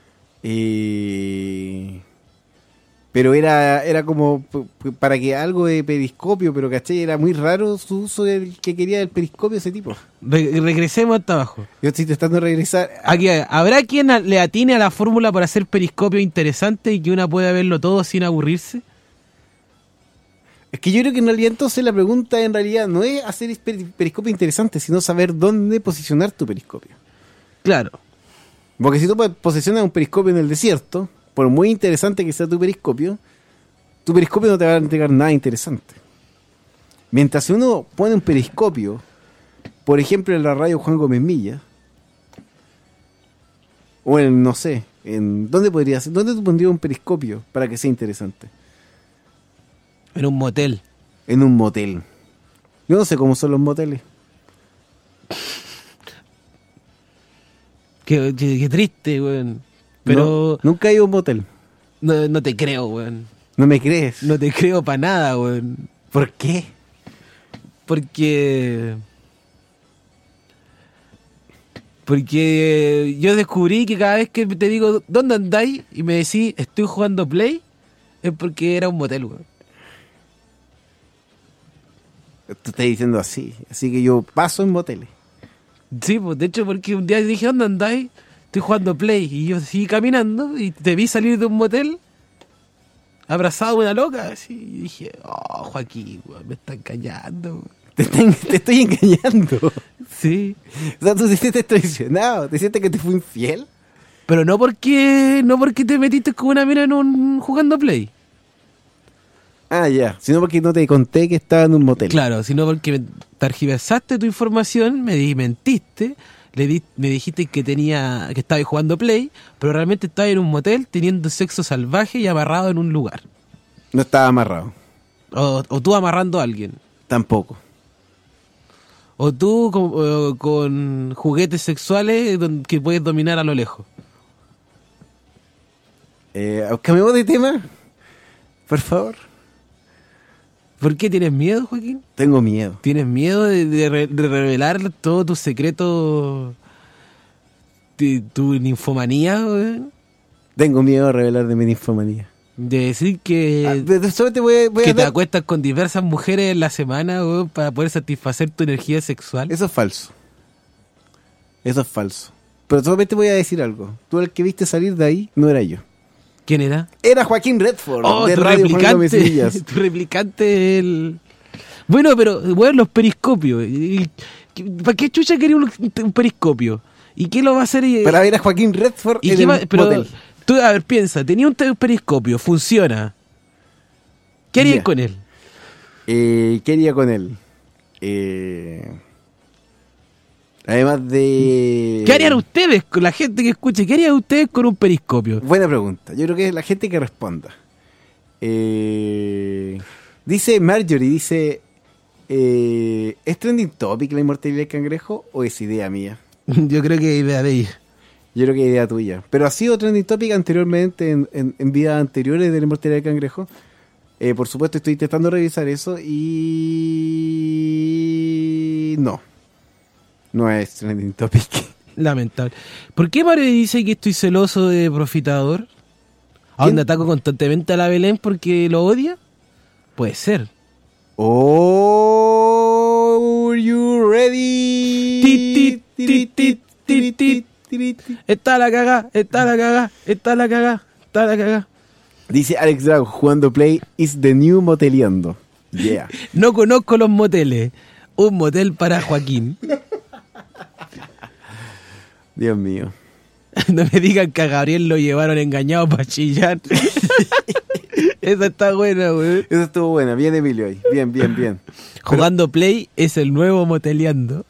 Eh, pero era era como p- p- para que algo de periscopio, pero caché, era muy raro su uso del que quería del periscopio ese tipo. Re- regresemos hasta abajo. Yo estoy tratando de regresar. Aquí, ¿habrá quien a- le atine a la fórmula para hacer periscopio interesante y que una pueda verlo todo sin aburrirse? Es que yo creo que en realidad entonces la pregunta en realidad no es hacer per- periscopio interesante, sino saber dónde posicionar tu periscopio. Claro. Porque si tú posicionas un periscopio en el desierto, por muy interesante que sea tu periscopio, tu periscopio no te va a entregar nada interesante. Mientras si uno pone un periscopio, por ejemplo en la radio Juan Gómez Milla, o en, no sé, en ¿dónde podría ser? ¿Dónde tú pondrías un periscopio para que sea interesante? En un motel. En un motel. Yo no sé cómo son los moteles. Qué, qué, qué triste, weón. Pero No, nunca he ido a un motel. no, no te creo, weón. ¿No me crees? No te creo para nada, weón. ¿Por qué? Porque... Porque yo descubrí que cada vez que te digo, ¿dónde andáis? Y me decís, estoy jugando Play, es porque era un motel, weón. Tú estás diciendo así. Así que yo paso en moteles. Sí, pues de hecho porque un día dije, ¿dónde andáis? Estoy jugando Play. Y yo seguí caminando y te vi salir de un motel abrazado a una loca. Así, y dije, oh, Joaquín, weón, me está engañando, weón. Te, te, te estoy engañando. Sí. O sea, tú te sientes traicionado. ¿Te sientes que te fui infiel? Pero no porque no porque te metiste con una mina en un jugando Play. Ah, ya. Sino porque no te conté que estaba en un motel. Claro, sino porque me tergiversaste tu información, me di, mentiste, le di, me dijiste que tenía que estaba jugando Play, pero realmente estaba en un motel teniendo sexo salvaje y amarrado en un lugar. No estaba amarrado. O, o tú amarrando a alguien. Tampoco. O tú con, o con juguetes sexuales don- que puedes dominar a lo lejos. Eh, ¿Cambiamos de tema? Por favor. ¿Por qué tienes miedo, Joaquín? Tengo miedo. ¿Tienes miedo de, de re- de revelar todos tus secretos, de, tu ninfomanía, weón? Tengo miedo a revelar de mi ninfomanía. De decir que, Ah, de- solo te voy, a- voy a que te dar- acuestas con diversas mujeres en la semana, weón, para poder satisfacer tu energía sexual. Eso es falso. Eso es falso. Pero solamente voy a decir algo. Tú el que viste salir de ahí no era yo. ¿Quién era? Era Joaquín Redford, Oh, de tu Radio Juan Gómez replicante. Villas. Tu replicante, el... Bueno, pero, weón, los periscopios. Y- y- ¿Para qué chucha quería un, un periscopio? ¿Y qué lo va a hacer? eh? Para ver a Joaquín Redford ¿Y en qué el va- Pero, motel. tú, a ver, piensa, tenía un te- periscopio, funciona. ¿Qué harían Ya. con él? Eh, ¿Qué haría con él? Eh, además de... ¿Qué harían ustedes con la gente que escuche? ¿Qué harían ustedes con un periscopio? Buena pregunta. Yo creo que es la gente que responda. Eh, dice Marjorie, dice... Eh, ¿Es trending topic la inmortalidad del cangrejo o es idea mía? Yo creo que idea de ella. Yo creo que es idea tuya. Pero ha sido trending topic anteriormente, en, en, en vidas anteriores de la inmortalidad del cangrejo. Eh, por supuesto, estoy intentando revisar eso y... No. No es trending topic. Lamentable. ¿Por qué Mario dice que estoy celoso de Profitador? ¿A ¿Quién? dónde ataco constantemente a la Belén porque lo odia? Puede ser. Oh, you ready? Tit, tit, tit, tit, tit, tit. Está la cagá, está la cagá, está la cagá, está la cagá. Dice Alex Drago, jugando Play is the new moteleando. Yeah. No conozco los moteles. Un motel para Joaquín. Dios mío. No me digan que a Gabriel lo llevaron engañado para chillar. Esa está buena, güey. Eso estuvo buena. Bien, Emilio, hoy. Bien, bien, bien. Jugando Play es el nuevo moteleando.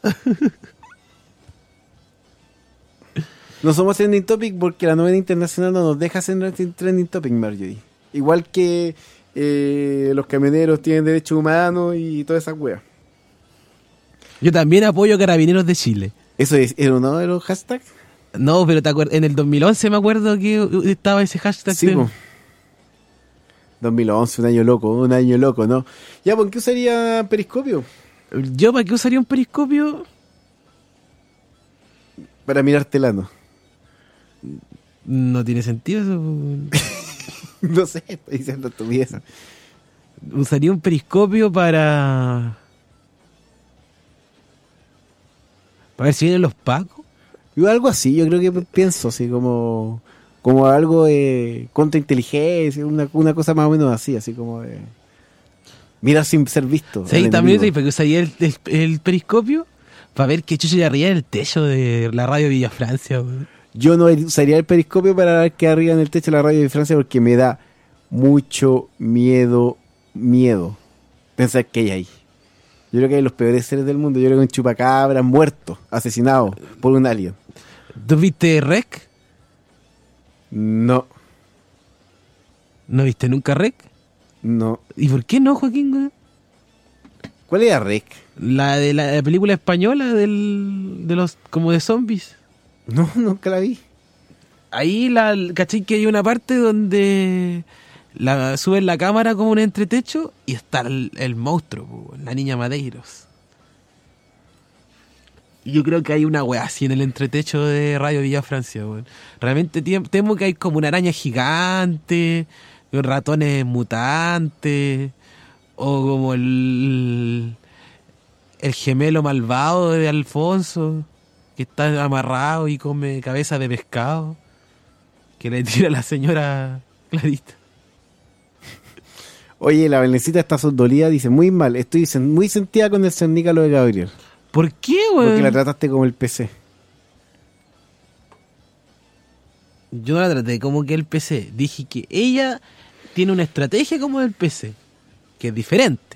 No somos trending topic porque la novena internacional no nos deja ser trending topic, Marjorie. Igual que eh, los camioneros tienen derechos humanos y todas esas weas. Yo también apoyo a Carabineros de Chile. ¿Eso es, era uno de los hashtags? No, pero te acuerdas, en el dos mil once me acuerdo que uh, estaba ese hashtag. Sí, de- po. dos mil once, un año loco, un año loco, ¿no? Ya, ¿por qué usaría Periscopio? ¿Yo para qué usaría un periscopio? Para mirar telano. No tiene sentido eso. No sé, estoy diciendo tu pieza. Usaría un periscopio para... Para ver si vienen los pacos. Yo algo así, yo creo que pienso así como como algo de contrainteligencia, una, una cosa más o menos así, así como de mirar sin ser visto. Sí, al también sí, enemigo. porque usaría el, el, el periscopio para ver qué chucha hay arriba en el techo de la radio Villa Francia. Güey. Yo no usaría el periscopio para ver qué arriba en el techo de la radio de Francia porque me da mucho miedo, miedo pensar que hay ahí. Yo creo que hay los peores seres del mundo. Yo creo que un chupacabra muerto, asesinado por un alien. ¿Tú viste Rec? No, ¿No viste nunca Rec? no. ¿Y por qué no, Joaquín? Güey? ¿Cuál era Rec? La de la, la película española del, de los como de zombies. No, nunca la vi. Ahí la caché que hay una parte donde la suben la cámara como un entretecho y está el, el monstruo, po, la niña Madeiros. Y yo creo que hay una wea así en el entretecho de Radio Villa Francia, weón. Realmente tiem- temo que hay como una araña gigante, ratones mutantes, o como el el gemelo malvado de Alfonso, que está amarrado y come cabeza de pescado, que le tira a la señora Clarita. Oye, la Belencita está soldolida, dice muy mal. Estoy sen- muy sentida con el cernícalo de Gabriel. ¿Por qué, weón? Porque la trataste como el P C. Yo no la traté como que el P C. Dije que ella tiene una estrategia como el P C, que es diferente.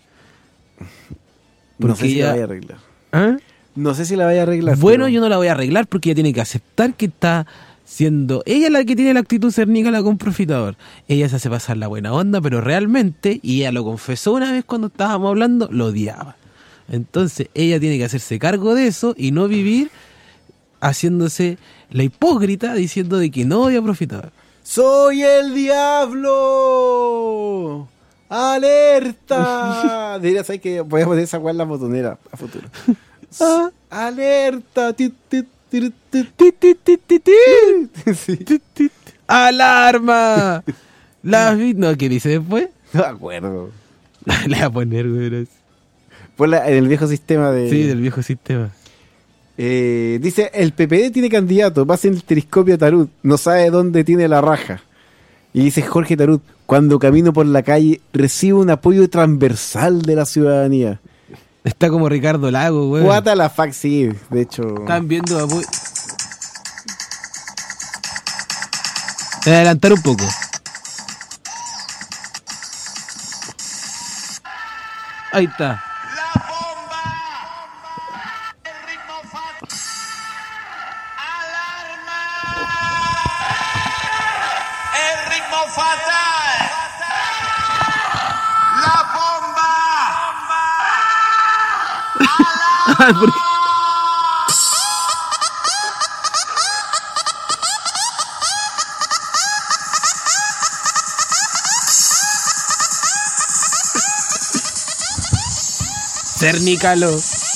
No Porque sé si ella- la vaya a arreglar. ¿Ah? No sé si la vaya a arreglar. Bueno, pero- yo no la voy a arreglar porque ella tiene que aceptar que está siendo ella la que tiene la actitud cernícala con Profitador. Ella se hace pasar la buena onda, pero realmente, y ella lo confesó una vez cuando estábamos hablando, lo odiaba. Entonces ella tiene que hacerse cargo de eso y no vivir haciéndose la hipócrita diciendo de que no odia a Profitador. ¡Soy el diablo! ¡Alerta! Debería saber que voy a poner esa weá en la botonera a futuro. Ah. ¡Alerta! Ti, ti, ti, ti, ti. Ti, ti, ti, ti, ti. Sí. Ti, ti. ¡Alarma! La vi- no, ¿qué dice después? No me acuerdo. Le voy a poner, güey. Fue la- en el viejo sistema de... Sí, del viejo sistema. Eh, dice, el P P D tiene candidato, pasa en el telescopio Tarut, no sabe dónde tiene la raja. Y dice Jorge Tarut, cuando camino por la calle recibo un apoyo transversal de la ciudadanía. Está como Ricardo Lago, güey. Guata la fac, sí, de hecho... Están viendo apoyo. Voy a adelantar un poco. Ahí está. Porque... Cernícalo.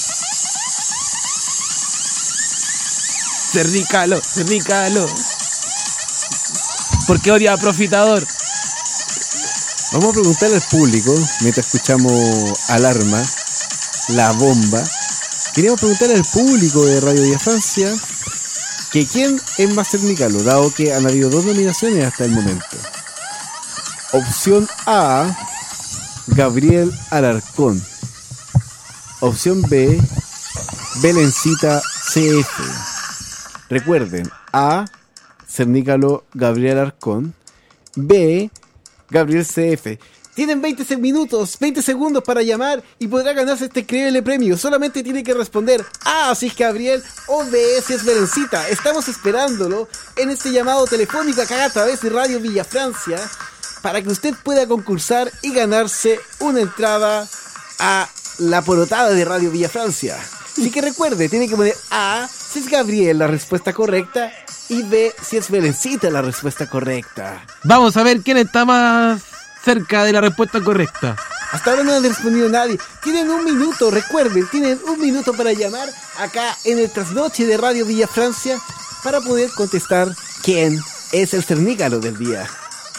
Cernícalo, cernícalo. ¿Por qué odia a Profitador? Vamos a preguntarle al público, mientras escuchamos Alarma, La Bomba. Queríamos preguntarle al público de Radio Villa Francia que quién es más cernicalo, dado que han habido dos nominaciones hasta el momento. Opción A, Gabriel Alarcón. Opción B, Belencita C F. Recuerden, A, cernícalo Gabriel Alarcón. B, Gabriel C F. Tienen veinte minutos, veinte segundos para llamar y podrá ganarse este increíble premio. Solamente tiene que responder A si es Gabriel o B si es Belencita. Estamos esperándolo en este llamado telefónico acá a través de Radio Villa Francia para que usted pueda concursar y ganarse una entrada a la porotada de Radio Villa Francia. Así que recuerde, tiene que poner A si es Gabriel la respuesta correcta y B si es Belencita la respuesta correcta. Vamos a ver quién está más cerca de la respuesta correcta. Hasta ahora no ha respondido nadie. Tienen un minuto, recuerden, tienen un minuto para llamar acá en el trasnoche de Radio Villa Francia para poder contestar quién es el cernícalo del día.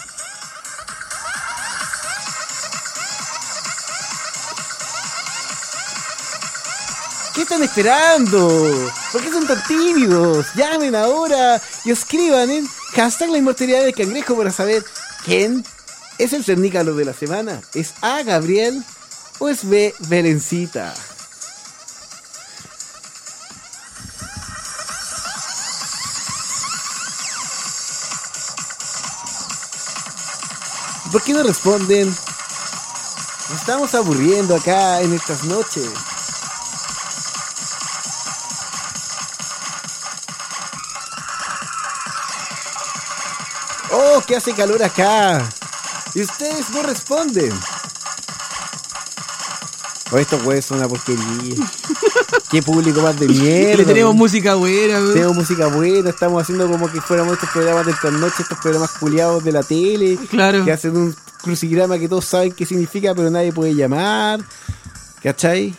¿Qué están esperando? ¿Por qué son tan tímidos? Llamen ahora y escriban en hashtag la inmortalidad del cangrejo para saber quién es el cernícalo de la semana. ¿Es A, Gabriel o es B, Belencita? ¿Por qué no responden? Nos estamos aburriendo acá en estas noches. ¡Oh, que hace calor acá! Y ustedes no responden. Oh, estos güeyes son una porquería. Qué público más de mierda. Le tenemos güey. música buena, güey. Tenemos música buena. Estamos haciendo como que fuéramos estos programas de trasnoche, estos programas culiados de la tele. Claro. Que hacen un crucigrama que todos saben qué significa, pero nadie puede llamar. ¿Cachai?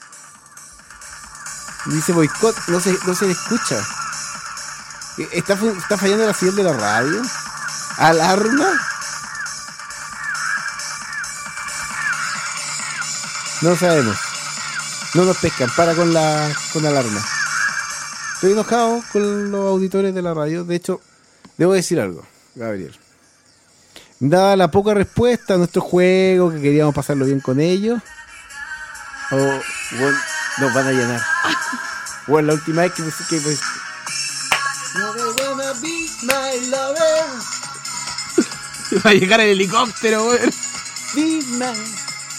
Dice boicot, no se, no se le escucha. ¿Está, ¿Está fallando la señal de la radio? ¿Alarma? No sabemos. No nos pescan. Para con la con la alarma. Estoy enojado con los auditores de la radio. De hecho, debo decir algo, Gabriel. Dada la poca respuesta a nuestro juego, que queríamos pasarlo bien con ellos, o bueno, nos van a llenar. Bueno, la última vez que me que pues, Never wanna be my lover. Va a llegar el helicóptero, güey. Be my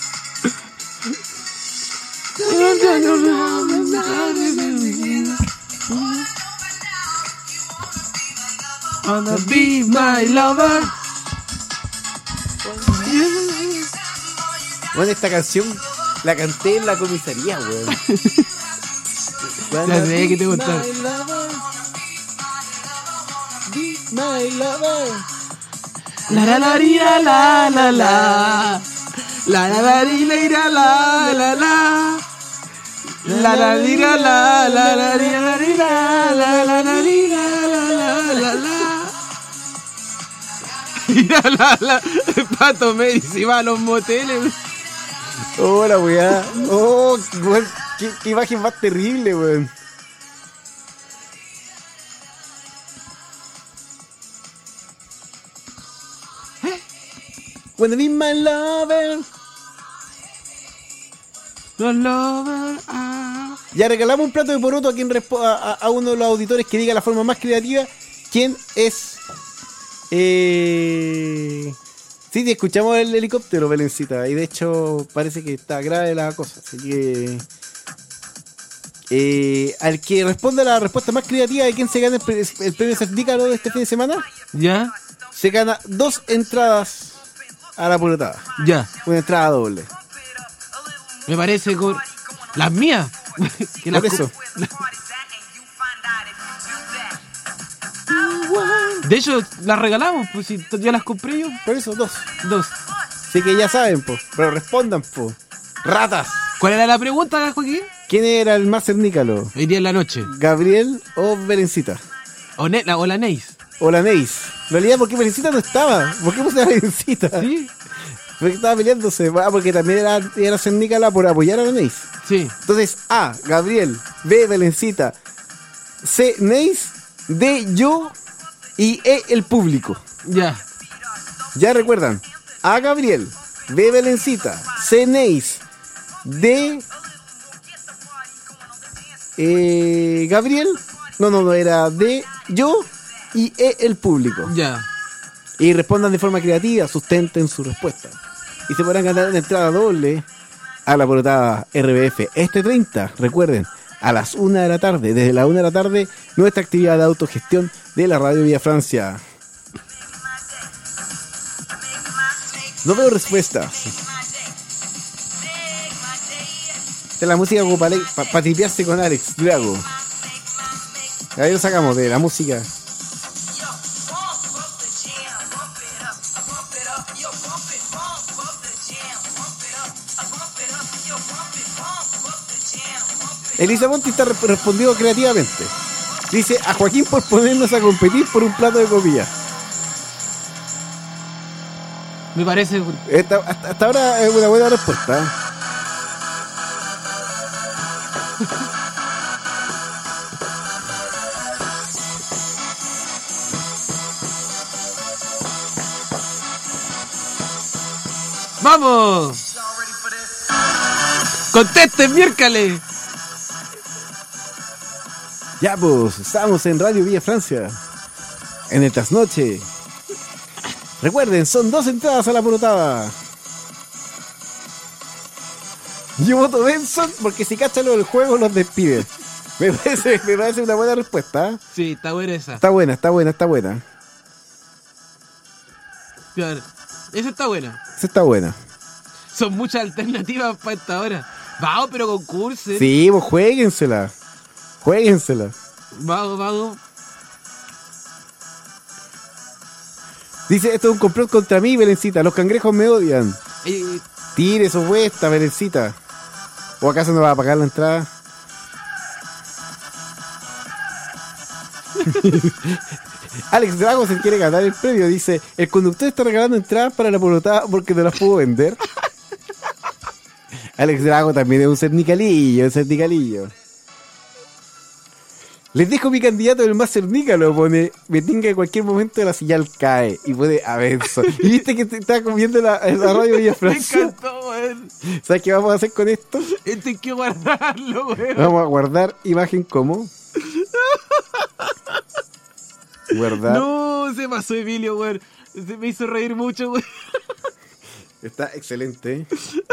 Wanna be my lover. Bueno, esta canción la canté en la comisaría, weón. Ya sé que te gusta. My lover, be my lover. La la la la la la la. La la la la la la la. La la la la la la la la la la la la la la la. Mira la, la, el Pato Medici va a los moteles. Oh, la weá. Oh, weón, qué, qué imagen más terrible, weón. Wanna be my lover. No lover, ah. Ya regalamos un plato de poroto a quien respo- a, a uno de los auditores que diga la forma más creativa quién es. Eh... Sí, sí, escuchamos el helicóptero, Belencita, y de hecho parece que está grave la cosa, así que eh, al que responda la respuesta más creativa de quién se gana el, pre- el premio Cernícalo de este fin de semana, Ya, se gana dos entradas a la porotada, ya. una entrada doble. Me parece con las mías. Que las Por eso. co- De hecho, las regalamos, pues si t- ya las compré yo. Por eso, dos. Dos. Así que ya saben, po, pero respondan, po. Ratas. ¿Cuál era la pregunta, Joaquín? ¿Quién era el más cernícalo? Hoy día en la noche. ¿Gabriel o Belencita? O, ne la, o la Neis. O la Neis. En realidad, ¿por qué Belencita no estaba? ¿Por qué puse a Belencita? Sí, Porque estaba peleándose. Ah, porque también era, era cernícala por apoyar a la Neis. sí. Entonces, A, Gabriel. B, Belencita. C, Neis. D, yo. Y E, el público. Ya. Ya recuerdan. A, Gabriel. B, Belencita. C, Neis. D, eh, Gabriel. No, no, no, era D, yo. Y E, el público. Ya. Y respondan de forma creativa, sustenten su respuesta. Y se podrán ganar una entrada doble a la porotada R B F este treinta, recuerden, a las una de la tarde, desde la una de la tarde, nuestra actividad de autogestión de la Radio Villa Francia. No veo respuestas. Esta es la música como para pa, pa tripearse con Alex Drago. Ahí lo sacamos de la música. Elisa Monti está rep- respondiendo creativamente. Dice a Joaquín por ponernos a competir por un plato de comida. Me parece. Esta, hasta, hasta ahora es una buena respuesta. ¡Vamos! ¡Contesten, miércale! Ya pues, estamos en Radio Villa Francia. En el trasnoche. Recuerden, son dos entradas a la porotada. Yo voto Benson porque si cachan lo del juego los despide. Me parece, me parece una buena respuesta. ¿Eh? Sí, está buena esa. Está buena, está buena, está buena. Claro. Esa está buena. Esa está buena. Son muchas alternativas para esta hora. Vamos, pero concursen. Sí, pues jueguensela. Jueguensela. Vamos, vamos. Dice, esto es un complot contra mí, Belencita. Los cangrejos me odian. Eh, Tire su vuesta, Belencita. ¿O acaso no va a pagar la entrada? Alex Drago se quiere ganar el premio. Dice, el conductor está regalando entradas para la porotada porque no las pudo vender. Alex Drago también es un cernicalillo, un cernicalillo. Les dejo mi candidato el más cernícalo, pone, me tinga en cualquier momento la señal cae y pone a Benson. ¿Y viste que te estaba comiendo la, la radio Villa me Francia? encantó, weón. ¿Sabes qué vamos a hacer con esto? Este hay que guardarlo, weón. Vamos a guardar imagen como. Guardar. No, se pasó Emilio, weón. Se me hizo reír mucho, weón. Está excelente.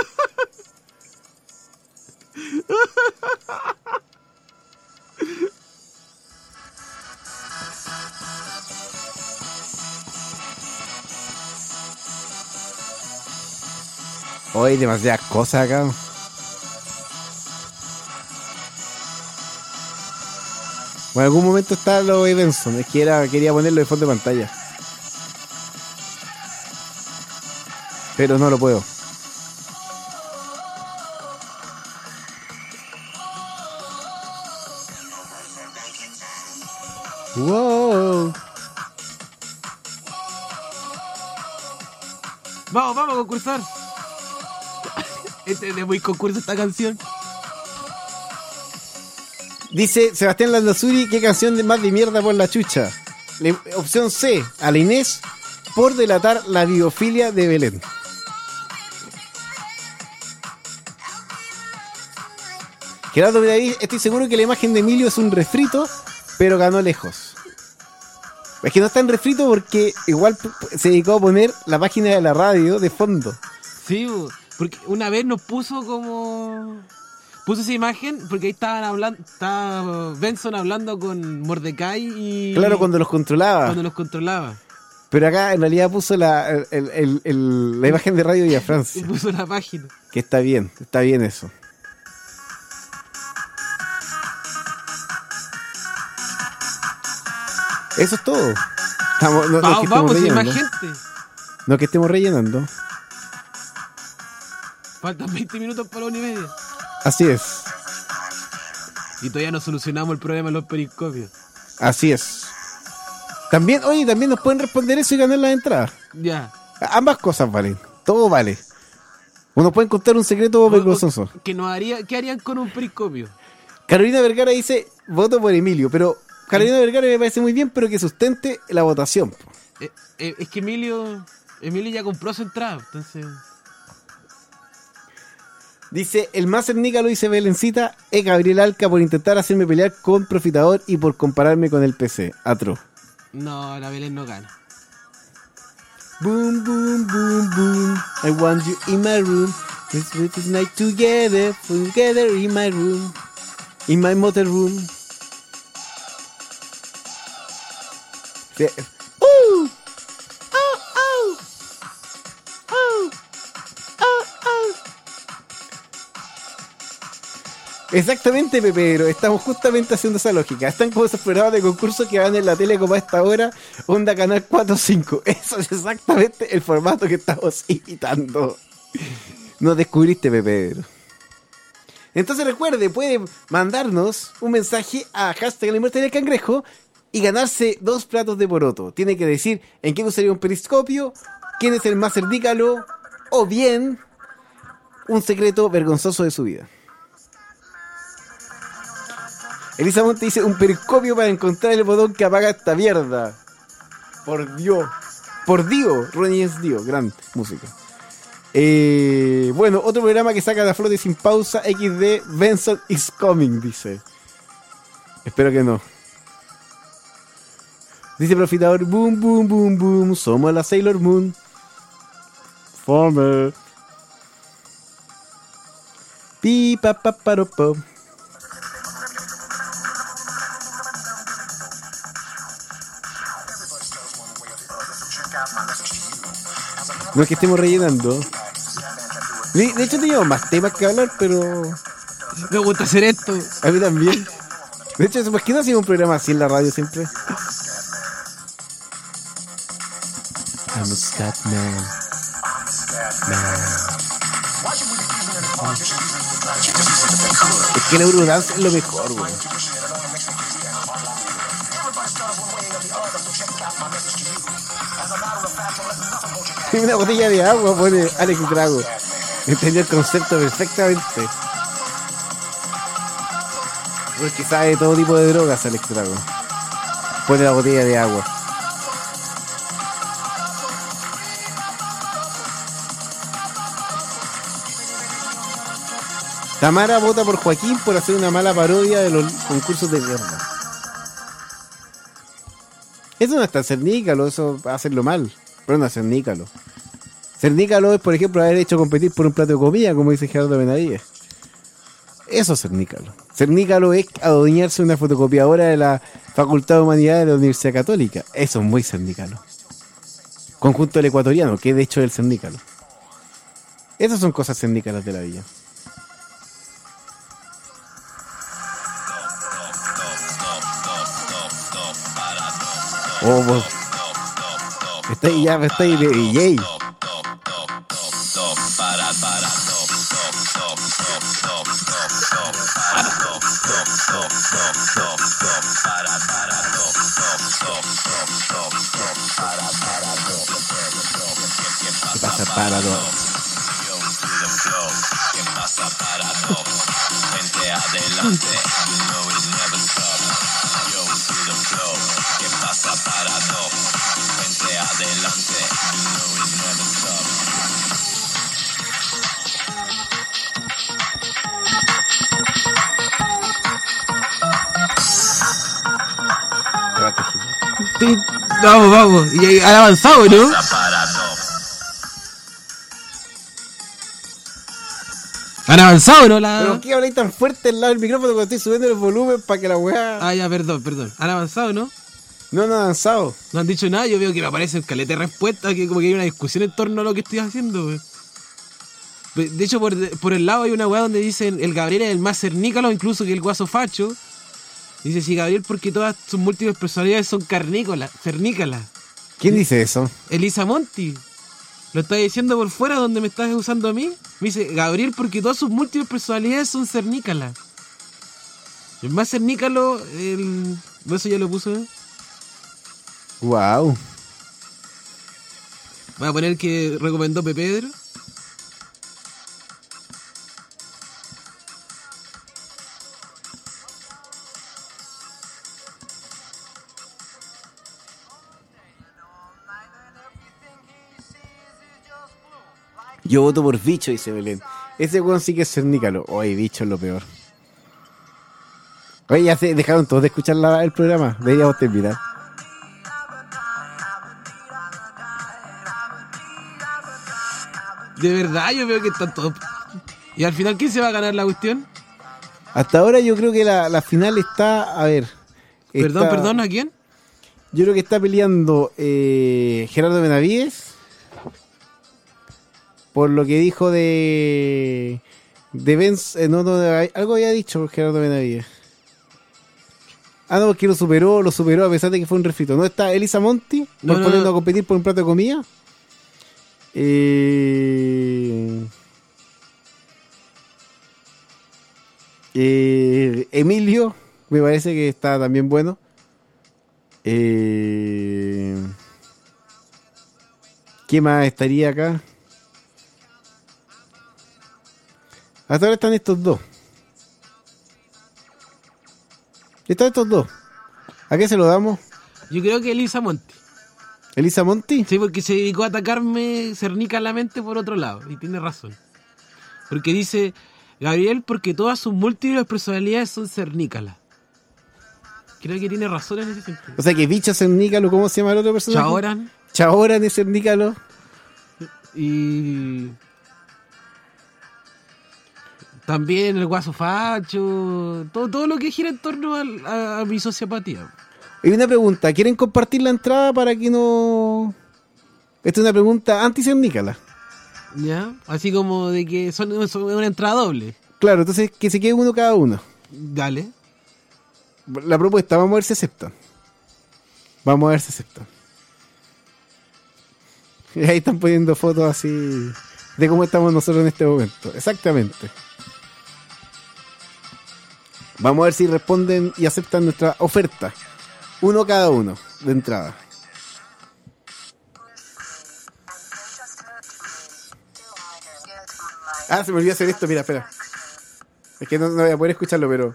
Hoy demasiadas cosas acá. Bueno, en algún momento está lo de Benson. Es que era, quería ponerlo de fondo de pantalla. Pero no lo puedo. Wow. Vamos, vamos a concursar. Este es muy concurso esta canción. Dice Sebastián Landazuri, ¿qué canción de más de mierda por la chucha? Le, opción C, a la Inés, por delatar la biofilia de Belén. Gerardo Miraví, estoy seguro que la imagen de Emilio es un refrito, pero ganó lejos. Es que no está en refrito porque igual se dedicó a poner la página de la radio de fondo. Sí, porque una vez nos puso como... Puso esa imagen porque ahí estaban hablando, estaba Benson hablando con Mordecai y... Claro, cuando los controlaba. Cuando los controlaba. Pero acá en realidad puso la, el, el, el, la imagen de Radio Villa Francia. Y puso la página. Que está bien, está bien eso. Eso es todo. Estamos, no, vamos, no vamos, hay más rellenando. gente. No que estemos rellenando. Faltan veinte minutos para la una y media. Así es. Y todavía no solucionamos el problema de los periscopios. Así es. También, oye, también nos pueden responder eso y ganar la entrada. Ya. Ambas cosas valen. Todo vale. Uno puede encontrar un secreto vergonzoso. ¿Qué, nos haría, ¿Qué harían con un periscopio? Carolina Vergara dice, voto por Emilio, pero Carolina Vergara me parece muy bien, pero que sustente la votación. Eh, eh, es que Emilio Emilio ya compró su entrada, entonces... Dice, el más cernícalo, dice Belencita, es Gabriel Alca por intentar hacerme pelear con Profitador y por compararme con el P C. Atro. No, la Belén no gana. Boom, boom, boom, boom. I want you in my room. Let's do this night together, together in my room. In my motor room. Sí. ¡Uh! ¡Oh, oh! ¡Oh! ¡Oh, oh! Exactamente, Pepero. Estamos justamente haciendo esa lógica. Están como esos programas de concurso que van en la tele como a esta hora, onda Canal cuatro o cinco. Eso es exactamente el formato que estamos imitando. Nos descubriste, Pepero. Entonces recuerde, puede mandarnos un mensaje a hashtag la muerte del cangrejo y ganarse dos platos de poroto. Tiene que decir en quién usaría un periscopio, quién es el más cerdícalo, o bien un secreto vergonzoso de su vida. Elisa Monte dice, un periscopio para encontrar el botón que apaga esta mierda. Por Dios. Por Dios. Ronnie es Dios. Gran música. Eh, bueno, otro programa que saca la flote sin pausa, equis de Benson is coming, dice. Espero que no. Dice Profitador, boom, boom, boom, boom, somos la Sailor Moon. Former. Pi, pa, pa, paro, po. No es que estemos rellenando. De de hecho teníamos más temas que hablar, pero... Me gusta hacer esto. A mí también. De hecho, ¿por qué no hacemos un programa así en la radio siempre? I'm a scat man. Man. Es que el Eurodance es lo mejor, güey. Una botella de agua, pone Alex Drago. Entendió el concepto perfectamente. Porque sabe todo tipo de drogas, Alex Drago. Pone la botella de agua. Tamara vota por Joaquín por hacer una mala parodia de los concursos de guerra. Eso no es tan cernícalo, eso hacerlo mal. Pero no es cernícalo. Cernícalo es, por ejemplo, haber hecho competir por un plato de comida, como dice Gerardo Benavides. Eso es cernícalo. Cernícalo es adueñarse de una fotocopiadora de la Facultad de Humanidades de la Universidad Católica. Eso es muy cernícalo. Conjunto del ecuatoriano, que de hecho es el cernícalo. Esas son cosas cernícalas de la vida. Oh, vos. Está ahí ya, está ahí de D J. ¿Qué pasa para dos? ¿Qué pasa para dos? Vente adelante, you know it never stop. Yo to the flow. ¿Qué pasa para dos? Vente adelante, you know it never stop. Sí, vamos, vamos. Y han avanzado, ¿no? Han avanzado, ¿no? La... ¿Pero qué habláis tan fuerte al lado del micrófono cuando estoy subiendo el volumen para que la weá... Ah, ya, perdón, perdón. Han avanzado, ¿no? No, no han avanzado. No han dicho nada. Yo veo que me aparecen caleta de respuestas, que como que hay una discusión en torno a lo que estoy haciendo, güey. De hecho, por, por el lado hay una weá donde dicen el Gabriel es el más cernícalo, incluso que el guaso facho. Dice, sí, Gabriel, porque todas sus múltiples personalidades son carnícolas, cernícalas. ¿Quién dice eso? Elisa Monti. ¿Lo estás diciendo por fuera donde me estás usando a mí? Me dice, Gabriel, porque todas sus múltiples personalidades son cernícalas. El más cernícalo, el... eso ya lo puse. Wow. Voy a poner que recomendó Pepe Pedro. Yo voto por Bicho, dice Belén. Ese weón sí que es cernícalo. Oye, Bicho es lo peor. Oye, ya se dejaron todos de escuchar la, el programa. Deberíamos terminar. De verdad, yo veo que están todos... ¿Y al final quién se va a ganar la cuestión? Hasta ahora yo creo que la, la final está... A ver... Perdón, está, perdón, ¿a quién? Yo creo que está peleando eh, Gerardo Benavides... Por lo que dijo de... De Benz... Eh, no, no, algo había dicho Gerardo Benavides. Ah, no, porque lo superó, lo superó a pesar de que fue un refrito. ¿No está Elisa Monti? No, Por no, poniendo no. a competir por un plato de comida. Eh... Eh... Emilio, me parece que está también bueno. Eh... ¿Qué más estaría acá? Hasta ahora están estos dos. Están estos dos. ¿A qué se lo damos? Yo creo que Elisa Monti. ¿Elisa Monti? Sí, porque se dedicó a atacarme cernícalamente por otro lado. Y tiene razón. Porque dice, Gabriel, porque todas sus múltiples personalidades son cernícalas. Creo que tiene razón en ese sentido. O sea que Bicho cernícalo, ¿cómo se llama el otro personaje? Chaoran. Chaoran es cernícalo. Y... también el guaso facho, todo, todo lo que gira en torno al, a, a mi sociopatía. Y una pregunta, ¿quieren compartir la entrada para que no...? Esta es una pregunta anti-cernícala. ¿Ya? Así como de que son, son una entrada doble. Claro, entonces que se quede uno cada uno. Dale. La propuesta, vamos a ver si aceptan. Vamos a ver si aceptan. Y ahí están poniendo fotos así de cómo estamos nosotros en este momento. Exactamente. Vamos a ver si responden y aceptan nuestra oferta. Uno cada uno, de entrada. Ah, se me olvidó hacer esto, mira, espera. Es que no, no voy a poder escucharlo, pero...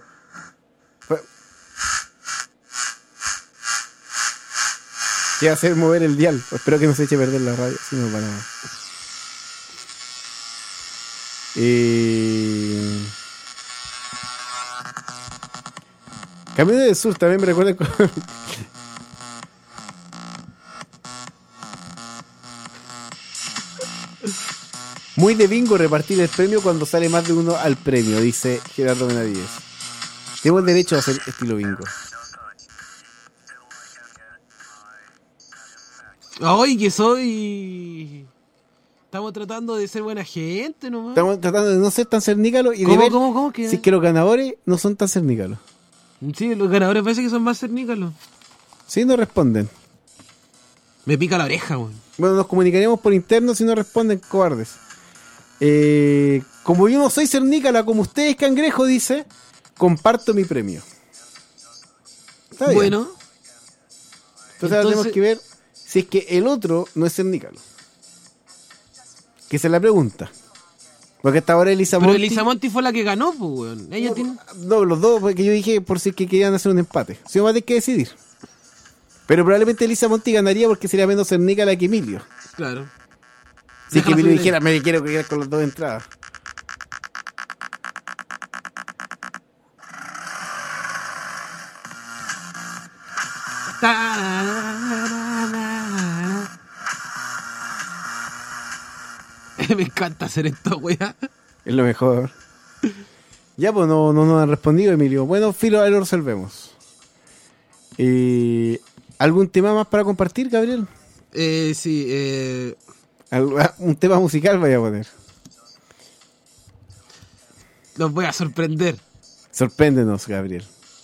¿Qué hacer? Mover el dial. Espero que no se eche a perder la radio, si no, para nada. Eh... Camino del Sur también me recuerda con... Muy de bingo repartir el premio cuando sale más de uno al premio, dice Gerardo Benavides. Tenemos derecho a hacer estilo bingo. Ay, que soy... Estamos tratando de ser buena gente nomás. Estamos tratando de no ser tan cernícalos y de ¿Cómo, ver cómo, cómo que? si es que los ganadores no son tan cernícalos. Sí, los ganadores parece que son más cernícalos. Sí, no responden. Me pica la oreja, güey. Bueno, nos comunicaremos por interno si no responden, cobardes. Eh, como yo no soy cernícala como ustedes, cangrejo, dice, comparto mi premio. Está bien. Bueno. Entonces, ahora tenemos que ver si es que el otro no es cernícalo. Que esa es la pregunta. Porque hasta ahora Elisa Pero Monti... Elisa Monti fue la que ganó, pues, weón. Ella no, tiene... no, los dos, porque yo dije por si es que querían hacer un empate. Si no va a tener que decidir. Pero probablemente Elisa Monti ganaría porque sería menos cernica la que Emilio. Claro. Si es que Déjala Emilio subir dijera, me quiero quedar con las dos entradas. Me encanta hacer esto, weá. Es lo mejor. Ya, pues no, no nos han respondido, Emilio. Bueno, filo, ahí lo resolvemos. Eh, ¿Algún tema más para compartir, Gabriel? Eh, sí, eh... ¿Algo- Un tema musical vaya a poner. los voy a sorprender. Sorpréndenos, Gabriel.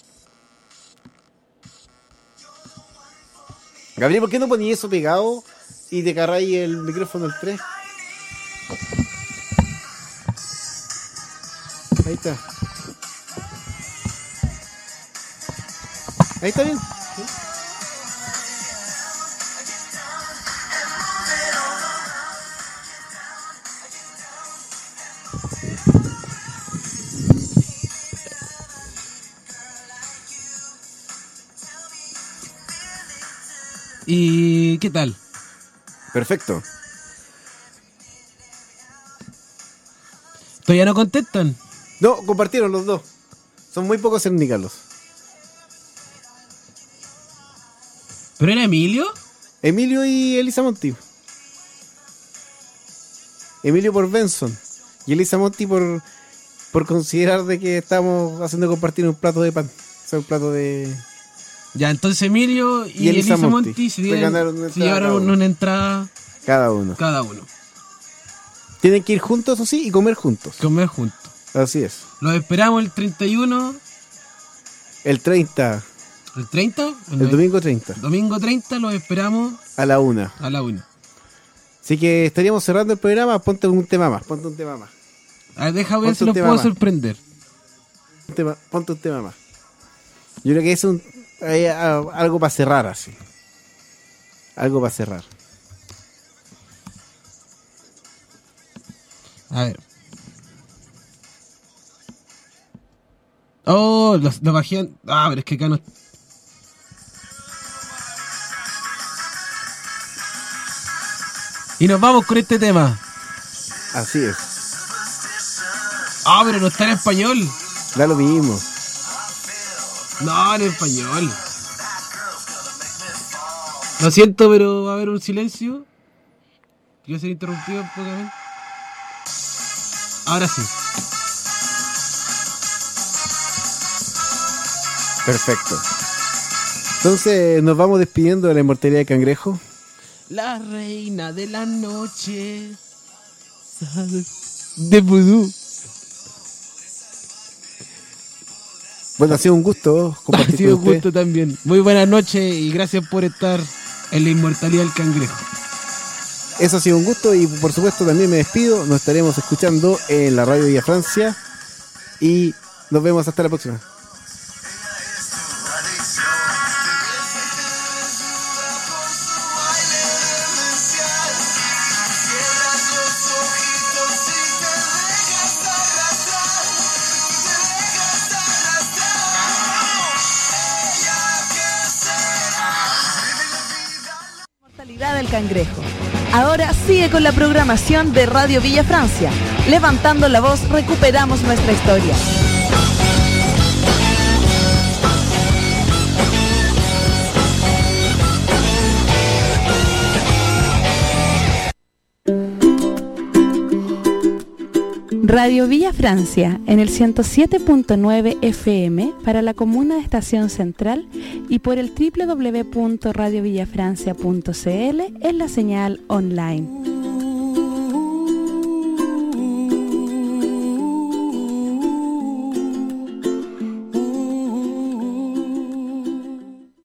Gabriel, ¿por qué no ponías eso pegado y te carráis el micrófono el tres? Ahí está. Ahí está bien. ¿Sí? ¿Y qué tal? Perfecto. ¿Todavía no contestan? No, compartieron los dos. Son muy pocos cernícalos. ¿Pero era Emilio? Emilio y Elisa Monti. Emilio por Benson. Y Elisa Monti por, por considerar de que estamos haciendo compartir un plato de pan. O sea, un plato de... Ya, entonces Emilio y, Y Elisa Elisa Monti. Monti se, Se dieron- ganaron una se entrada llevaron cada uno. una entrada Cada uno. cada uno. Tienen que ir juntos, o sí, y comer juntos. Comer juntos. Así es. Los esperamos el treinta y uno, El treinta, el treinta, el domingo treinta, domingo treinta los esperamos a la una. a la una. Así que estaríamos cerrando el programa. Ponte un tema más, ponte un tema más. A ver, deja ver Ponte si un los tema puedo más. sorprender. Un tema- ponte un tema más. Yo creo que es un hay, a- algo para cerrar así. Algo para cerrar. A ver. Oh, los, los bajé. an- Ah, pero es que acá no. Y nos vamos con este tema. Así es. Ah, pero no está en español. Da lo mismo. No, en español. Lo siento, pero va a haber un silencio. Quiero ser interrumpido pocamente. Ahora sí. Perfecto. Entonces nos vamos despidiendo de la inmortalidad de Cangrejo. La reina de la noche. De vudú. Bueno, ha sido un gusto Ha compartir sido con un usted. gusto también. Muy buenas noches y gracias por estar en la inmortalidad del cangrejo. Eso ha sido un gusto y por supuesto también me despido. Nos estaremos escuchando en la Radio Villa Francia y nos vemos hasta la próxima. Mortalidad del cangrejo. Ahora sigue con la programación de Radio Villa Francia. Levantando la voz, recuperamos nuestra historia. Radio Villa Francia en el ciento siete punto nueve F M para la comuna de Estación Central y por el doble u doble u doble u punto radio villa francia punto c l en la señal online.